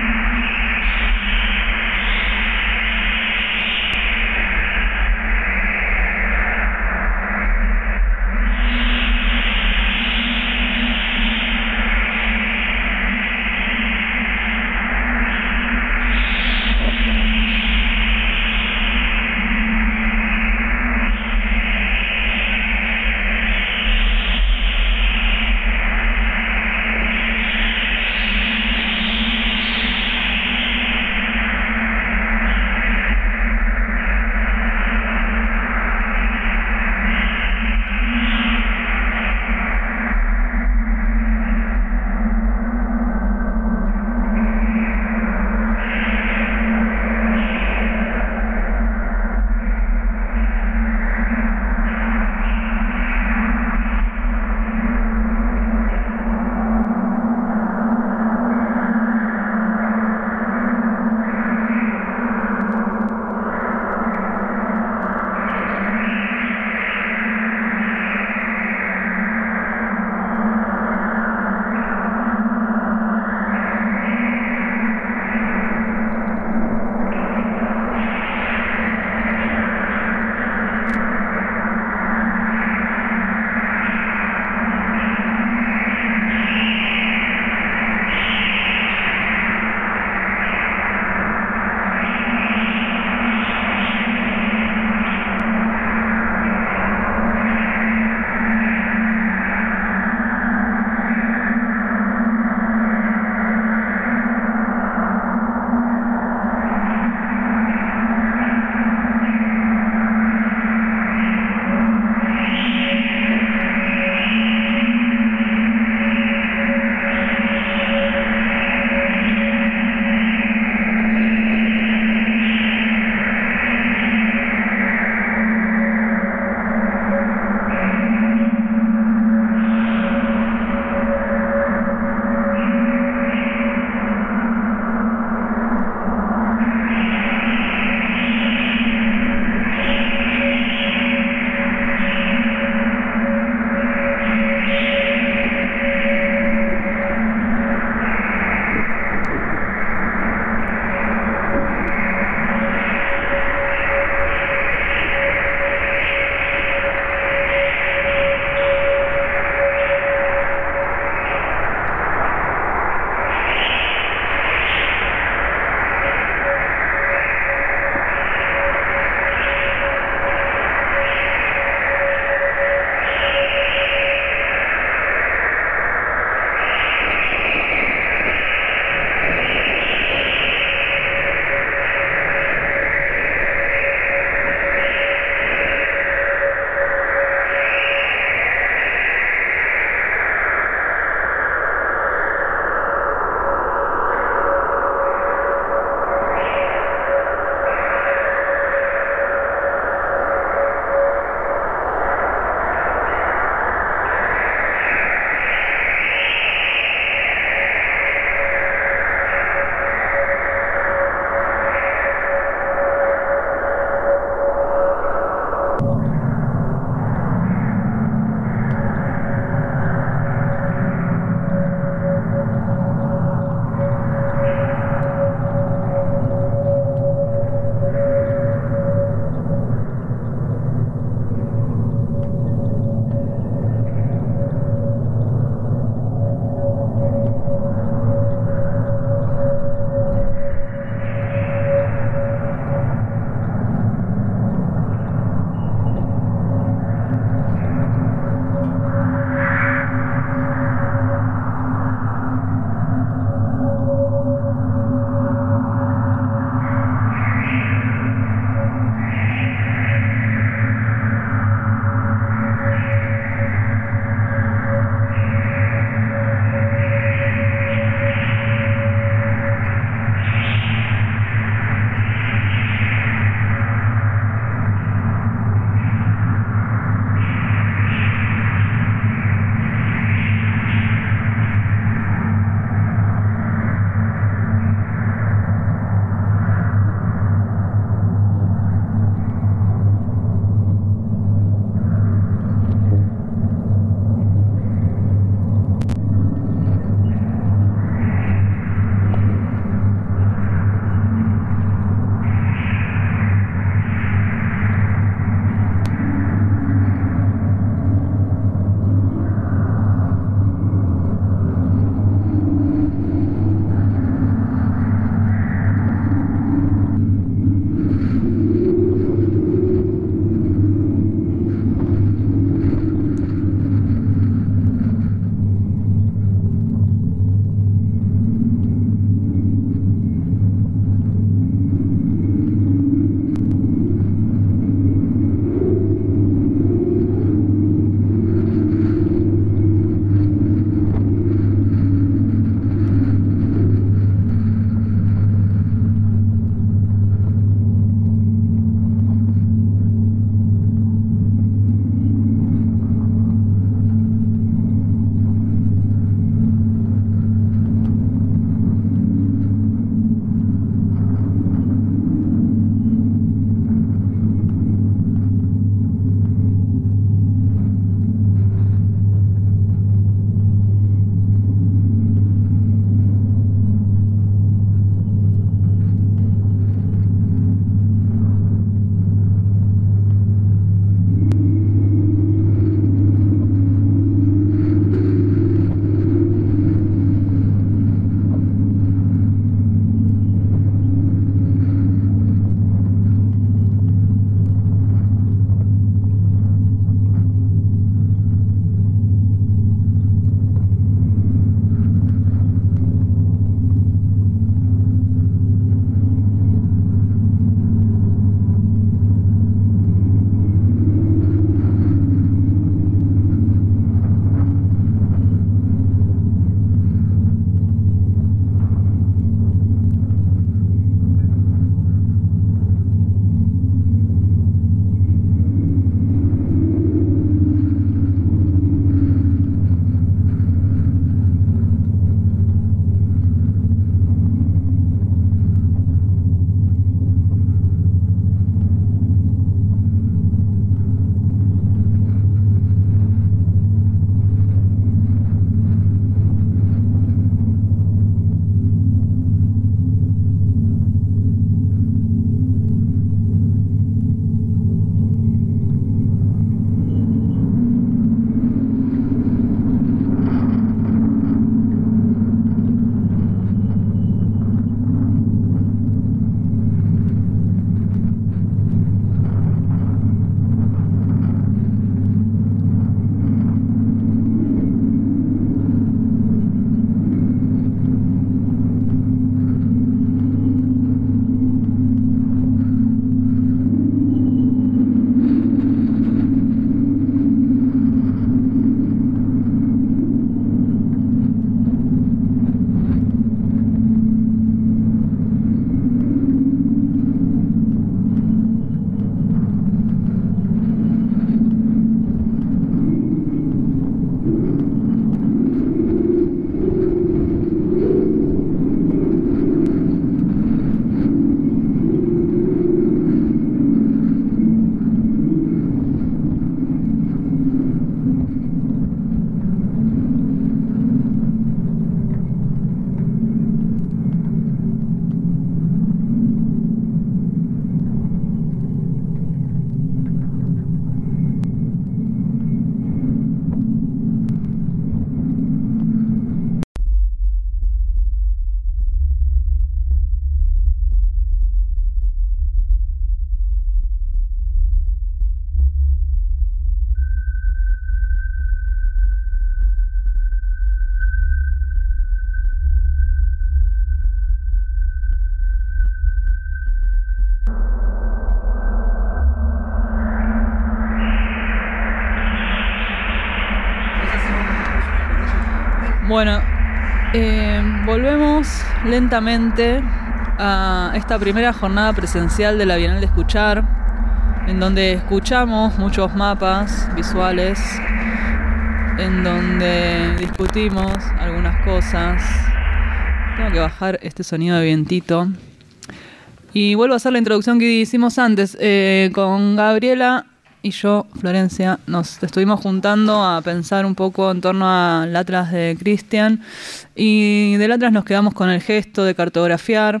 Bueno, eh, volvemos lentamente a esta primera jornada presencial de la Bienal de Escuchar, en donde escuchamos muchos mapas visuales, en donde discutimos algunas cosas. Tengo que bajar este sonido de vientito. Y vuelvo a hacer la introducción que hicimos antes. Eh, con Gabriela y yo, Florencia, nos estuvimos juntando a pensar un poco en torno al Atlas de Cristian. Y del Atlas nos quedamos con el gesto de cartografiar.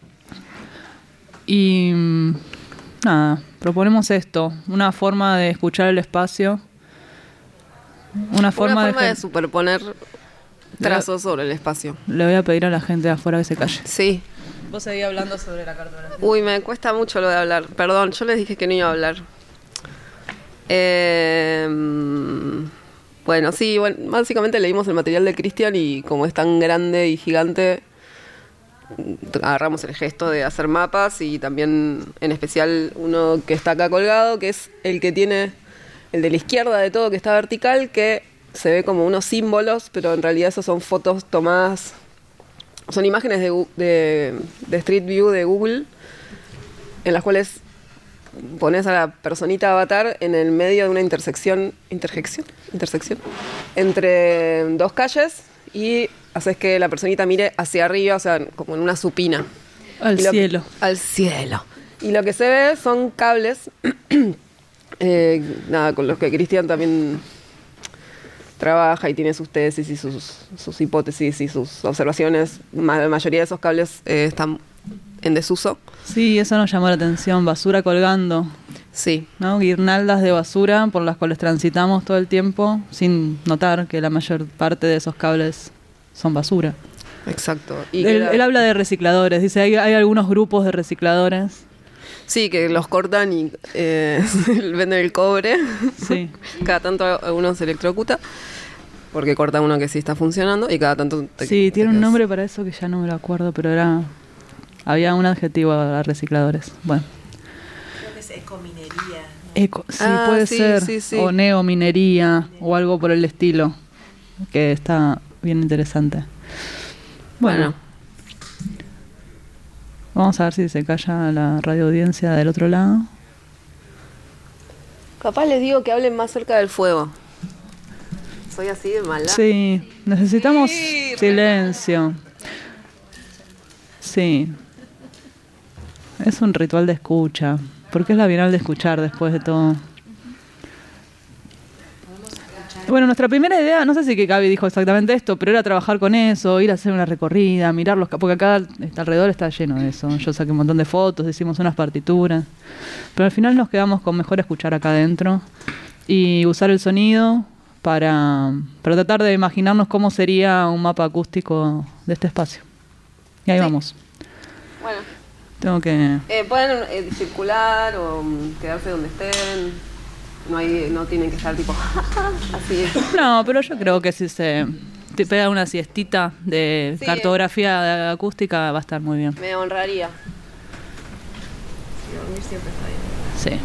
Y nada, proponemos esto, una forma de escuchar el espacio. Una forma, una forma de, de superponer trazos sobre el espacio. Le voy a pedir a la gente de afuera que se calle. Sí. Vos seguís hablando sobre la cartografía. Uy, me cuesta mucho lo de hablar. Perdón, yo les dije que no iba a hablar. Eh, bueno, sí, bueno, básicamente leímos el material de Cristian y como es tan grande y gigante, agarramos el gesto de hacer mapas y también en especial uno que está acá colgado, que es el que tiene, el de la izquierda de todo, que está vertical, que se ve como unos símbolos, pero en realidad esos son fotos tomadas, son imágenes de, de, de Street View de Google, en las cuales pones a la personita avatar en el medio de una intersección, interjección, intersección, entre dos calles y haces que la personita mire hacia arriba, o sea, como en una supina. Al lo, cielo. Al cielo. Y lo que se ve son cables, eh, nada, con los que Cristian también trabaja y tiene sus tesis y sus, sus hipótesis y sus observaciones. La mayoría de esos cables eh, están en desuso. Sí, eso nos llamó la atención, basura colgando. Sí. ¿No? Guirnaldas de basura por las cuales transitamos todo el tiempo sin notar que la mayor parte de esos cables son basura. Exacto. Y él, la... él habla de recicladores, dice hay, hay algunos grupos de recicladores. Sí, que los cortan y eh, venden el cobre. Sí. Cada tanto uno se electrocuta porque corta uno que sí está funcionando y cada tanto... Te, sí, te tiene quedas. un nombre para eso que ya no me lo acuerdo, pero era... Había un adjetivo a recicladores. Bueno. Creo que es ecominería. Eco, sí, ah, puede sí, ser. Sí, sí. O neominería o algo por el estilo. Que está bien interesante. Bueno. bueno. Vamos a ver si se calla la radio audiencia del otro lado. Capaz les digo que hablen más cerca del fuego. Soy así de mala. Sí, necesitamos sí, silencio. Sí. Es un ritual de escucha. Porque es la Bienal de Escuchar después de todo. Bueno, nuestra primera idea, no sé si que Gaby dijo exactamente esto, pero era trabajar con eso, ir a hacer una recorrida, mirar los... Porque acá alrededor está lleno de eso. Yo saqué un montón de fotos, hicimos unas partituras. Pero al final nos quedamos con mejor escuchar acá adentro y usar el sonido para, para tratar de imaginarnos cómo sería un mapa acústico de este espacio. Y ahí sí. Vamos. Bueno. Tengo que... Eh, pueden eh, circular o um, quedarse donde estén. No hay, no tienen que estar tipo así. No, pero yo creo que si se te pega una siestita de sí, cartografía de acústica va a estar muy bien. Me honraría. Sí, dormir siempre está bien. Sí.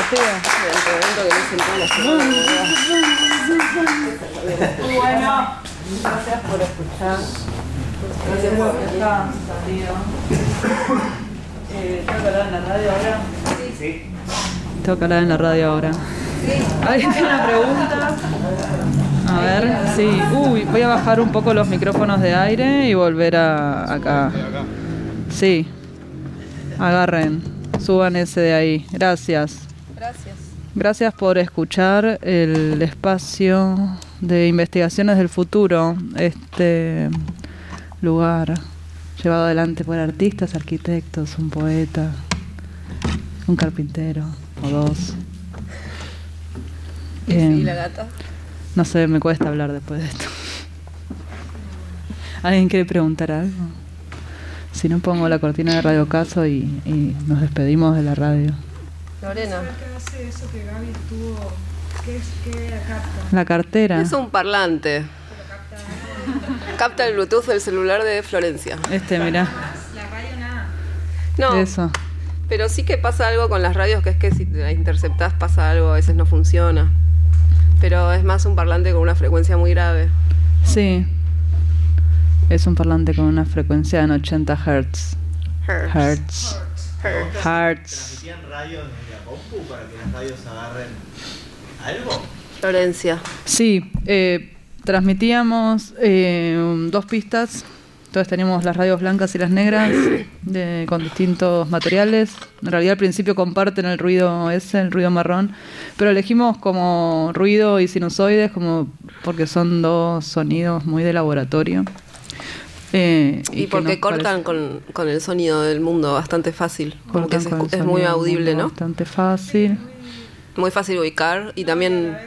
Bueno, gracias por escuchar. Gracias por estar salido. Eh, ¿Tengo que hablar en la radio ahora? Sí. Tengo que hablar en la radio ahora. ¿Alguien tiene una pregunta? A ver, sí. Uy, voy a bajar un poco los micrófonos de aire y volver a acá. Sí. Agarren, suban ese de ahí. Gracias. Gracias. Gracias por escuchar el espacio de investigaciones del futuro. Este lugar llevado adelante por artistas, arquitectos, un poeta, un carpintero o dos. ¿Y la gata? No sé, me cuesta hablar después de esto. ¿Alguien quiere preguntar algo? Si no, pongo la cortina de Radio Caso y, y nos despedimos de la radio. Lorena. ¿Qué hace eso que Gaby estuvo? ¿Qué es qué capta? La cartera. Es un parlante. Capta el Bluetooth del celular de Florencia. Este, mirá. La radio nada. No. Eso. Pero sí que pasa algo con las radios, que es que si la interceptás pasa algo, a veces no funciona. Pero es más un parlante con una frecuencia muy grave. Sí. Es un parlante con una frecuencia en ochenta hertz. Hertz. Hertz. Hertz. Hertz. ¿Transmitían radio desde la compu para que las radios agarren algo? Florencia. Sí, eh, transmitíamos eh, dos pistas. Entonces teníamos las radios blancas y las negras de, con distintos materiales. En realidad al principio comparten el ruido ese, el ruido marrón, pero elegimos como ruido y sinusoides como porque son dos sonidos muy de laboratorio. Eh, y, y porque cortan con, con el sonido del mundo bastante fácil. Como que es, es muy audible, ¿no? Bastante fácil. Muy fácil ubicar y también...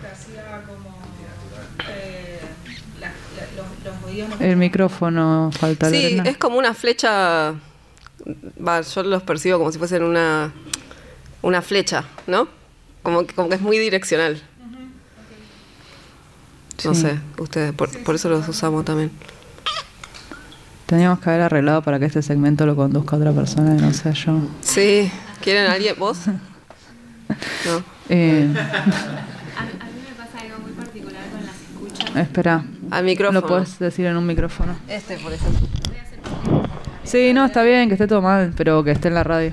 El micrófono falta. Sí, Lorena. Es como una flecha. Va, yo los percibo como si fuesen una una flecha, ¿no? Como que, como que es muy direccional. No Sí. sé, ustedes, por, por eso los usamos también. Teníamos que haber arreglado para que este segmento lo conduzca otra persona y no sea yo. Sí, ¿quieren a alguien? ¿Vos? No. Eh, A, a mí me pasa algo muy particular con las escuchas. espera. Al micrófono. Lo puedes decir en un micrófono. Este, por ejemplo. Sí, no, está bien que esté todo mal, pero que esté en la radio.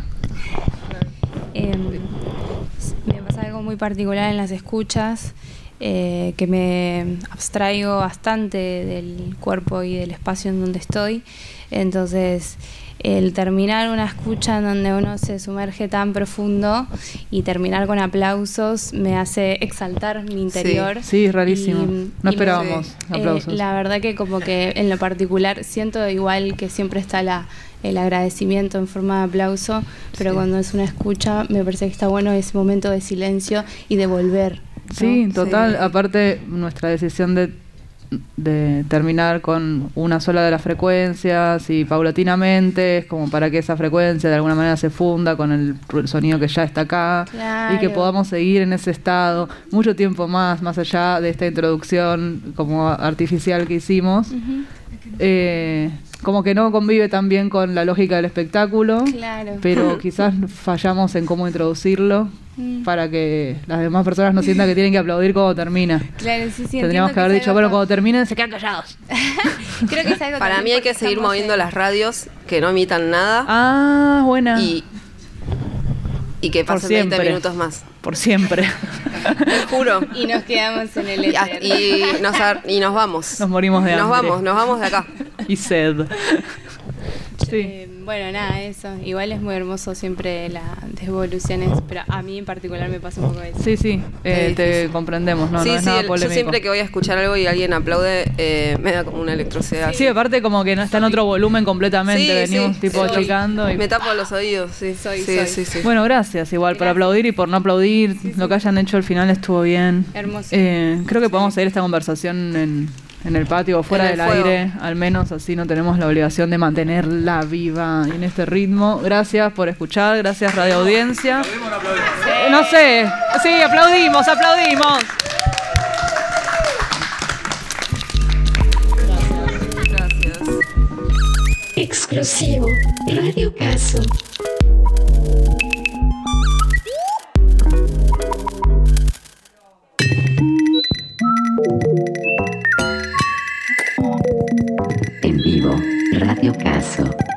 Eh, me pasa algo muy particular en las escuchas, eh, que me abstraigo bastante del cuerpo y del espacio en donde estoy. Entonces, el terminar una escucha en donde uno se sumerge tan profundo y terminar con aplausos me hace exaltar mi interior. Sí, sí, rarísimo. Y- no y esperábamos me- aplausos. eh, la verdad que como que en lo particular siento igual que siempre está la el agradecimiento en forma de aplauso, pero Sí. cuando es una escucha me parece que está bueno ese momento de silencio y de volver. ¿no? Sí, total. Aparte, nuestra decisión de, de terminar con una sola de las frecuencias y paulatinamente, es como para que esa frecuencia de alguna manera se funda con el ru- sonido que ya está acá y que Claro. podamos seguir en ese estado mucho tiempo más, más allá de esta introducción como artificial que hicimos. Ujú. Eh, como que no convive tan bien con la lógica del espectáculo, Claro. pero quizás fallamos en cómo introducirlo Mm. para que las demás personas no sientan que tienen que aplaudir cuando termina. Claro, sí, sí, Tendríamos entiendo que haber es dicho, algo bueno, tan- cuando terminen se quedan callados. Creo que es algo Para también mí hay porque que seguir estamos moviendo en- las radios que no emitan nada. Ah, buena. Y, y que Por pasen veinte siempre. minutos más. Por siempre. Te juro. Y nos quedamos en el Y, a- éter. y nos, ar- y nos vamos. Nos morimos de Nos hambre. vamos, nos vamos de acá. Y sed. Sí. Eh, bueno, nada, eso. Igual es muy hermoso siempre las devoluciones, pero a mí en particular me pasa un poco eso. Sí, sí, eh, Es te difícil. comprendemos, no, sí, no es sí, nada el- yo polémico. siempre que voy a escuchar algo y alguien aplaude, eh, me da como una electricidad. Sí, aparte como que no está en otro volumen completamente, Sí, venimos sí, tipo sí. achicando y... Me tapo los oídos, sí. Soy, sí, soy. sí, sí. Bueno, gracias igual por aplaudir y por no aplaudir. Lo que hayan hecho al final estuvo bien. Hermoso. Eh, creo que podemos seguir esta conversación en, en el patio o fuera En el del fuego. aire, al menos así no tenemos la obligación de mantenerla viva en este ritmo. Gracias por escuchar, gracias Radio Audiencia. Eh, no sé, sí, aplaudimos, aplaudimos. Gracias. Exclusivo Radio Caso. En vivo, Radio Caso.